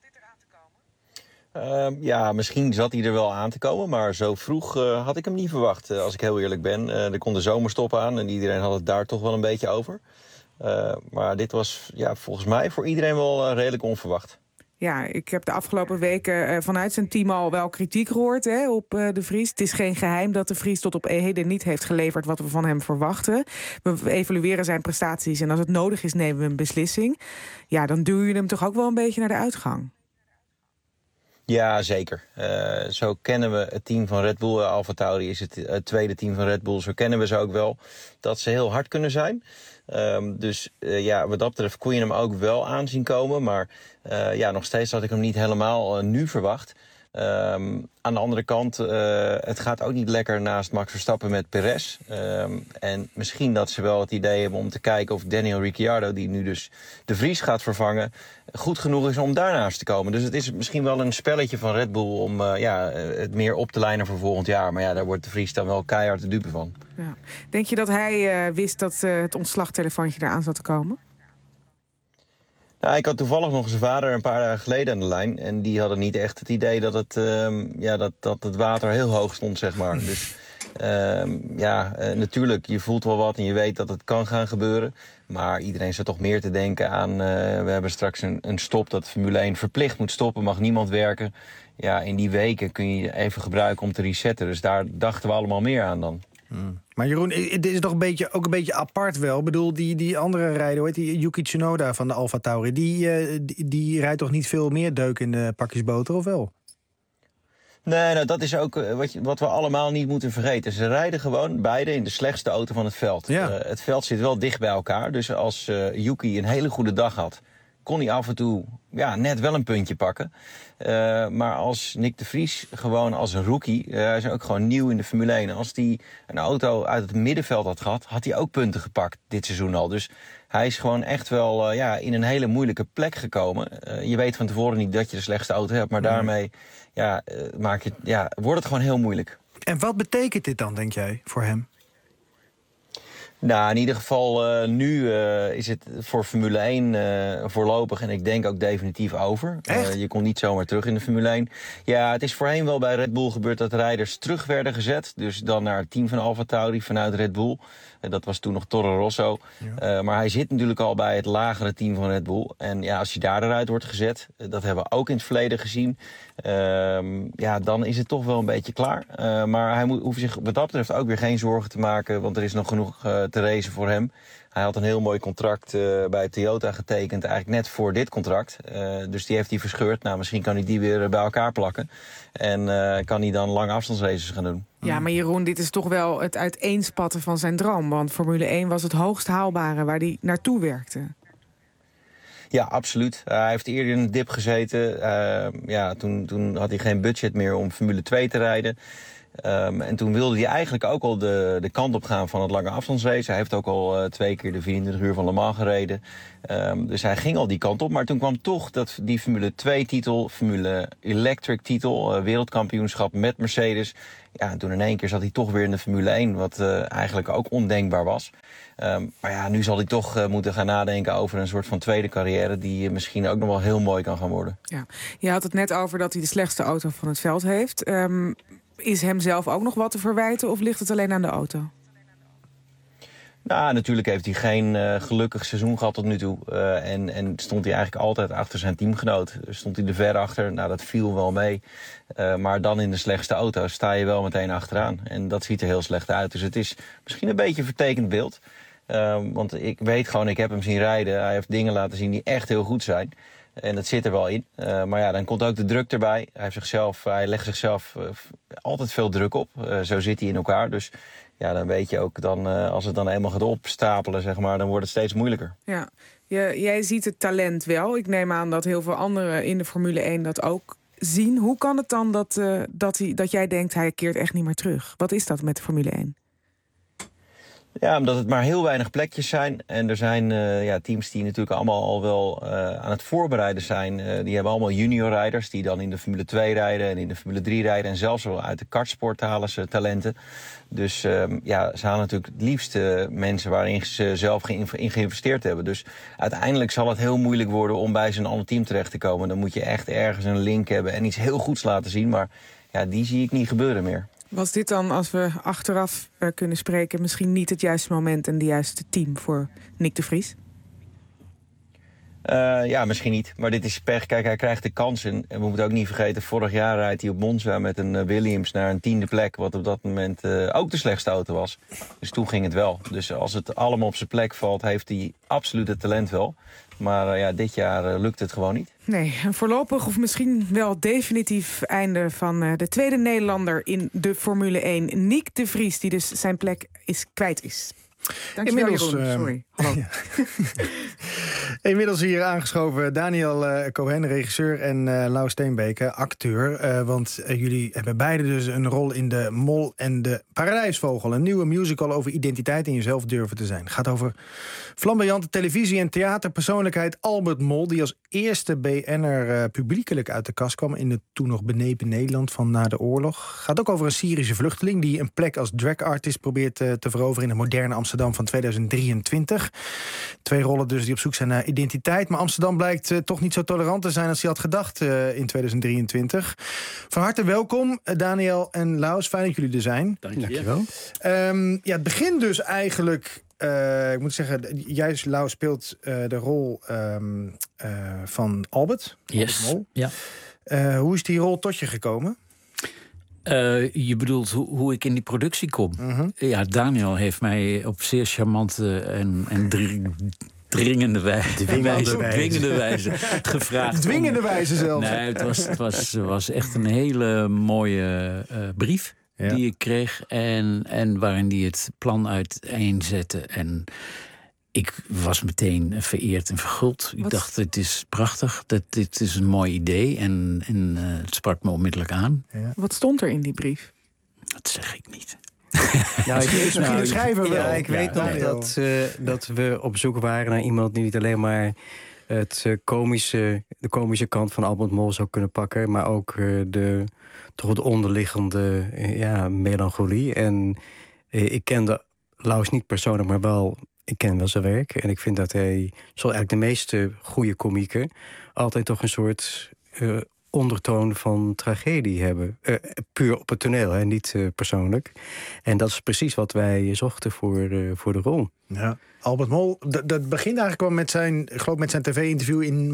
Ja, misschien zat hij er wel aan te komen, maar zo vroeg had ik hem niet verwacht, als ik heel eerlijk ben. Er kon de zomerstop aan en iedereen had het daar toch wel een beetje over. Maar dit was volgens mij voor iedereen wel redelijk onverwacht. Ja, ik heb de afgelopen weken vanuit zijn team al wel kritiek gehoord op de Vries. Het is geen geheim dat de Vries tot op heden niet heeft geleverd wat we van hem verwachten. We evalueren zijn prestaties en als het nodig is nemen we een beslissing. Ja, dan duw je hem toch ook wel een beetje naar de uitgang. Ja, zeker. Zo kennen we het team van Red Bull. AlphaTauri is het tweede team van Red Bull. Zo kennen we ze ook wel. Dat ze heel hard kunnen zijn. Dus wat dat betreft kon je hem ook wel aanzien komen. Maar nog steeds had ik hem niet helemaal nu verwacht. Aan de andere kant, het gaat ook niet lekker naast Max Verstappen met Perez. En misschien dat ze wel het idee hebben om te kijken of Daniel Ricciardo, die nu dus de Vries gaat vervangen, goed genoeg is om daarnaast te komen. Dus het is misschien wel een spelletje van Red Bull om het meer op te lijnen voor volgend jaar. Maar daar wordt de Vries dan wel keihard de dupe van. Ja. Denk je dat hij wist dat het ontslagtelefoontje eraan zat te komen? Nou, ik had toevallig nog zijn vader een paar dagen geleden aan de lijn. En die hadden niet echt het idee dat het water heel hoog stond, zeg maar. Dus natuurlijk, je voelt wel wat en je weet dat het kan gaan gebeuren. Maar iedereen zit toch meer te denken aan... we hebben straks een stop dat Formule 1 verplicht moet stoppen. Mag niemand werken. Ja, in die weken kun je even gebruiken om te resetten. Dus daar dachten we allemaal meer aan dan. Maar Jeroen, dit is toch ook een beetje apart wel. Ik bedoel, die andere rijder, hoe heet die, Yuki Tsunoda van de AlphaTauri... die rijdt toch niet veel meer deuk in de pakjes boter, of wel? Nee, nou, dat is ook wat we allemaal niet moeten vergeten. Ze rijden gewoon beide in de slechtste auto van het veld. Ja. Het veld zit wel dicht bij elkaar. Dus als Yuki een hele goede dag had, kon hij af en toe net wel een puntje pakken. Maar als Nick de Vries gewoon als een rookie, hij is ook gewoon nieuw in de Formule 1. Als hij een auto uit het middenveld had gehad, had hij ook punten gepakt dit seizoen al. Dus hij is gewoon echt wel in een hele moeilijke plek gekomen. Je weet van tevoren niet dat je de slechtste auto hebt, maar daarmee wordt het gewoon heel moeilijk. En wat betekent dit dan, denk jij, voor hem? Nou, in ieder geval nu is het voor Formule 1 voorlopig en ik denk ook definitief over. Je komt niet zomaar terug in de Formule 1. Ja, het is voorheen wel bij Red Bull gebeurd dat rijders terug werden gezet. Dus dan naar het team van AlphaTauri vanuit Red Bull. Dat was toen nog Toro Rosso. Ja. Maar hij zit natuurlijk al bij het lagere team van Red Bull. En als je daar eruit wordt gezet, dat hebben we ook in het verleden gezien. Dan is het toch wel een beetje klaar. Maar hij hoeft zich wat dat betreft ook weer geen zorgen te maken, want er is nog genoeg te racen voor hem. Hij had een heel mooi contract bij Toyota getekend, eigenlijk net voor dit contract. Dus die heeft hij verscheurd. Nou, misschien kan hij die weer bij elkaar plakken. En kan hij dan lange afstandsraces gaan doen. Ja, maar Jeroen, dit is toch wel het uiteenspatten van zijn droom. Want Formule 1 was het hoogst haalbare waar hij naartoe werkte. Ja, absoluut. Hij heeft eerder in een dip gezeten. Toen had hij geen budget meer om Formule 2 te rijden. En toen wilde hij eigenlijk ook al de kant op gaan van het lange afstandsrace. Hij heeft ook al 2 keer de 24 uur van Le Mans gereden. Dus hij ging al die kant op. Maar toen kwam toch die Formule 2-titel, Formule Electric-titel, wereldkampioenschap met Mercedes. Ja, en toen in één keer zat hij toch weer in de Formule 1, wat eigenlijk ook ondenkbaar was. Maar nu zal hij toch moeten gaan nadenken over een soort van tweede carrière die misschien ook nog wel heel mooi kan gaan worden. Ja. Je had het net over dat hij de slechtste auto van het veld heeft. Is hem zelf ook nog wat te verwijten of ligt het alleen aan de auto? Nou, natuurlijk heeft hij geen gelukkig seizoen gehad tot nu toe. En stond hij eigenlijk altijd achter zijn teamgenoot. Stond hij er ver achter, nou dat viel wel mee. Maar dan in de slechtste auto sta je wel meteen achteraan. En dat ziet er heel slecht uit. Dus het is misschien een beetje een vertekend beeld. Want ik weet gewoon, ik heb hem zien rijden. Hij heeft dingen laten zien die echt heel goed zijn. En dat zit er wel in. Maar dan komt ook de druk erbij. Hij legt zichzelf altijd veel druk op. Zo zit hij in elkaar. Dus dan weet je ook, als het dan eenmaal gaat opstapelen, zeg maar, dan wordt het steeds moeilijker. Ja, jij ziet het talent wel. Ik neem aan dat heel veel anderen in de Formule 1 dat ook zien. Hoe kan het dan dat jij denkt, hij keert echt niet meer terug? Wat is dat met de Formule 1? Ja, omdat het maar heel weinig plekjes zijn. En er zijn teams die natuurlijk allemaal al wel aan het voorbereiden zijn. Die hebben allemaal juniorrijders die dan in de Formule 2 rijden en in de Formule 3 rijden. En zelfs wel uit de kartsport halen ze talenten. Dus ze halen natuurlijk het liefst mensen waarin ze zelf in geïnvesteerd hebben. Dus uiteindelijk zal het heel moeilijk worden om bij zo'n ander team terecht te komen. Dan moet je echt ergens een link hebben en iets heel goeds laten zien. Maar die zie ik niet gebeuren meer. Was dit dan, als we achteraf kunnen spreken, misschien niet het juiste moment en de juiste team voor Nick de Vries? Misschien niet. Maar dit is pech. Kijk, hij krijgt de kans. En we moeten ook niet vergeten, vorig jaar rijdt hij op Monza met een Williams naar een 10e plek. Wat op dat moment ook de slechtste auto was. Dus toen ging het wel. Dus als het allemaal op zijn plek valt, heeft hij absoluut het talent wel. Maar dit jaar lukt het gewoon niet. Nee, een voorlopig of misschien wel definitief einde van de tweede Nederlander in de Formule 1. Nick de Vries, die dus zijn plek kwijt is. Dankjewel, Jeroen. Sorry. Hallo. Ja. Inmiddels hier aangeschoven Daniel Cohen, regisseur, en Lau Steenbeke, acteur. Want jullie hebben beide dus een rol in De Mol en de Paradijsvogel. Een nieuwe musical over identiteit en jezelf durven te zijn. Het gaat over flamboyante televisie- en theaterpersoonlijkheid Albert Mol, die als eerste BN'er publiekelijk uit de kast kwam in het toen nog benepen Nederland van na de oorlog. Gaat ook over een Syrische vluchteling die een plek als dragartist probeert te veroveren in het moderne Amsterdam van 2023. 2 rollen dus die op zoek zijn naar identiteit. Maar Amsterdam blijkt toch niet zo tolerant te zijn als hij had gedacht in 2023. Van harte welkom, Daniel en Laus. Fijn dat jullie er zijn. Dankjewel. Het begint dus eigenlijk... ik moet zeggen, jij, Lau, speelt de rol van Albert. Yes. Albert Mol. Ja. Hoe is die rol tot je gekomen? Je bedoelt hoe ik in die productie kom. Ja, Daniel heeft mij op zeer charmante en dringende wijze gevraagd. Dwingende wijze zelfs. Nee, het was echt een hele mooie brief die ik kreeg. En waarin die het plan uiteenzette. En ik was meteen vereerd en verguld. Ik dacht, dit is prachtig. Dit is een mooi idee. En het sprak me onmiddellijk aan. Ja. Wat stond er in die brief? Dat zeg ik niet. Nou, ik weet nog dat we op zoek waren naar iemand die niet alleen maar de komische kant van Albert Mol zou kunnen pakken, maar ook de onderliggende melancholie. En ik kende Laus niet persoonlijk, maar wel, ik ken wel zijn werk. En ik vind dat hij, zoals eigenlijk de meeste goede komieken, altijd toch een soort ondertoon van tragedie hebben. Puur op het toneel, hè, niet persoonlijk. En dat is precies wat wij zochten voor de rol. Ja. Albert Mol, dat begint eigenlijk wel met zijn tv-interview in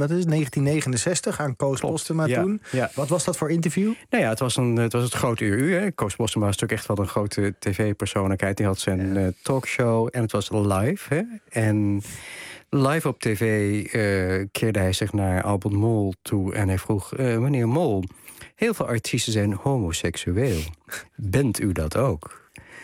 1969 aan Koos Postema toen. Ja. Wat was dat voor interview? Nou ja, het was het grote uur. Koos Postema was natuurlijk echt wel een grote tv-persoonlijkheid. Die had zijn talkshow en het was live. Hè? En live op tv keerde hij zich naar Albert Mol toe en hij vroeg, meneer Mol, heel veel artiesten zijn homoseksueel. Bent u dat ook?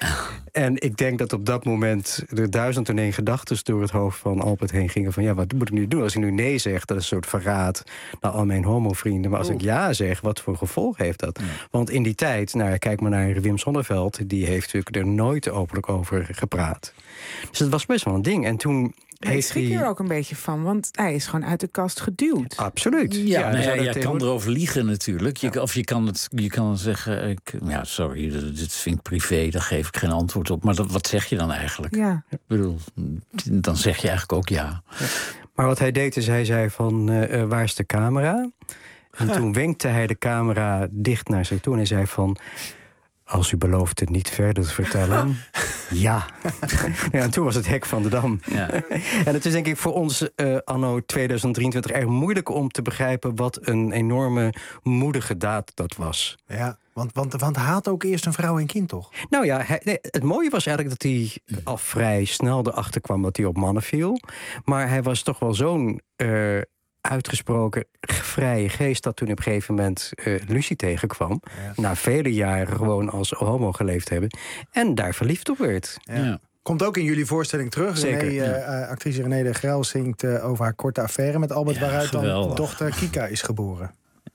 En ik denk dat op dat moment er 1001 gedachten door het hoofd van Albert heen gingen van, ja, wat moet ik nu doen? Als ik nu nee zeg, dat is een soort verraad naar al mijn homovrienden. Maar als ik ja zeg, wat voor gevolg heeft dat? Ja. Want in die tijd, kijk maar naar Wim Sonneveld, die heeft natuurlijk er nooit openlijk over gepraat. Dus het was best wel een ding. En toen hij schrik er ook een beetje van, want hij is gewoon uit de kast geduwd. Absoluut. Je kan erover liegen natuurlijk. Of je kan zeggen, sorry, dit vind ik privé, daar geef ik geen antwoord op. Maar wat zeg je dan eigenlijk? Ja. Ik bedoel, dan zeg je eigenlijk ook ja. Maar wat hij deed is, hij zei van, waar is de camera? En toen wenkte hij de camera dicht naar zich toe en hij zei van, als u belooft het niet verder te vertellen. Ja. En toen was het hek van de dam. Ja. En het is denk ik voor ons anno 2023 erg moeilijk om te begrijpen wat een enorme moedige daad dat was. Ja, want hij had ook eerst een vrouw en kind, toch? Nou ja, het mooie was eigenlijk dat hij al vrij snel erachter kwam dat hij op mannen viel. Maar hij was toch wel zo'n uitgesproken vrije geest dat toen op een gegeven moment Lucie tegenkwam. Ja. Na vele jaren gewoon als homo geleefd hebben. En daar verliefd op werd. Ja. Komt ook in jullie voorstelling terug. Zeker, actrice René de Grel zingt over haar korte affaire met Albert, waaruit geweldig. Dan dochter Kika is geboren.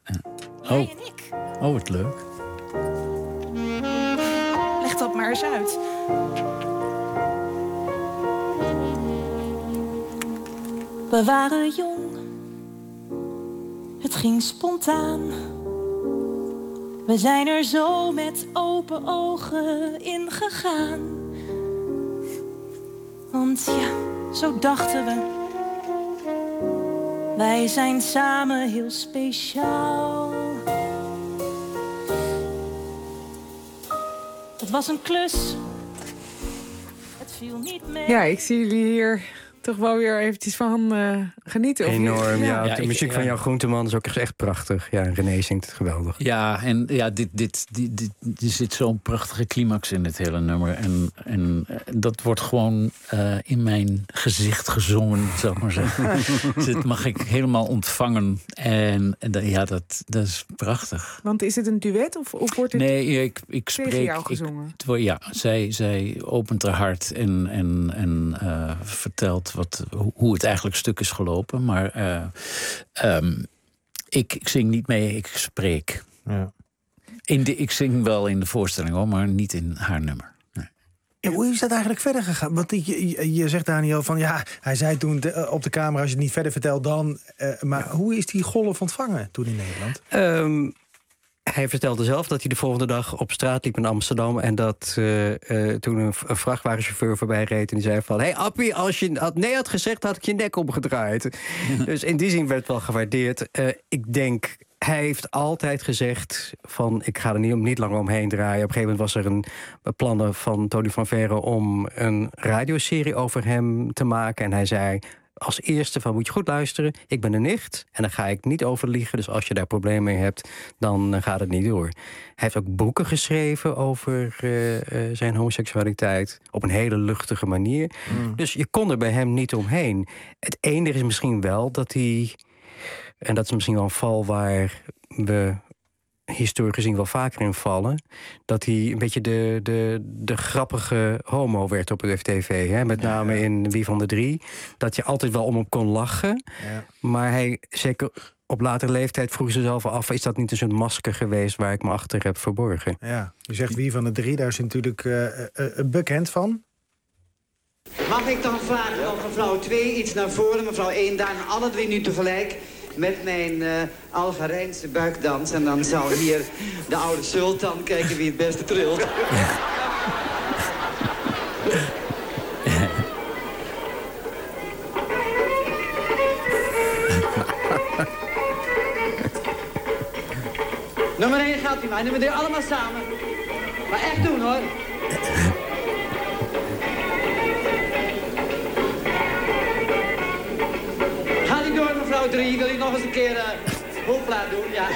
Oh, wat leuk. Leg dat maar eens uit. We waren jong. Het ging spontaan. We zijn er zo met open ogen in gegaan. Want ja, zo dachten we. Wij zijn samen heel speciaal. Het was een klus. Het viel niet mee. Ja, ik zie jullie hier toch wel weer eventjes van genieten. Enorm, ja. De muziek van Jan Groenteman is ook echt prachtig. Ja, René zingt het geweldig. Ja, en ja, er zit zo'n prachtige climax in dit hele nummer. En dat wordt gewoon in mijn gezicht gezongen, zou ik maar zeggen. Dus dat mag ik helemaal ontvangen. En dat is prachtig. Want is het een duet of wordt het ik spreek tegen jou gezongen? Zij opent haar hart en vertelt hoe het eigenlijk stuk is gelopen. Maar ik zing niet mee, ik spreek. Ja. Ik zing wel in de voorstelling, hoor, maar niet in haar nummer. Nee. En hoe is dat eigenlijk verder gegaan? Want je zegt, Daniel, van ja, hij zei toen op de camera, als je het niet verder vertelt dan. Maar hoe is die golf ontvangen toen in Nederland? Hij vertelde zelf dat hij de volgende dag op straat liep in Amsterdam. En dat toen een vrachtwagenchauffeur voorbij reed. En die zei van, hey Appie, als je nee had gezegd, had ik je nek omgedraaid. Dus in die zin werd het wel gewaardeerd. Ik denk, hij heeft altijd gezegd van, ik ga er niet langer omheen draaien. Op een gegeven moment was er een plannen van Tony van Verre om een radioserie over hem te maken. En hij zei, als eerste van moet je goed luisteren. Ik ben de nicht en daar ga ik niet over liegen. Dus als je daar problemen mee hebt, dan gaat het niet door. Hij heeft ook boeken geschreven over zijn homoseksualiteit. Op een hele luchtige manier. Dus je kon er bij hem niet omheen. Het enige is misschien wel dat hij... En dat is misschien wel een val waar we historisch gezien wel vaker in vallen. Dat hij een beetje de grappige homo werd op het FTV. Hè? Met name in Wie van de Drie. Dat je altijd wel om hem kon lachen. Ja. Maar hij, zeker op latere leeftijd, vroeg ze zelf af... is dat niet eens een masker geweest waar ik me achter heb verborgen? Ja, u zegt Wie van de Drie, daar is hij natuurlijk bekend van. Mag ik dan vragen of mevrouw 2 iets naar voren, mevrouw 1 daar en alle 3 nu tegelijk... met mijn Algerijnse buikdans. En dan zal hier de oude sultan kijken wie het beste trilt. Nummer 1 gaat u maar. Nummer 3 allemaal samen. Maar echt doen hoor. Mevrouw 3, wil je nog eens een keer hoopla doen? Ja.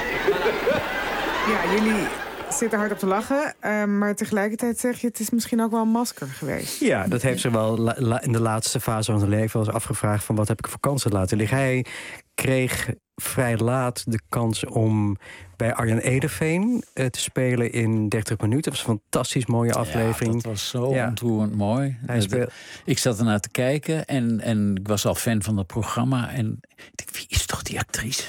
Ja, jullie zitten hard op te lachen. Maar tegelijkertijd zeg je, het is misschien ook wel een masker geweest. Ja, dat heeft ze wel in de laatste fase van zijn leven wel eens afgevraagd... van wat heb ik voor kansen laten liggen. Hij kreeg vrij laat de kans om bij Arjan Ederveen te spelen in 30 minuten. Dat was een fantastisch mooie aflevering. Ja, dat was zo ontroerend mooi. Ik zat ernaar te kijken en ik was al fan van dat programma. En ik dacht, wie is toch die actrice?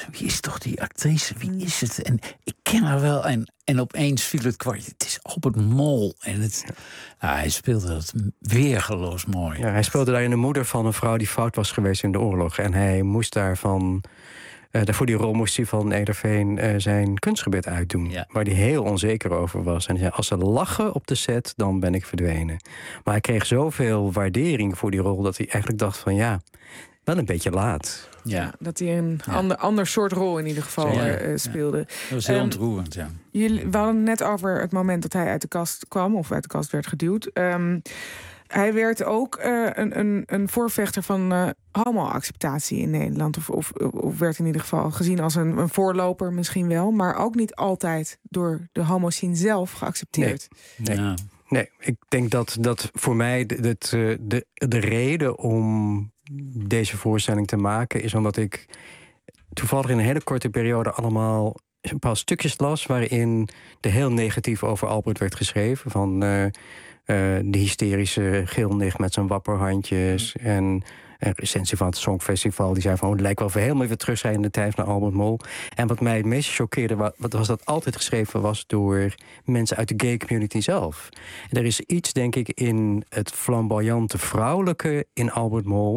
Wie is het? En ik ken haar wel. En opeens viel het kwartje. Het is Albert Mol. En hij speelde dat weergeloos mooi. Ja, hij speelde daar in de moeder van een vrouw die fout was geweest in de oorlog. En hij moest daarvan... Voor die rol moest hij van Ederveen zijn kunstgebed uitdoen. Ja. Waar hij heel onzeker over was. En hij zei, als ze lachen op de set, dan ben ik verdwenen. Maar hij kreeg zoveel waardering voor die rol... dat hij eigenlijk dacht van wel een beetje laat. Ja. Dat hij een ander soort rol in ieder geval speelde. Dat was heel ontroerend, ja. We hadden het net over het moment dat hij uit de kast kwam... of uit de kast werd geduwd... Hij werd ook een voorvechter van homo-acceptatie in Nederland. Of werd in ieder geval gezien als een voorloper misschien wel. Maar ook niet altijd door de homo-scene zelf geaccepteerd. Nee, ik denk dat voor mij de reden om deze voorstelling te maken... is omdat ik toevallig in een hele korte periode allemaal... een paar stukjes las waarin er heel negatief over Albert werd geschreven. Van... de hysterische gilnig met zijn wapperhandjes. En een recensie van het Songfestival. Die zei van, het lijkt wel helemaal weer terug zijn in de tijd van Albert Mol. En wat mij het meest choqueerde, was dat altijd geschreven was door mensen uit de gay community zelf. En er is iets, denk ik, in het flamboyante vrouwelijke in Albert Mol...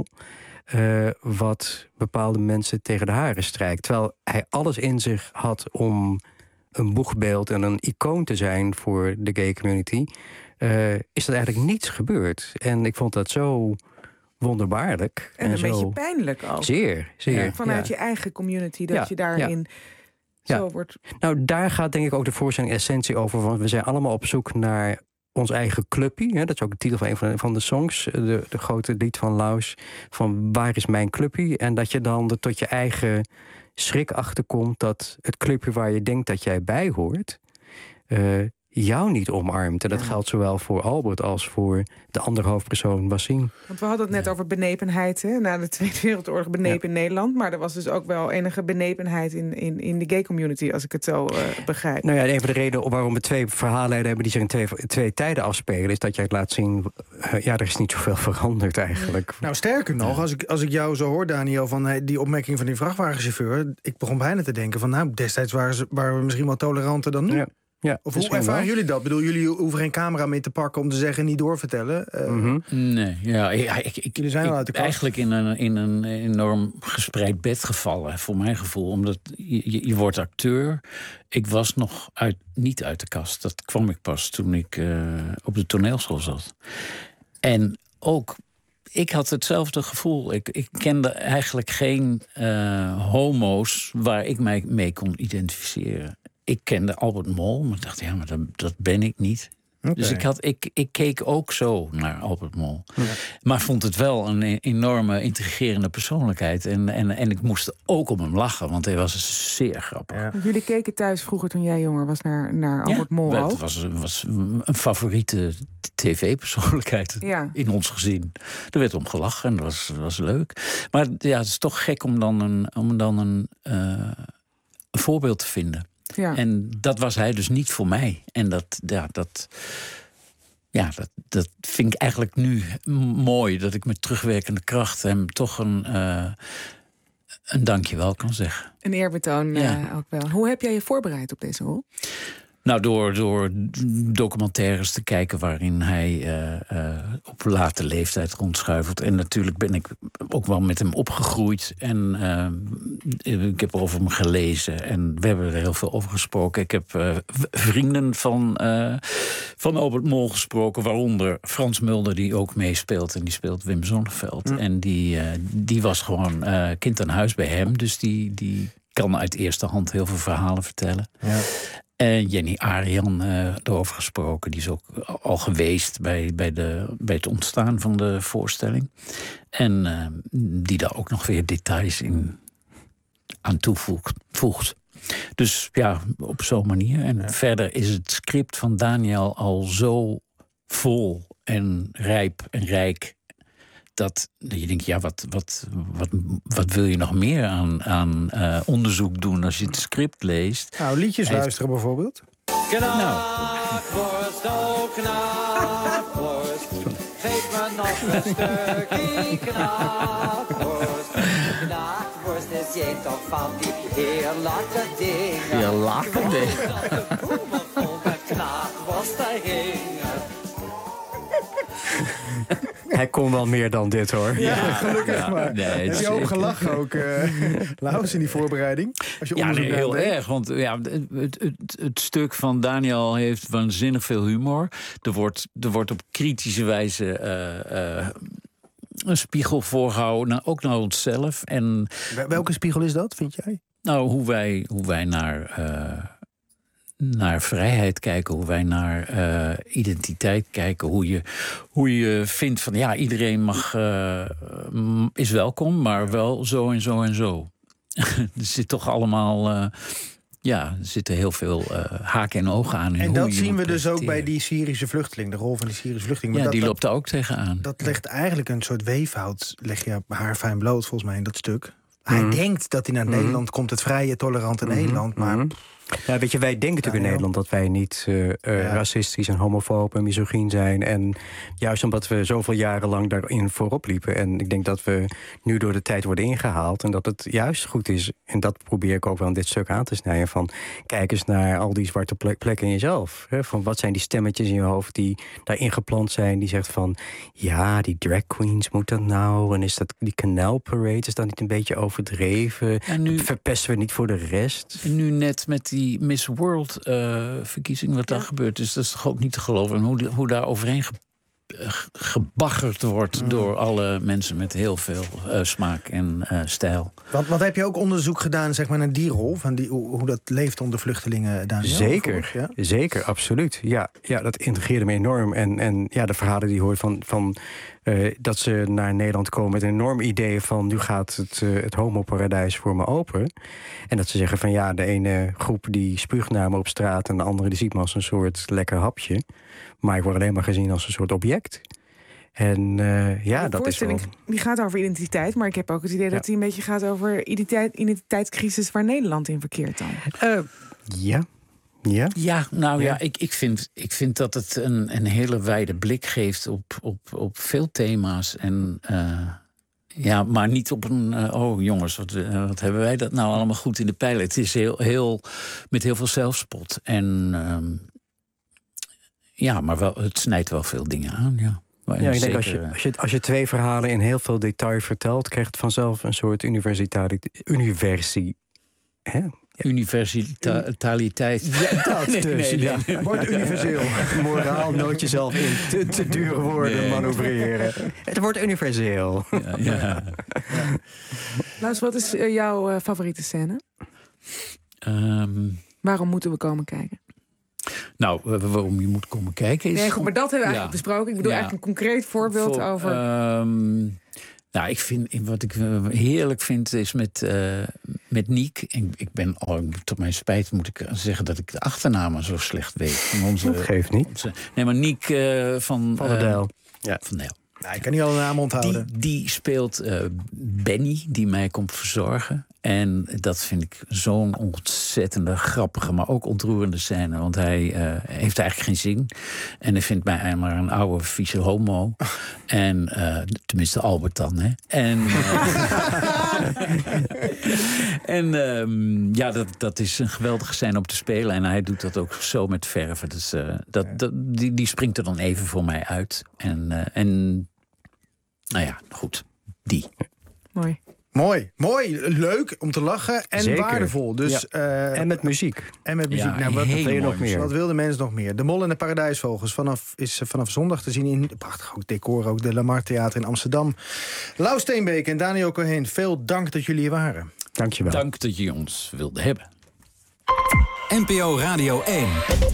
wat bepaalde mensen tegen de haren strijkt. Terwijl hij alles in zich had om een boegbeeld en een icoon te zijn voor de gay community... is dat eigenlijk niets gebeurd. En ik vond dat zo wonderbaarlijk. En een beetje pijnlijk ook. Zeer. Vanuit je eigen community, dat je daarin zo wordt... Nou, daar gaat denk ik ook de voorstelling essentie over. Want we zijn allemaal op zoek naar ons eigen clubje. Hè? Dat is ook de titel van een van de songs. De grote lied van Laus. Van waar is mijn clubje? En dat je dan er tot je eigen schrik achterkomt... dat het clubje waar je denkt dat jij bij hoort... jou niet omarmt. En dat geldt zowel voor Albert als voor de andere hoofdpersoon, Wassiem. Want we hadden het net over benepenheid, hè? Na de Tweede Wereldoorlog benepen in Nederland. Maar er was dus ook wel enige benepenheid in de gay community, als ik het zo begrijp. Nou ja, een van de redenen waarom we 2 verhaallijnen hebben die zich in twee tijden afspelen, is dat jij het laat zien, er is niet zoveel veranderd eigenlijk. Nou, sterker nog, als ik jou zo hoor, Daniel, van die opmerking van die vrachtwagenchauffeur, ik begon bijna te denken van, destijds waren we misschien wel toleranter dan nu. Ja. Ja, of hoe ervaren jullie dat? Ik bedoel, jullie hoeven geen camera mee te pakken om te zeggen niet doorvertellen. Nee, jullie zijn wel uit de kast. Eigenlijk in een enorm gespreid bed gevallen, voor mijn gevoel. Omdat je wordt acteur. Ik was nog niet uit de kast. Dat kwam ik pas toen ik op de toneelschool zat. En ook... Ik had hetzelfde gevoel. Ik kende eigenlijk geen homo's waar ik mij mee kon identificeren. Ik kende Albert Mol, maar dacht, maar dat ben ik niet. Okay. Dus ik keek ook zo naar Albert Mol. Ja. Maar vond het wel een enorme intrigerende persoonlijkheid. En ik moest ook om hem lachen, want hij was zeer grappig. Ja. Jullie keken thuis vroeger toen jij jonger was naar Albert Mol ook? Het was een favoriete tv-persoonlijkheid in ons gezin. Er werd om gelachen en dat was leuk. Maar ja, het is toch gek om dan een voorbeeld te vinden. Ja. En dat was hij dus niet voor mij. En dat vind ik eigenlijk nu mooi, dat ik met terugwerkende kracht hem toch een dankjewel kan zeggen. Een eerbetoon ook wel. Hoe heb jij je voorbereid op deze rol? Nou, door documentaires te kijken waarin hij op late leeftijd rondschuifelt. En natuurlijk ben ik ook wel met hem opgegroeid. En ik heb over hem gelezen. En we hebben er heel veel over gesproken. Ik heb vrienden van Albert Mol gesproken. Waaronder Frans Mulder, die ook meespeelt. En die speelt Wim Sonneveld. En die was gewoon kind aan huis bij hem. Dus die kan uit eerste hand heel veel verhalen vertellen. Ja. En Jenny Arian erover gesproken. Die is ook al geweest bij het ontstaan van de voorstelling. En die daar ook nog weer details aan toevoegt. Dus ja, op zo'n manier. En verder is het script van Daniel al zo vol en rijp en rijk, dat je denkt, ja, wat wil je nog meer aan onderzoek doen als je het script leest? Nou, liedjes luisteren bijvoorbeeld. Knaakworst, oh knaakworst, geef me nog een stukje knaakworst. Knaakworst is je toch van die heerlijke dingen. Heerlijke dingen. Hoe met knaakworst heen. Hij kon wel meer dan dit, hoor. Ja, gelukkig maar. Nee, heb je ook gelachen ook, Laus, in die voorbereiding? Als je heel erg. Want het stuk van Daniel heeft waanzinnig veel humor. Er wordt op kritische wijze een spiegel voorgehouden, ook naar onszelf. En welke spiegel is dat, vind jij? Nou, hoe wij naar vrijheid kijken, hoe wij naar identiteit kijken, hoe je vindt van ja, iedereen is welkom, maar wel zo en zo en zo. Er zit toch allemaal, er zitten heel veel haken en ogen aan. En dat zien we dus ook bij die Syrische vluchteling, de rol van die Syrische vluchteling. Maar die loopt er ook tegenaan. Dat legt eigenlijk een soort weefhout, leg je haar fijn bloot volgens mij in dat stuk. Hij denkt dat hij naar Nederland komt, het vrije, tolerante Nederland, maar Ja, weet je, wij denken natuurlijk in Nederland dat wij niet racistisch en homofoob en misogyn zijn. En juist omdat we zoveel jaren lang daarin voorop liepen. En ik denk dat we nu door de tijd worden ingehaald. En dat het juist goed is. En dat probeer ik ook wel in dit stuk aan te snijden. Van kijk eens naar al die zwarte plekken in jezelf. Hè? Van wat zijn die stemmetjes in je hoofd die daarin geplant zijn. Die zegt van ja, die drag queens, moet dat nou? En is dat die Canal Parade, is dat niet een beetje overdreven? En nu verpesten we niet voor de rest. En nu net met die Miss World verkiezing, wat daar gebeurd is, dat is toch ook niet te geloven. En hoe daar overheen gebaggerd wordt door alle mensen met heel veel smaak en stijl. Want heb je ook onderzoek gedaan, zeg maar, naar die rol? Van hoe dat leeft onder vluchtelingen? Daniel? Zeker, zeker, absoluut. Ja, dat integreerde me enorm. En ja, de verhalen die je hoort van dat ze naar Nederland komen met een enorm idee van nu gaat het homoparadijs voor me open. En dat ze zeggen van ja, de ene groep die spuugt naar me op straat en de andere die ziet me als een soort lekker hapje. Maar ik word alleen maar gezien als een soort object. En dat is wel... Die gaat over identiteit, maar ik heb ook het idee dat die een beetje gaat over identiteitscrisis waar Nederland in verkeert dan. Ik vind dat het een hele wijde blik geeft op veel thema's. En maar niet op een jongens, wat hebben wij dat nou allemaal goed in de pijlen. Het is met heel veel zelfspot. En maar wel, het snijdt wel veel dingen aan, ja. Ja, ik denk als je twee verhalen in heel veel detail vertelt, krijgt het vanzelf een soort universaliteit. Ja, dat dus. Nee. Wordt universeel. Moraal, nood jezelf in te dure woorden manoeuvreren. Het wordt universeel. Ja. Lars, wat is jouw favoriete scène? Waarom moeten we komen kijken? Nou, waarom je moet komen kijken is... Nee, goed, maar dat hebben we eigenlijk besproken. Ik bedoel eigenlijk een concreet voorbeeld over... Nou, wat ik heerlijk vind is met Niek. Ik ben tot mijn spijt moet ik zeggen dat ik de achternamen zo slecht weet. Van dat geeft niet. Nee, maar Niek van der Dijl. Ja. Van Dijl. Nou, ik kan niet alle namen onthouden. Die speelt Benny, die mij komt verzorgen. En dat vind ik zo'n ontzettende grappige, maar ook ontroerende scène. Want hij heeft eigenlijk geen zin. En hij vindt mij maar een oude, vieze homo. En tenminste Albert dan, hè. En dat is een geweldige scène om te spelen. En hij doet dat ook zo met verven. Dus die springt er dan even voor mij uit. En nou ja, goed. Die. Mooi, leuk om te lachen en zeker. Waardevol. Dus, en met muziek. Nou, wat wil je nog meer? Wat wil de mens nog meer? De Mol en de Paradijsvogels is vanaf zondag te zien in prachtig decor ook de Lamar Theater in Amsterdam. Lau Steenbeek en Daniel Cohen, veel dank dat jullie hier waren. Dank je wel. Dank dat je ons wilde hebben. NPO Radio 1.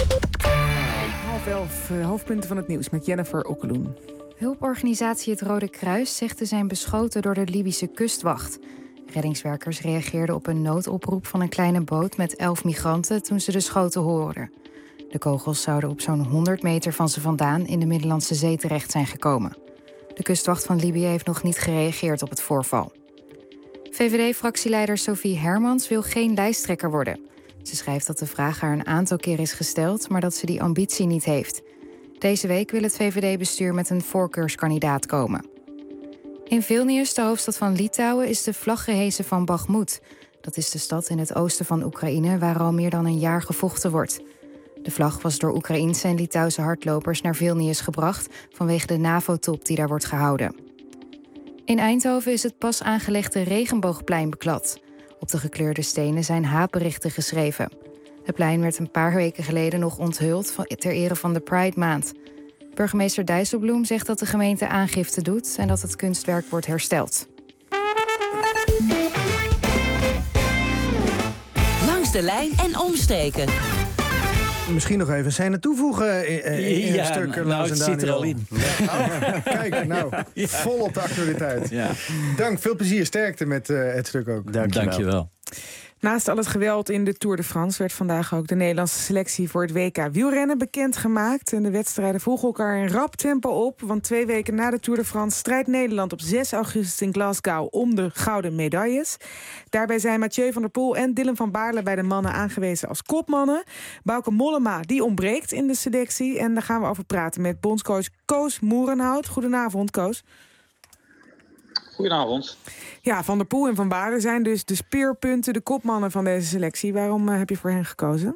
10:30, hoofdpunten van het nieuws met Jennifer Okkeloen. Hulporganisatie Het Rode Kruis zegt te zijn beschoten door de Libische kustwacht. Reddingswerkers reageerden op een noodoproep van een kleine boot met 11 migranten toen ze de schoten hoorden. De kogels zouden op zo'n 100 meter van ze vandaan in de Middellandse Zee terecht zijn gekomen. De kustwacht van Libië heeft nog niet gereageerd op het voorval. VVD-fractieleider Sophie Hermans wil geen lijsttrekker worden. Ze schrijft dat de vraag haar een aantal keer is gesteld, maar dat ze die ambitie niet heeft. Deze week wil het VVD-bestuur met een voorkeurskandidaat komen. In Vilnius, de hoofdstad van Litouwen, is de vlag gehesen van Bakhmut. Dat is de stad in het oosten van Oekraïne waar al meer dan een jaar gevochten wordt. De vlag was door Oekraïense en Litouwse hardlopers naar Vilnius gebracht vanwege de NAVO-top die daar wordt gehouden. In Eindhoven is het pas aangelegde Regenboogplein beklad. Op de gekleurde stenen zijn haatberichten geschreven. Het plein werd een paar weken geleden nog onthuld ter ere van de Pride Maand. Burgemeester Dijsselbloem zegt dat de gemeente aangifte doet en dat het kunstwerk wordt hersteld. Langs de lijn en omstreken. Misschien nog even scène toevoegen in een stuk. Nou, het zit er al in. Kijk, vol op de actualiteit. Ja. Dank, veel plezier, sterkte met het stuk ook. Dank je wel. Naast al het geweld in de Tour de France werd vandaag ook de Nederlandse selectie voor het WK wielrennen bekendgemaakt. En de wedstrijden volgen elkaar in rap tempo op. Want 2 weken na de Tour de France strijdt Nederland op 6 augustus in Glasgow om de gouden medailles. Daarbij zijn Mathieu van der Poel en Dylan van Baarle bij de mannen aangewezen als kopmannen. Bauke Mollema, die ontbreekt in de selectie. En daar gaan we over praten met bondscoach Koos Moerenhout. Goedenavond, Koos. Goedenavond. Ja, Van der Poel en Van Baarle zijn dus de speerpunten, de kopmannen van deze selectie. Waarom heb je voor hen gekozen?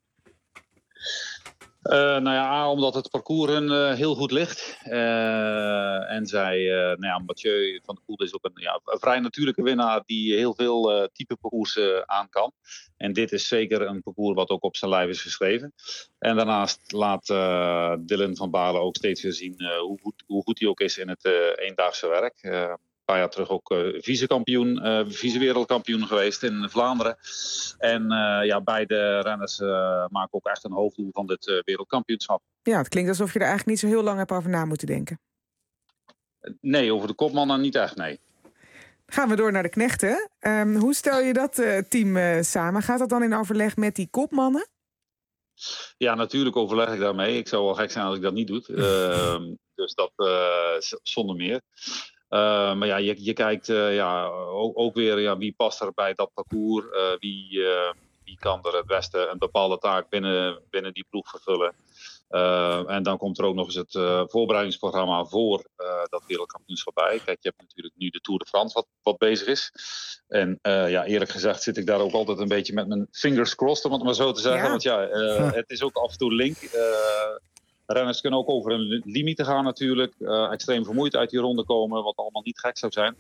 Omdat het parcours hun heel goed ligt. En Mathieu van der Poel is ook een vrij natuurlijke winnaar die heel veel type parcours aan kan. En dit is zeker een parcours wat ook op zijn lijf is geschreven. En daarnaast laat Dylan van Baarle ook steeds weer zien hoe goed hij ook is in het eendaagse werk. Een paar jaar terug ook vice-wereldkampioen geweest in Vlaanderen. En beide renners maken ook echt een hoofddoel van dit wereldkampioenschap. Ja, het klinkt alsof je er eigenlijk niet zo heel lang hebt over na moeten denken. Nee, over de kopmannen niet echt, nee. Gaan we door naar de knechten. Hoe stel je dat team samen? Gaat dat dan in overleg met die kopmannen? Ja, natuurlijk overleg ik daarmee. Ik zou wel gek zijn als ik dat niet doe. Dus dat zonder meer. Maar ja, je kijkt ook weer wie past er bij dat parcours. Wie kan er het beste een bepaalde taak binnen die ploeg vervullen. En dan komt er ook nog eens het voorbereidingsprogramma voor dat wereldkampioenschap bij. Kijk, je hebt natuurlijk nu de Tour de France wat bezig is. En eerlijk gezegd zit ik daar ook altijd een beetje met mijn fingers crossed, om het maar zo te zeggen. Ja. Want het is ook af en toe link. Renners kunnen ook over een limiet gaan natuurlijk. Extreem vermoeid uit die ronde komen, wat allemaal niet gek zou zijn.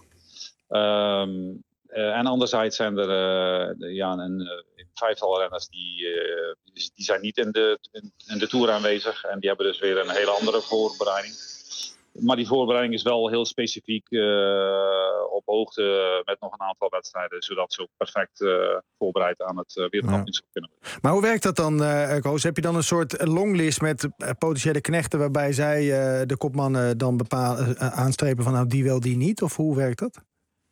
En anderzijds zijn er een vijftal renners die zijn niet in de Tour aanwezig. En die hebben dus weer een hele andere voorbereiding. Maar die voorbereiding is wel heel specifiek op hoogte met nog een aantal wedstrijden, zodat ze ook perfect voorbereid aan het wereldkampioenschap kunnen worden. Maar hoe werkt dat dan, Koos? Heb je dan een soort longlist met potentiële knechten waarbij zij de kopmannen dan aanstrepen van nou die wel, die niet? Of hoe werkt dat?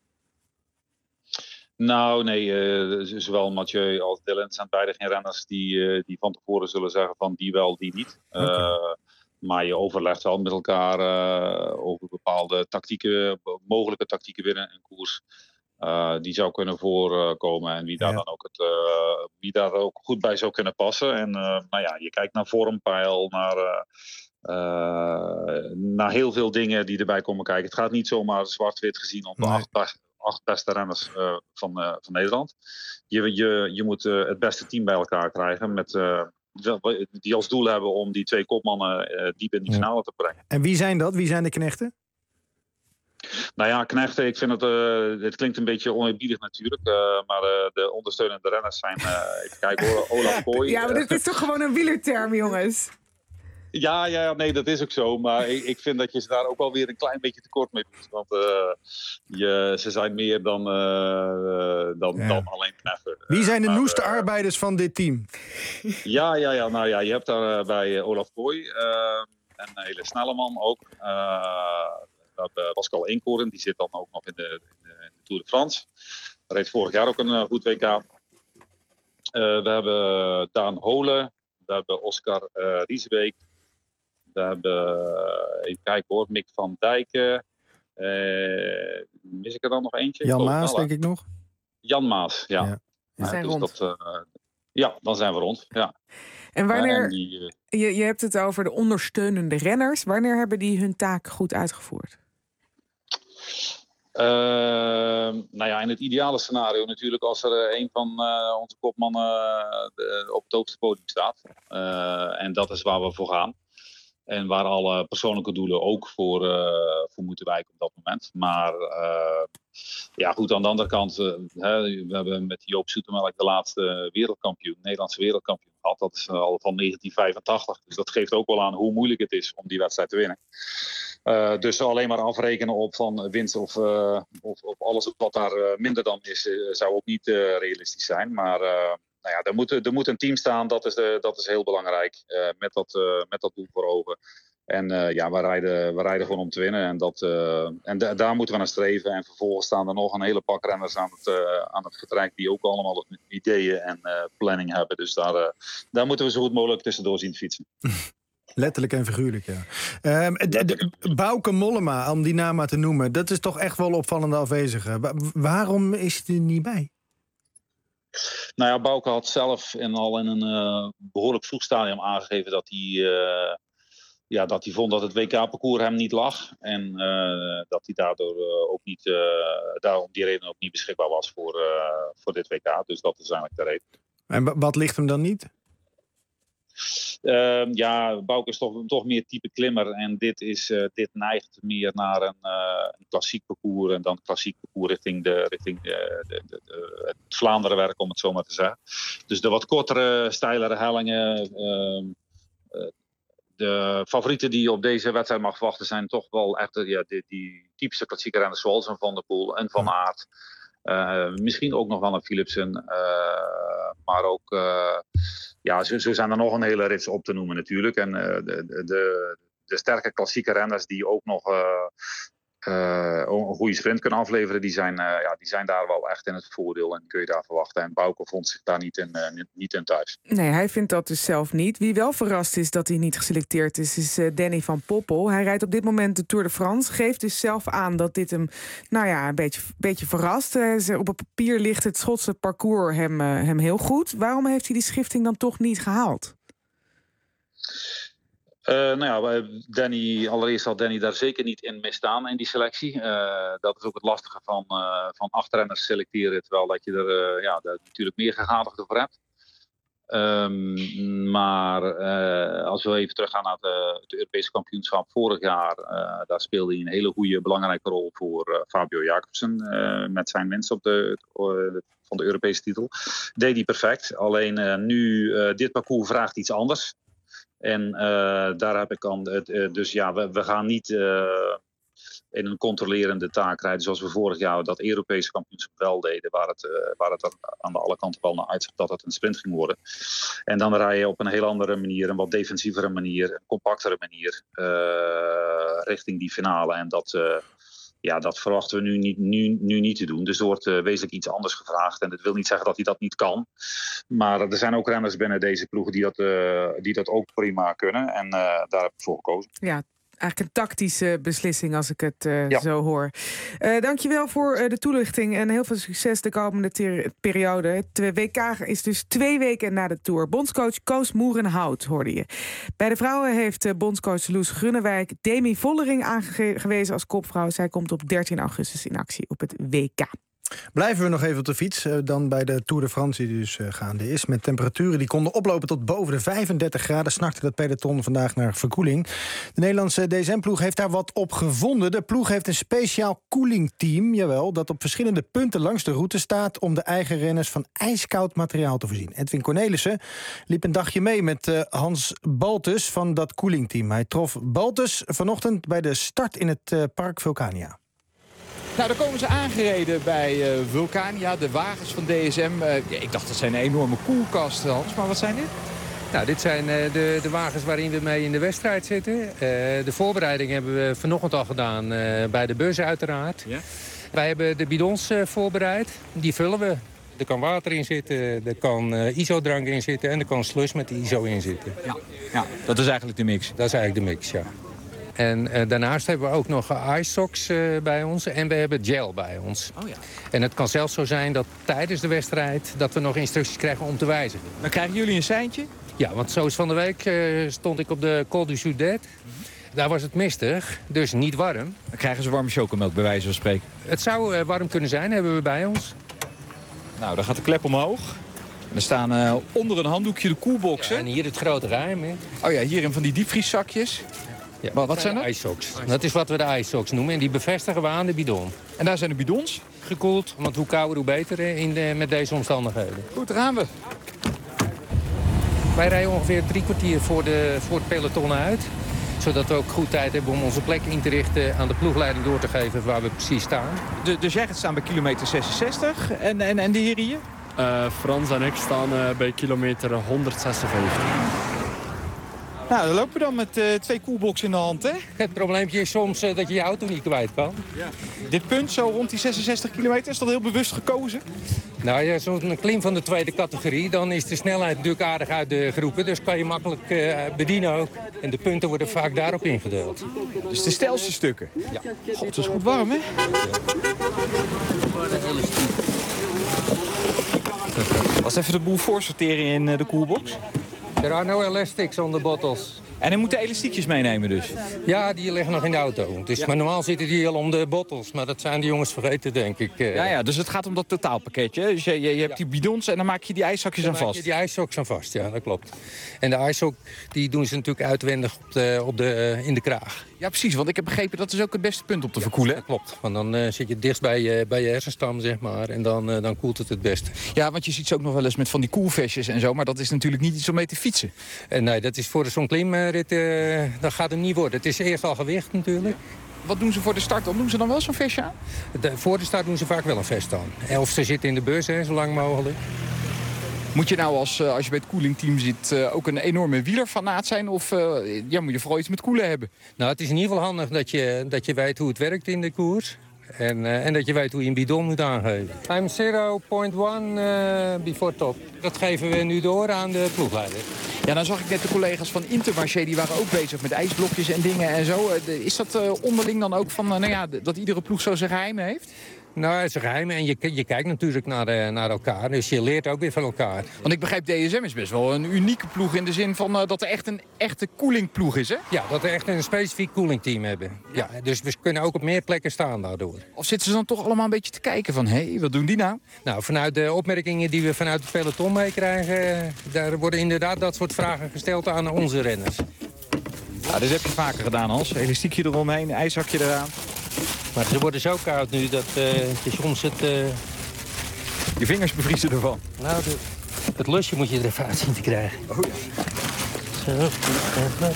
Nou, nee. Zowel Mathieu als Dylan zijn beide geen renners die van tevoren zullen zeggen van die wel, die niet. Okay. Maar je overlegt wel met elkaar over bepaalde tactieken, mogelijke tactieken binnen een koers. Die zou kunnen voorkomen en wie daar dan ook wie daar ook goed bij zou kunnen passen. En je kijkt naar vormpeil, naar heel veel dingen die erbij komen kijken. Het gaat niet zomaar zwart-wit gezien om de 8 beste renners van Nederland. Je moet het beste team bij elkaar krijgen die als doel hebben om die 2 kopmannen diep in die finale te brengen. En wie zijn dat? Wie zijn de knechten? Nou ja, knechten, ik vind het klinkt een beetje oneerbiedig natuurlijk, maar de ondersteunende renners zijn, even kijken hoor, Olaf Kooi. Ja, maar dit is toch gewoon een wielerterm, jongens? Ja, nee, dat is ook zo. Maar ik vind dat je ze daar ook wel weer een klein beetje tekort mee doet. Want ze zijn meer dan alleen knechten. Wie zijn de noeste arbeiders van dit team? Ja. Nou ja, je hebt daar bij Olaf Kooi en een hele snelle man ook. We hebben Pascal Eenkoren, die zit dan ook nog in de Tour de France. Hij reed vorig jaar ook een goed WK. We hebben Daan Holen. We hebben Oscar Riesebeek. We hebben, even kijken hoor, Mick van Dijken. Mis ik er dan nog eentje? Jan Maas, denk ik nog. Jan Maas, ja. We zijn rond. Dan zijn we rond, ja. En wanneer, je hebt het over de ondersteunende renners. Wanneer hebben die hun taak goed uitgevoerd? In het ideale scenario natuurlijk als er een van onze kopmannen op het hoogste podium staat. En dat is waar we voor gaan. En waar alle persoonlijke doelen ook voor moeten wijken op dat moment. Maar goed, aan de andere kant, we hebben met Joop Zoetemelk de laatste Nederlandse wereldkampioen gehad. Dat is al van 1985. Dus dat geeft ook wel aan hoe moeilijk het is om die wedstrijd te winnen. Dus alleen maar afrekenen op van winst of alles wat daar minder dan is, zou ook niet realistisch zijn. Maar er moet een team staan, dat is heel belangrijk, met dat doel voor ogen. En we rijden gewoon om te winnen. En daar moeten we naar streven. En vervolgens staan er nog een hele pak renners aan het vertrek die ook allemaal ideeën en planning hebben. Dus daar moeten we zo goed mogelijk tussendoor zien te fietsen. Letterlijk en figuurlijk, ja. Bauke Mollema, om die naam maar te noemen, dat is toch echt wel opvallende afwezige. Waarom is hij er niet bij? Nou ja, Bauke had zelf al in een behoorlijk vroeg stadium aangegeven dat hij vond dat het WK-parcours hem niet lag. En dat hij daardoor ook niet, daarom die reden ook niet beschikbaar was voor dit WK. Dus dat is eigenlijk de reden. En wat ligt hem dan niet? Bauke is toch meer type klimmer. En dit neigt meer naar een klassiek parcours. En dan klassiek parcours richting het Vlaanderenwerk, om het zo maar te zeggen. Dus de wat kortere, steilere hellingen. De favorieten die je op deze wedstrijd mag verwachten zijn toch wel echt die typische klassieke renners zoals een Van der Poel en Van Aert. Misschien ook nog wel een Philipsen. Maar ook, zo zijn er nog een hele rits op te noemen natuurlijk. En de sterke klassieke renners die ook nog een goede sprint kunnen afleveren, die zijn daar wel echt in het voordeel en kun je daar verwachten. En Bauke vond zich daar niet in thuis. Nee, hij vindt dat dus zelf niet. Wie wel verrast is dat hij niet geselecteerd is Danny van Poppel. Hij rijdt op dit moment de Tour de France. Geeft dus zelf aan dat dit hem een beetje verrast. Op het papier ligt het Schotse parcours hem heel goed. Waarom heeft hij die schifting dan toch niet gehaald? Allereerst zal Danny daar zeker niet in misstaan in die selectie. Dat is ook het lastige van achterrenners selecteren, terwijl dat je er natuurlijk meer gegadigden voor hebt. Maar als we even teruggaan naar het Europese kampioenschap vorig jaar, daar speelde hij een hele goede, belangrijke rol voor Fabio Jacobsen met zijn winst van de Europese titel. Deed hij perfect. Alleen nu, dit parcours vraagt iets anders. En daar heb ik dan... Dus ja, we gaan niet in een controlerende taak rijden zoals we vorig jaar dat Europese kampioenschap wel deden. Waar het aan alle kanten wel naar uitzag dat het een sprint ging worden. En dan rij je op een heel andere manier, een wat defensievere manier, een compactere manier richting die finale. En dat verwachten we nu niet te doen. Dus er wordt wezenlijk iets anders gevraagd. En dat wil niet zeggen dat hij dat niet kan. Maar er zijn ook renners binnen deze ploegen die dat ook prima kunnen. En daar heb ik voor gekozen. Ja. Eigenlijk een tactische beslissing als ik het zo hoor. Dankjewel voor de toelichting en heel veel succes de komende periode. Het WK is dus 2 weken na de Tour. Bondscoach Koos Moerenhout hoorde je. Bij de vrouwen heeft bondscoach Loes Grunnewijk Demi Vollering aangewezen als kopvrouw. Zij komt op 13 augustus in actie op het WK. Blijven we nog even op de fiets, dan bij de Tour de France die dus gaande is. Met temperaturen die konden oplopen tot boven de 35 graden... snakte dat peloton vandaag naar verkoeling. De Nederlandse DSM-ploeg heeft daar wat op gevonden. De ploeg heeft een speciaal koelingteam, jawel, dat op verschillende punten langs de route staat... om de eigen renners van ijskoud materiaal te voorzien. Edwin Cornelissen liep een dagje mee met Hans Baltus van dat koelingteam. Hij trof Baltus vanochtend bij de start in het park Vulcania. Nou, dan komen ze aangereden bij Vulcania, de wagens van DSM. Ik dacht dat zijn enorme koelkasten, Hans, maar wat zijn dit? Nou, dit zijn de wagens waarin we mee in de wedstrijd zitten. De voorbereiding hebben we vanochtend al gedaan bij de bus uiteraard. Ja. Wij hebben de bidons voorbereid, die vullen we. Er kan water in zitten, er kan ISO-drank in zitten en er kan slush met ISO in zitten. Ja, dat is eigenlijk de mix. Dat is eigenlijk de mix, ja. En daarnaast hebben we ook nog ice socks bij ons en we hebben gel bij ons. Oh ja. En het kan zelfs zo zijn dat tijdens de wedstrijd dat we nog instructies krijgen om te wijzigen. Dan krijgen jullie een seintje? Ja, want zoals van de week stond ik op de Col du Soudet. Daar was het mistig, dus niet warm. Dan krijgen ze warme chocomelk bij wijze van spreken. Het zou warm kunnen zijn, hebben we bij ons. Nou, dan gaat de klep omhoog. En er staan onder een handdoekje de koelboxen. Ja, en hier het grote geheim. Hè? Oh ja, hier in van die diepvrieszakjes. Ja, wat zijn dat? Ice socks. Dat is wat we de ice socks noemen. En die bevestigen we aan de bidon. En daar zijn de bidons? Gekoeld, want hoe kouder hoe beter met deze omstandigheden. Goed, daar gaan we. Wij rijden ongeveer 3 kwartier voor het peloton uit. Zodat we ook goed tijd hebben om onze plek in te richten... aan de ploegleiding door te geven waar we precies staan. Dus jij gaat staan bij kilometer 66. En de heren hier? Frans en ik staan bij kilometer 156. Nou, dan lopen we dan met 2 koelboxen in de hand, hè? Het probleempje is soms dat je je auto niet kwijt kan. Ja. Dit punt, zo rond die 66 kilometer, is dat heel bewust gekozen? Nou ja, zo'n klim van de tweede categorie, dan is de snelheid natuurlijk aardig uitgeroepen. Dus kan je makkelijk bedienen ook. En de punten worden vaak daarop ingedeeld. Dus de steilste stukken? Ja. God, het is goed warm, hè? Was even de boel voorsorteren in de koelbox? There are no elastics on the bottles. En hij moet de elastiekjes meenemen dus? Ja, die liggen nog in de auto. Dus, maar normaal zitten die al om de bottles. Maar dat zijn de jongens vergeten, denk ik. Ja, dus het gaat om dat totaalpakketje. Dus je hebt die bidons en dan maak je die ijszakjes aan vast. Dan maak je die ijssocks aan vast, ja, dat klopt. En de ijssok, die doen ze natuurlijk uitwendig in de kraag. Ja, precies, want ik heb begrepen dat is ook het beste punt om te verkoelen. Dat klopt, want dan zit je dichtst bij je hersenstam, zeg maar. En dan koelt het beste. Ja, want je ziet ze ook nog wel eens met van die koelvestjes en zo. Maar dat is natuurlijk niet iets om mee te fietsen. Nee, dat is voor zo'n klimrit, dat gaat hem niet worden. Het is eerst al gewicht natuurlijk. Wat doen ze voor de start dan? Doen ze dan wel zo'n vestje aan? Voor de start doen ze vaak wel een vest aan. Of ze zitten in de bus, zo lang mogelijk. Moet je nou als je bij het koelingteam zit ook een enorme wielerfanaat zijn? Of moet je vooral iets met koelen hebben? Nou, het is in ieder geval handig dat je weet hoe het werkt in de koers. En dat je weet hoe je een bidon moet aangeven. I'm 0.1 before top. Dat geven we nu door aan de ploegleider. Ja, dan zag ik net de collega's van Intermarché, die waren ook bezig met ijsblokjes en dingen en zo. Is dat onderling dan ook van, dat iedere ploeg zo zijn geheimen heeft? Nou, het is een geheim en je kijkt natuurlijk naar elkaar. Dus je leert ook weer van elkaar. Want ik begrijp, DSM is best wel een unieke ploeg in de zin van dat er echt een echte koelingploeg is, hè? Ja, dat we echt een specifiek koelingteam hebben. Ja, dus we kunnen ook op meer plekken staan daardoor. Of zitten ze dan toch allemaal een beetje te kijken van, hé, wat doen die nou? Nou, vanuit de opmerkingen die we vanuit het peloton meekrijgen, daar worden inderdaad dat soort vragen gesteld aan onze renners. Ja, dit heb je vaker gedaan, Hans. Elastiekje eromheen, ijszakje eraan. Maar ze worden zo koud nu dat je soms het... Je vingers bevriezen ervan. Nou, het lusje moet je er even uit zien te krijgen. Oh ja. Zo, en wat.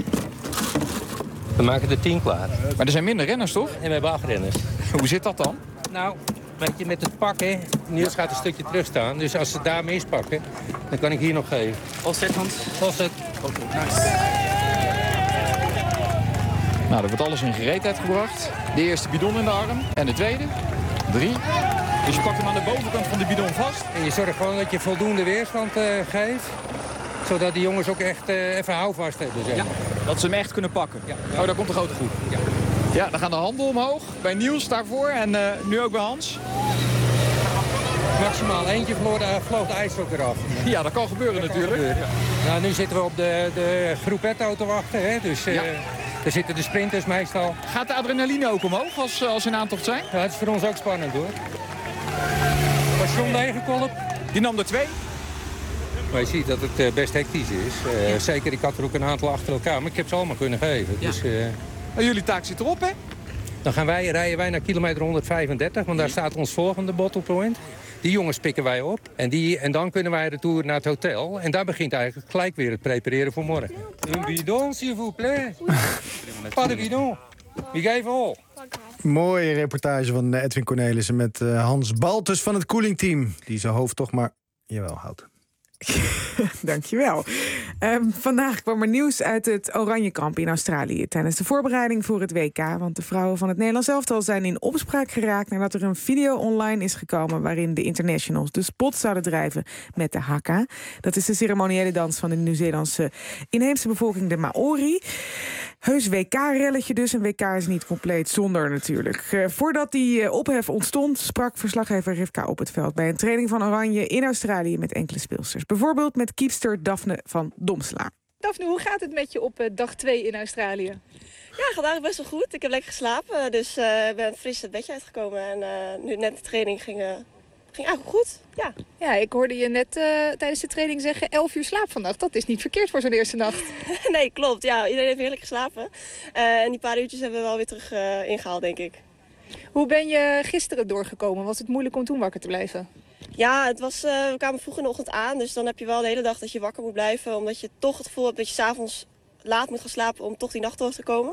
We maken er 10 klaar. Maar er zijn minder renners, toch? En we hebben 8 renners. Hoe zit dat dan? Nou, weet je, met het pakken, Niels gaat een stukje terug staan. Dus als ze daar mispakken, dan kan ik hier nog geven. Offset, Hans. Offset. Oké, nice. Nou, er wordt alles in gereedheid gebracht. De eerste bidon in de arm. En de tweede. 3. Dus je pakt hem aan de bovenkant van de bidon vast. En je zorgt gewoon dat je voldoende weerstand geeft. Zodat die jongens ook echt even houvast hebben. Zeg maar. Ja, dat ze hem echt kunnen pakken. Ja. Oh, daar komt de grote groep. Ja. Ja, dan gaan de handen omhoog. Bij Niels daarvoor en nu ook bij Hans. Maximaal eentje vloog de ijs ook eraf. Ja, dat kan gebeuren natuurlijk. Ja. Nou, nu zitten we op de groepetto te wachten. Hè? Dus daar zitten de sprinters meestal. Gaat de adrenaline ook omhoog als in aantocht zijn? Ja, het is voor ons ook spannend hoor. Was John Degenkolp? Die nam er 2. Maar je ziet dat het best hectisch is. Zeker, ik had er ook een aantal achter elkaar. Maar ik heb ze allemaal kunnen geven. Ja. Dus, maar jullie taak zit erop, hè? Dan rijden wij naar kilometer 135. Want daar staat ons volgende bottlepoint. Die jongens pikken wij op. En dan kunnen wij retour naar het hotel. En daar begint eigenlijk gelijk weer het prepareren voor morgen. Een bidon, s'il vous plaît. Pas de bidon. We geven all. Mooie reportage van Edwin Cornelissen met Hans Baltus van het koelingteam. Die zijn hoofd toch maar jawel houdt. Dankjewel. Vandaag kwam er nieuws uit het Oranjekamp in Australië tijdens de voorbereiding voor het WK. Want de vrouwen van het Nederlands elftal zijn in opspraak geraakt nadat er een video online is gekomen waarin de internationals de spot zouden drijven met de haka. Dat is de ceremoniële dans van de Nieuw-Zeelandse inheemse bevolking, de Maori. Heus WK-relletje dus. Een WK is niet compleet zonder natuurlijk. Voordat die ophef ontstond, sprak verslaggever Rivka op het veld bij een training van Oranje in Australië met enkele speelsters. Bijvoorbeeld met keepster Daphne van Domsla. Daphne, hoe gaat het met je op dag 2 in Australië? Ja, gaat eigenlijk best wel goed. Ik heb lekker geslapen, dus ik ben fris het bedje uitgekomen. En nu net de training ging eigenlijk goed. Ja. Ja, ik hoorde je net tijdens de training zeggen 11 uur slaap vannacht. Dat is niet verkeerd voor zo'n eerste nacht. Nee, klopt. Ja, iedereen heeft heerlijk geslapen. En die paar uurtjes hebben we wel weer terug ingehaald, denk ik. Hoe ben je gisteren doorgekomen? Was het moeilijk om toen wakker te blijven? Ja, we kwamen vroeg in de ochtend aan. Dus dan heb je wel de hele dag dat je wakker moet blijven. Omdat je toch het gevoel hebt dat je 's avonds laat moet gaan slapen om toch die nacht door te komen.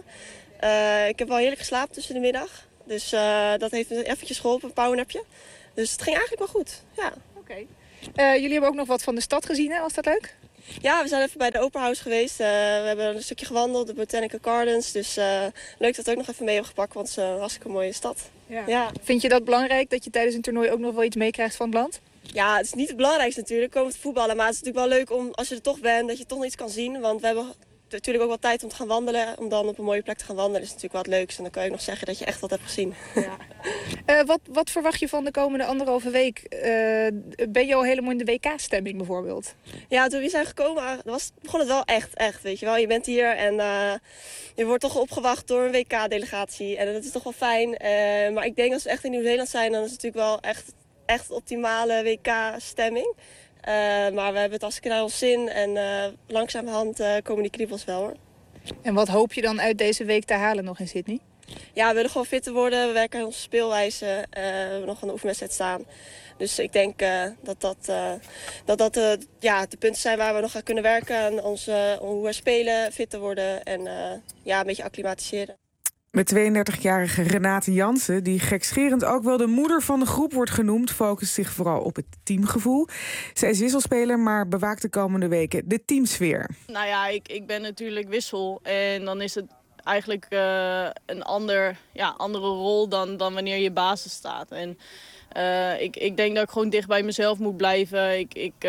Ik heb wel heerlijk geslapen tussen de middag. Dus dat heeft me eventjes geholpen, een powernapje. Dus het ging eigenlijk wel goed, ja. Oké. Jullie hebben ook nog wat van de stad gezien, hè? Was dat leuk? Ja, we zijn even bij de Opera House geweest. We hebben een stukje gewandeld, de Botanical Gardens. Dus leuk dat we ook nog even mee hebben gepakt, want het is een hartstikke mooie stad. Ja. Vind je dat belangrijk, dat je tijdens een toernooi ook nog wel iets meekrijgt van het land? Ja, het is niet het belangrijkste natuurlijk, komen te voetballen. Maar het is natuurlijk wel leuk om, als je er toch bent, dat je toch nog iets kan zien. Want we hebben natuurlijk ook wel tijd om te gaan wandelen. Om dan op een mooie plek te gaan wandelen is natuurlijk wel het leukste. En dan kan je nog zeggen dat je echt wat hebt gezien. Ja. Wat verwacht je van de komende 1,5 week? Ben je al helemaal in de WK-stemming bijvoorbeeld? Ja, toen we zijn gekomen begon het wel echt, weet je wel. Je bent hier en je wordt toch opgewacht door een WK-delegatie. En dat is toch wel fijn. Maar ik denk als we echt in Nieuw-Zeeland zijn, dan is het natuurlijk wel echt optimale WK-stemming. Maar we hebben het hartstikke naar ons zin en langzamerhand komen die kriebels wel hoor. En wat hoop je dan uit deze week te halen nog in Sydney? Ja, we willen gewoon fitter worden. We werken aan onze speelwijze. We hebben nog een oefenwedstrijd staan. Dus ik denk dat de punten zijn waar we nog aan kunnen werken. Aan hoe we spelen, fitter worden en een beetje acclimatiseren. Met 32-jarige Renate Jansen, die gekscherend ook wel de moeder van de groep wordt genoemd, focust zich vooral op het teamgevoel. Zij is wisselspeler, maar bewaakt de komende weken de teamsfeer. Nou ja, ik ben natuurlijk wissel en dan is het eigenlijk een andere rol dan wanneer je basis staat. En ik denk dat ik gewoon dicht bij mezelf moet blijven.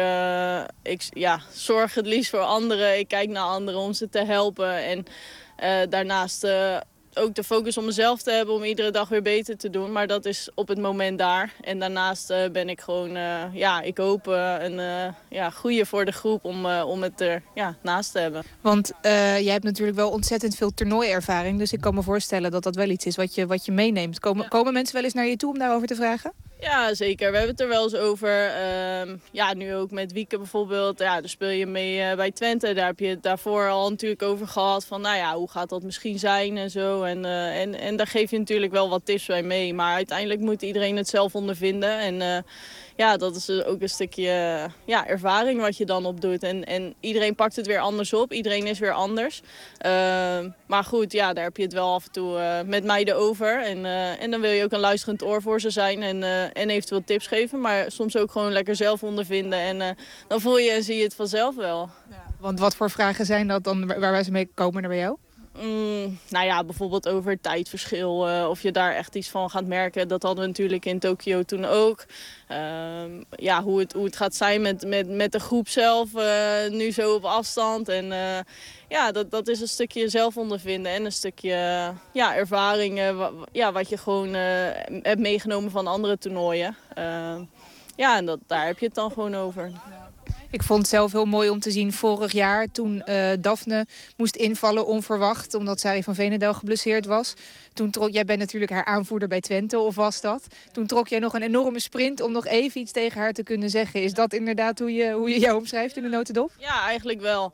Ik zorg het liefst voor anderen. Ik kijk naar anderen om ze te helpen. En daarnaast ook de focus om mezelf te hebben om iedere dag weer beter te doen. Maar dat is op het moment daar. En daarnaast ben ik gewoon, ik hoop een goede voor de groep om het er naast te hebben. Want jij hebt natuurlijk wel ontzettend veel toernooiervaring. Dus ik kan me voorstellen dat dat wel iets is wat je meeneemt. Komen mensen wel eens naar je toe om daarover te vragen? Ja, zeker. We hebben het er wel eens over. Nu ook met Wieke bijvoorbeeld. Ja, daar speel je mee bij Twente. Daar heb je het daarvoor al natuurlijk over gehad. Van hoe gaat dat misschien zijn en zo. En daar geef je natuurlijk wel wat tips bij mee. Maar uiteindelijk moet iedereen het zelf ondervinden. En ja, dat is dus ook een stukje ervaring wat je dan opdoet. En iedereen pakt het weer anders op. Iedereen is weer anders. Maar goed, ja, daar heb je het wel af en toe met meiden over. En dan wil je ook een luisterend oor voor ze zijn en eventueel tips geven. Maar soms ook gewoon lekker zelf ondervinden. En dan voel je en zie je het vanzelf wel. Ja, want wat voor vragen zijn dat dan waar wij ze mee komen naar bij jou? Nou ja, bijvoorbeeld over het tijdverschil. Of je daar echt iets van gaat merken. Dat hadden we natuurlijk in Tokio toen ook. Hoe het gaat zijn met de groep zelf. Nu zo op afstand. En dat is een stukje zelf ondervinden. En een stukje ervaring. Wat je gewoon hebt meegenomen van andere toernooien. En daar heb je het dan gewoon over. Ik vond het zelf heel mooi om te zien vorig jaar toen Daphne moest invallen onverwacht. Omdat Sari van Veenendaal geblesseerd was. Jij bent natuurlijk haar aanvoerder bij Twente, of was dat? Toen trok jij nog een enorme sprint om nog even iets tegen haar te kunnen zeggen. Is dat inderdaad hoe je jou omschrijft in de notendop? Ja, eigenlijk wel.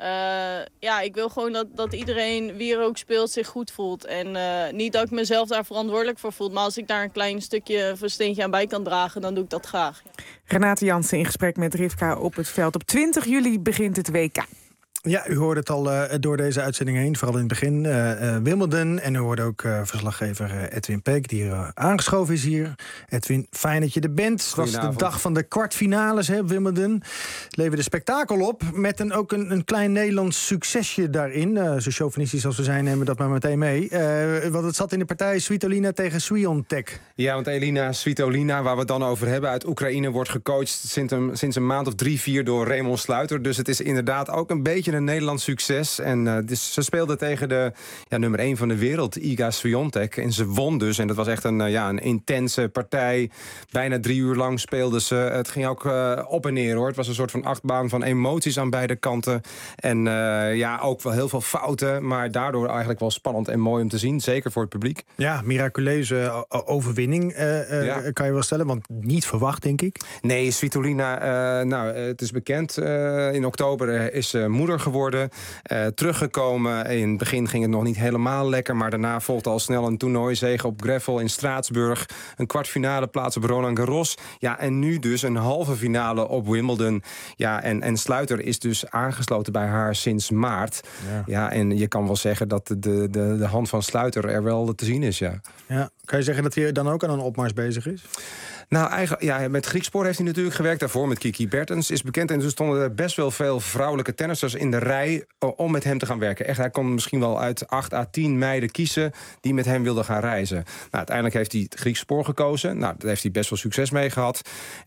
Ik wil gewoon dat iedereen, wie er ook speelt, zich goed voelt. En niet dat ik mezelf daar verantwoordelijk voor voel. Maar als ik daar een klein stukje of een steentje aan bij kan dragen, dan doe ik dat graag. Renate Jansen in gesprek met Rivka op het veld. Op 20 juli begint het WK. Ja, u hoorde het al door deze uitzending heen, vooral in het begin. Wimbledon. En u hoorde ook verslaggever Edwin Peek, die aangeschoven is hier. Edwin, fijn dat je er bent. Het was de dag van de kwartfinales, hè, Wimbledon. Het leverde spektakel op, met ook een klein Nederlands succesje daarin. Zo chauvinistisch als we zijn, nemen we dat maar meteen mee. Want het zat in de partij Svitolina tegen Swiatek. Ja, want Elina Svitolina, waar we het dan over hebben, uit Oekraïne wordt gecoacht sinds een maand of 3-4 door Raymond Sluiter. Dus het is inderdaad ook een beetje een Nederlands succes. En dus ze speelde tegen de nummer 1 van de wereld, Iga Swiatek. En ze won dus. En dat was echt een intense partij. Bijna 3 uur lang speelden ze. Het ging ook op en neer, hoor. Het was een soort van achtbaan van emoties aan beide kanten. En ook wel heel veel fouten. Maar daardoor eigenlijk wel spannend en mooi om te zien. Zeker voor het publiek. Ja, miraculeuze overwinning kan je wel stellen. Want niet verwacht, denk ik. Nee, Svitolina, het is bekend. In oktober is moeder geworden. Teruggekomen. In het begin ging het nog niet helemaal lekker. Maar daarna volgde al snel een toernooizege op gravel in Straatsburg. Een kwartfinale plaats op Roland Garros. Ja, en nu dus een halve finale op Wimbledon. Ja, en Sluiter is dus aangesloten bij haar sinds maart. Ja, en je kan wel zeggen dat de hand van Sluiter er wel te zien is, ja. Kan je zeggen dat hij dan ook aan een opmars bezig is? Nou, eigenlijk, met Griekspoor heeft hij natuurlijk gewerkt. Daarvoor met Kiki Bertens is bekend. En er stonden er best wel veel vrouwelijke tennissers in de rij om met hem te gaan werken. Echt, hij kon misschien wel uit 8 à 10 meiden kiezen die met hem wilden gaan reizen. Nou, uiteindelijk heeft hij het Griekspoor gekozen. Nou, daar heeft hij best wel succes mee gehad.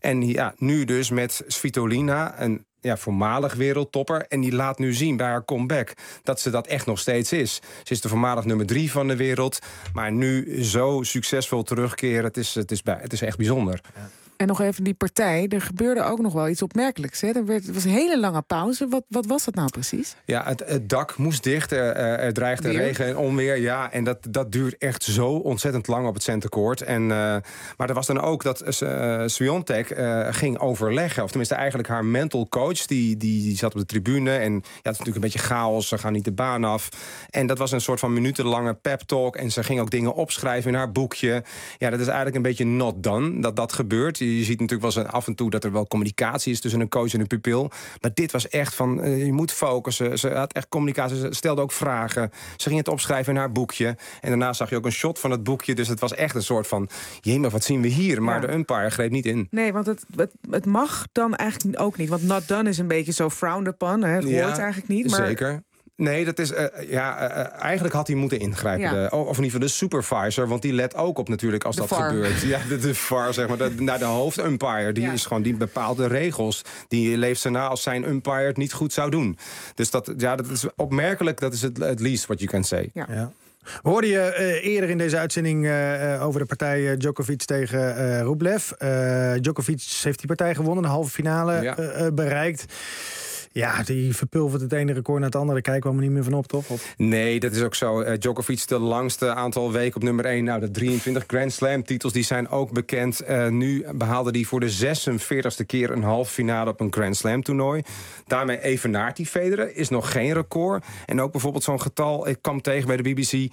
En nu dus met Svitolina, een voormalig wereldtopper. En die laat nu zien bij haar comeback dat ze dat echt nog steeds is. Ze is de voormalig nummer 3 van de wereld. Maar nu zo succesvol terugkeren, het is echt bijzonder. Ja. En nog even die partij, er gebeurde ook nog wel iets opmerkelijks. Hè? Het was een hele lange pauze. Wat was dat nou precies? Ja, het dak moest dicht. Er dreigde regen en onweer. Ja, en dat duurt echt zo ontzettend lang op het centercourt. Maar er was dan ook dat Swiatek ging overleggen. Of tenminste eigenlijk haar mental coach. Die zat op de tribune. En het is natuurlijk een beetje chaos. Ze gaan niet de baan af. En dat was een soort van minutenlange pep talk. En ze ging ook dingen opschrijven in haar boekje. Ja, dat is eigenlijk een beetje not done. Dat gebeurt. Je ziet natuurlijk wel eens af en toe dat er wel communicatie is tussen een coach en een pupil. Maar dit was echt van, je moet focussen. Ze had echt communicatie, ze stelde ook vragen. Ze ging het opschrijven in haar boekje. En daarna zag je ook een shot van het boekje. Dus het was echt een soort van, jemig, wat zien we hier? Maar de umpire greep niet in. Nee, want het mag dan eigenlijk ook niet. Want not done is een beetje zo frowned upon. Hè? Het hoort eigenlijk niet. Maar... Zeker. Nee, dat is eigenlijk had hij moeten ingrijpen. Ja. Of in ieder geval de supervisor, want die let ook op natuurlijk als dat gebeurt. Ja, de VAR, zeg maar. De hoofdumpire, die bepaalt de regels. Die leeft ze na als zijn umpire het niet goed zou doen. Dus dat is opmerkelijk, dat is het least what you can say. Ja. Hoorde je eerder in deze uitzending over de partij Djokovic tegen Rublev. Djokovic heeft die partij gewonnen, de halve finale bereikt. Ja, die verpulvert het ene record naar het andere. Daar kijken we allemaal niet meer van op, toch? Of? Nee, dat is ook zo. Djokovic de langste aantal weken op nummer 1. Nou, de 23 Grand Slam titels die zijn ook bekend. Nu behaalde hij voor de 46e keer een halve finale op een Grand Slam toernooi. Daarmee evenaart hij Federer. Is nog geen record. En ook bijvoorbeeld zo'n getal, ik kwam tegen bij de BBC...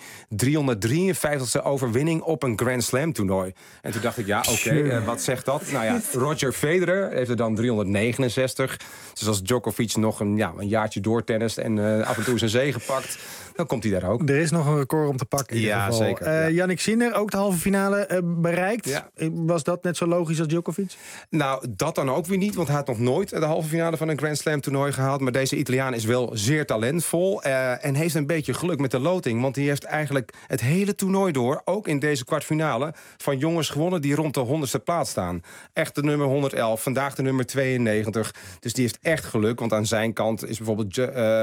353e overwinning op een Grand Slam toernooi. En toen dacht ik, ja, oké, wat zegt dat? Nou ja, Roger Federer heeft er dan 369. Dus als Djokovic nog een jaartje doortennist en af en toe zijn zege pakt, dan komt hij daar ook. Er is nog een record om te pakken in ieder geval. Zeker. Yannick Sinner, ook de halve finale bereikt. Ja. Was dat net zo logisch als Djokovic? Nou, dat dan ook weer niet, want hij had nog nooit de halve finale van een Grand Slam toernooi gehaald. Maar deze Italiaan is wel zeer talentvol en heeft een beetje geluk met de loting. Want hij heeft eigenlijk het hele toernooi door, ook in deze kwartfinale, van jongens gewonnen die rond de 100ste plaats staan. Echt de nummer 111, vandaag de nummer 92. Dus die heeft echt geluk, want aan zijn kant is bijvoorbeeld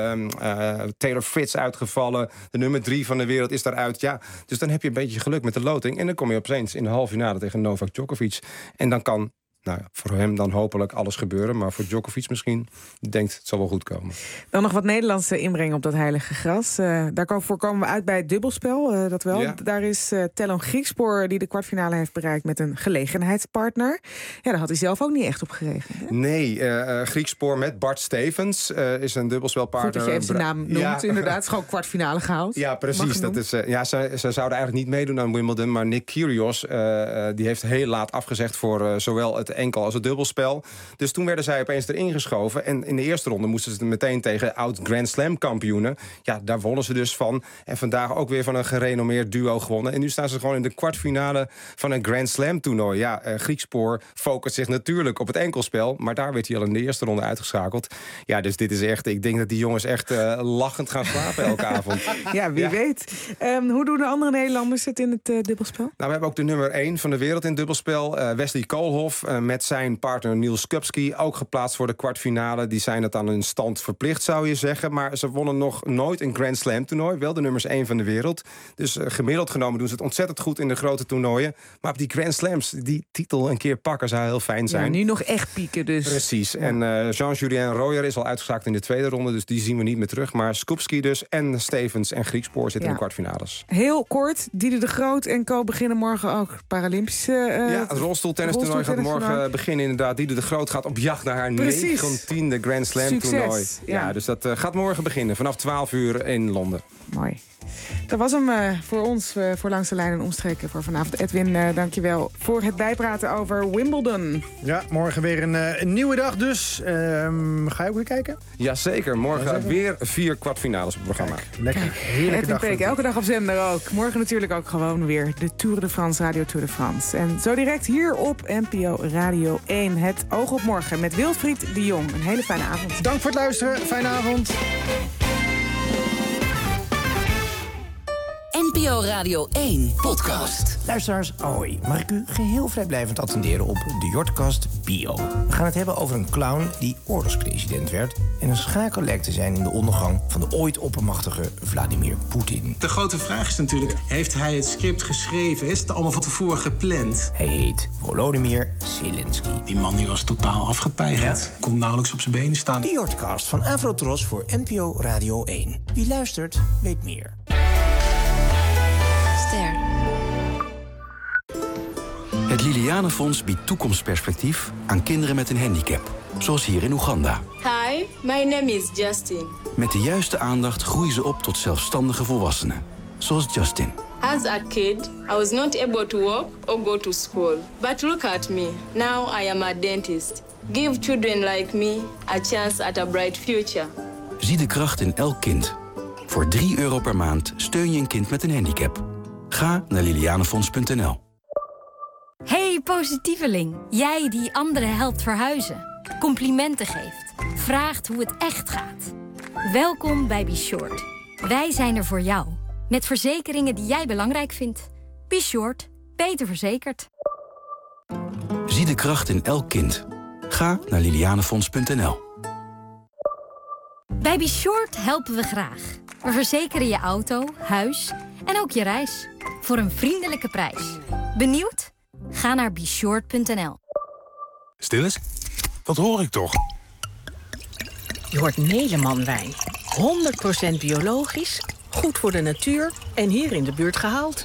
Taylor Fritz uitgevallen. De nummer 3 van de wereld is daaruit. Ja, dus dan heb je een beetje geluk met de loting. En dan kom je opeens in de halve finale tegen Novak Djokovic. En dan kan, voor hem dan hopelijk alles gebeuren. Maar voor Djokovic misschien denkt het zal wel goed komen. Dan nog wat Nederlandse inbreng op dat heilige gras. Daarvoor komen we uit bij het dubbelspel, dat wel. Ja. Daar is Telon Griekspoor die de kwartfinale heeft bereikt met een gelegenheidspartner. Ja, daar had hij zelf ook niet echt op gerekend. Hè? Nee, Griekspoor met Bart Stevens is een dubbelspelpartner. Goed dat je even zijn naam noemt, inderdaad. Het is gewoon kwartfinale gehaald. Ja, precies. Dat is, ze zouden eigenlijk niet meedoen aan Wimbledon. Maar Nick Kyrgios die heeft heel laat afgezegd voor zowel het enkel als het dubbelspel. Dus toen werden zij opeens erin geschoven. En in de eerste ronde moesten ze meteen tegen oud Grand Slam kampioenen. Ja, daar wonnen ze dus van. En vandaag ook weer van een gerenommeerd duo gewonnen. En nu staan ze gewoon in de kwartfinale van een Grand Slam toernooi. Ja, Griekspoor focust zich natuurlijk op het enkelspel. Maar daar werd hij al in de eerste ronde uitgeschakeld. Ja, dus dit is echt, ik denk dat die jongens echt lachend gaan slapen elke avond. Ja, wie weet. Hoe doen de andere Nederlanders het in het dubbelspel? Nou, we hebben ook de nummer 1 van de wereld in het dubbelspel. Wesley Koolhof met zijn partner Niels Skupski, ook geplaatst voor de kwartfinale. Die zijn het aan hun stand verplicht, zou je zeggen. Maar ze wonnen nog nooit een Grand Slam toernooi. Wel de nummers 1 van de wereld. Dus gemiddeld genomen doen ze het ontzettend goed in de grote toernooien. Maar op die Grand Slams, die titel een keer pakken zou heel fijn zijn. Ja, nu nog echt pieken dus. Precies. Ja. En Jean-Julien Royer is al uitgeschakeld in de tweede ronde. Dus die zien we niet meer terug. Maar Skupski dus en Stevens en Griekspoor zitten in de kwartfinales. Heel kort, Dieder de Groot en co beginnen morgen ook Paralympische... het rolstoeltennistoernooi gaat morgen beginnen inderdaad. Dieder de Groot gaat op jacht naar haar 19e Grand Slam toernooi. Ja, dus dat gaat morgen beginnen. Vanaf 12 uur in Londen. Mooi. Dat was hem voor ons, voor Langs de Lijn en Omstreken voor vanavond. Edwin, dankjewel voor het bijpraten over Wimbledon. Ja, morgen weer een nieuwe dag dus. Ga je ook weer kijken? Jazeker, morgen weer 4 kwartfinales op het programma. Lekker, heerlijke dag. Edwin Peek, elke dag op zender ook. Morgen natuurlijk ook gewoon weer de Tour de France, Radio Tour de France. En zo direct hier op NPO Radio 1. Het Oog op Morgen met Wilfried de Jong. Een hele fijne avond. Dank voor het luisteren. Fijne avond. NPO Radio 1 podcast. Luisteraars, hoi. Mag ik u geheel vrijblijvend attenderen op de Jordkast Bio? We gaan het hebben over een clown die oorlogspresident werd en een schakel lijkt te zijn in de ondergang van de ooit oppermachtige Vladimir Poetin. De grote vraag is natuurlijk, heeft hij het script geschreven? Is het allemaal van tevoren gepland? Hij heet Volodymyr Zelensky. Die man die was totaal afgepeigerd. Ja. Kon nauwelijks op zijn benen staan. De Jordkast van Avrotros voor NPO Radio 1. Wie luistert, weet meer. Het Lilianenfonds biedt toekomstperspectief aan kinderen met een handicap. Zoals hier in Oeganda. Hi, my name is Justin. Met de juiste aandacht groeien ze op tot zelfstandige volwassenen. Zoals Justin. As a kid, I was not able to walk or go to school. But look at me. Now I am a dentist. Give children like me a chance at a bright future. Zie de kracht in elk kind. Voor €3 per maand steun je een kind met een handicap. Ga naar lilianenfonds.nl. Hey positieveling, jij die anderen helpt verhuizen, complimenten geeft, vraagt hoe het echt gaat. Welkom bij Be Short. Wij zijn er voor jou, met verzekeringen die jij belangrijk vindt. Be Short, beter verzekerd. Zie de kracht in elk kind. Ga naar lilianenfonds.nl. Bij Be Short helpen we graag. We verzekeren je auto, huis en ook je reis. Voor een vriendelijke prijs. Benieuwd? Ga naar beshort.nl. Stil eens. Wat hoor ik toch? Je hoort Neleman wijn. 100% biologisch, goed voor de natuur en hier in de buurt gehaald.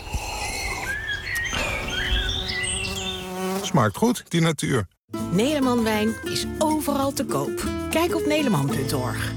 Smaakt goed, die natuur. Neleman wijn is overal te koop. Kijk op neleman.org.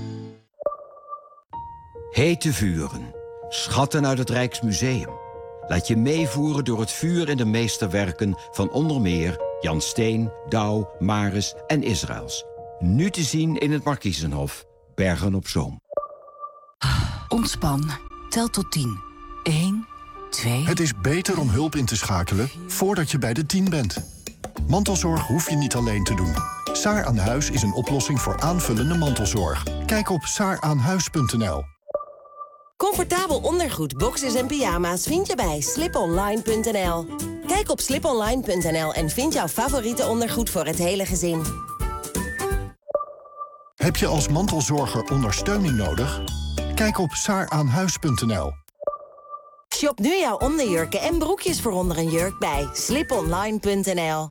Hete vuren. Schatten uit het Rijksmuseum. Laat je meevoeren door het vuur in de meesterwerken van onder meer Jan Steen, Douw, Maris en Israëls. Nu te zien in het Markiezenhof, Bergen op Zoom. Ontspan. Tel tot 10. 1, 2... Het is beter om hulp in te schakelen voordat je bij de 10 bent. Mantelzorg hoef je niet alleen te doen. Saar aan Huis is een oplossing voor aanvullende mantelzorg. Kijk op saaraanhuis.nl. Comfortabel ondergoed, boxers en pyjama's vind je bij sliponline.nl. Kijk op sliponline.nl en vind jouw favoriete ondergoed voor het hele gezin. Heb je als mantelzorger ondersteuning nodig? Kijk op saaraanhuis.nl. Shop nu jouw onderjurken en broekjes voor onder een jurk bij sliponline.nl.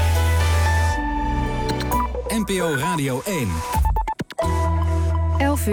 NPO Radio 1. 11 uur.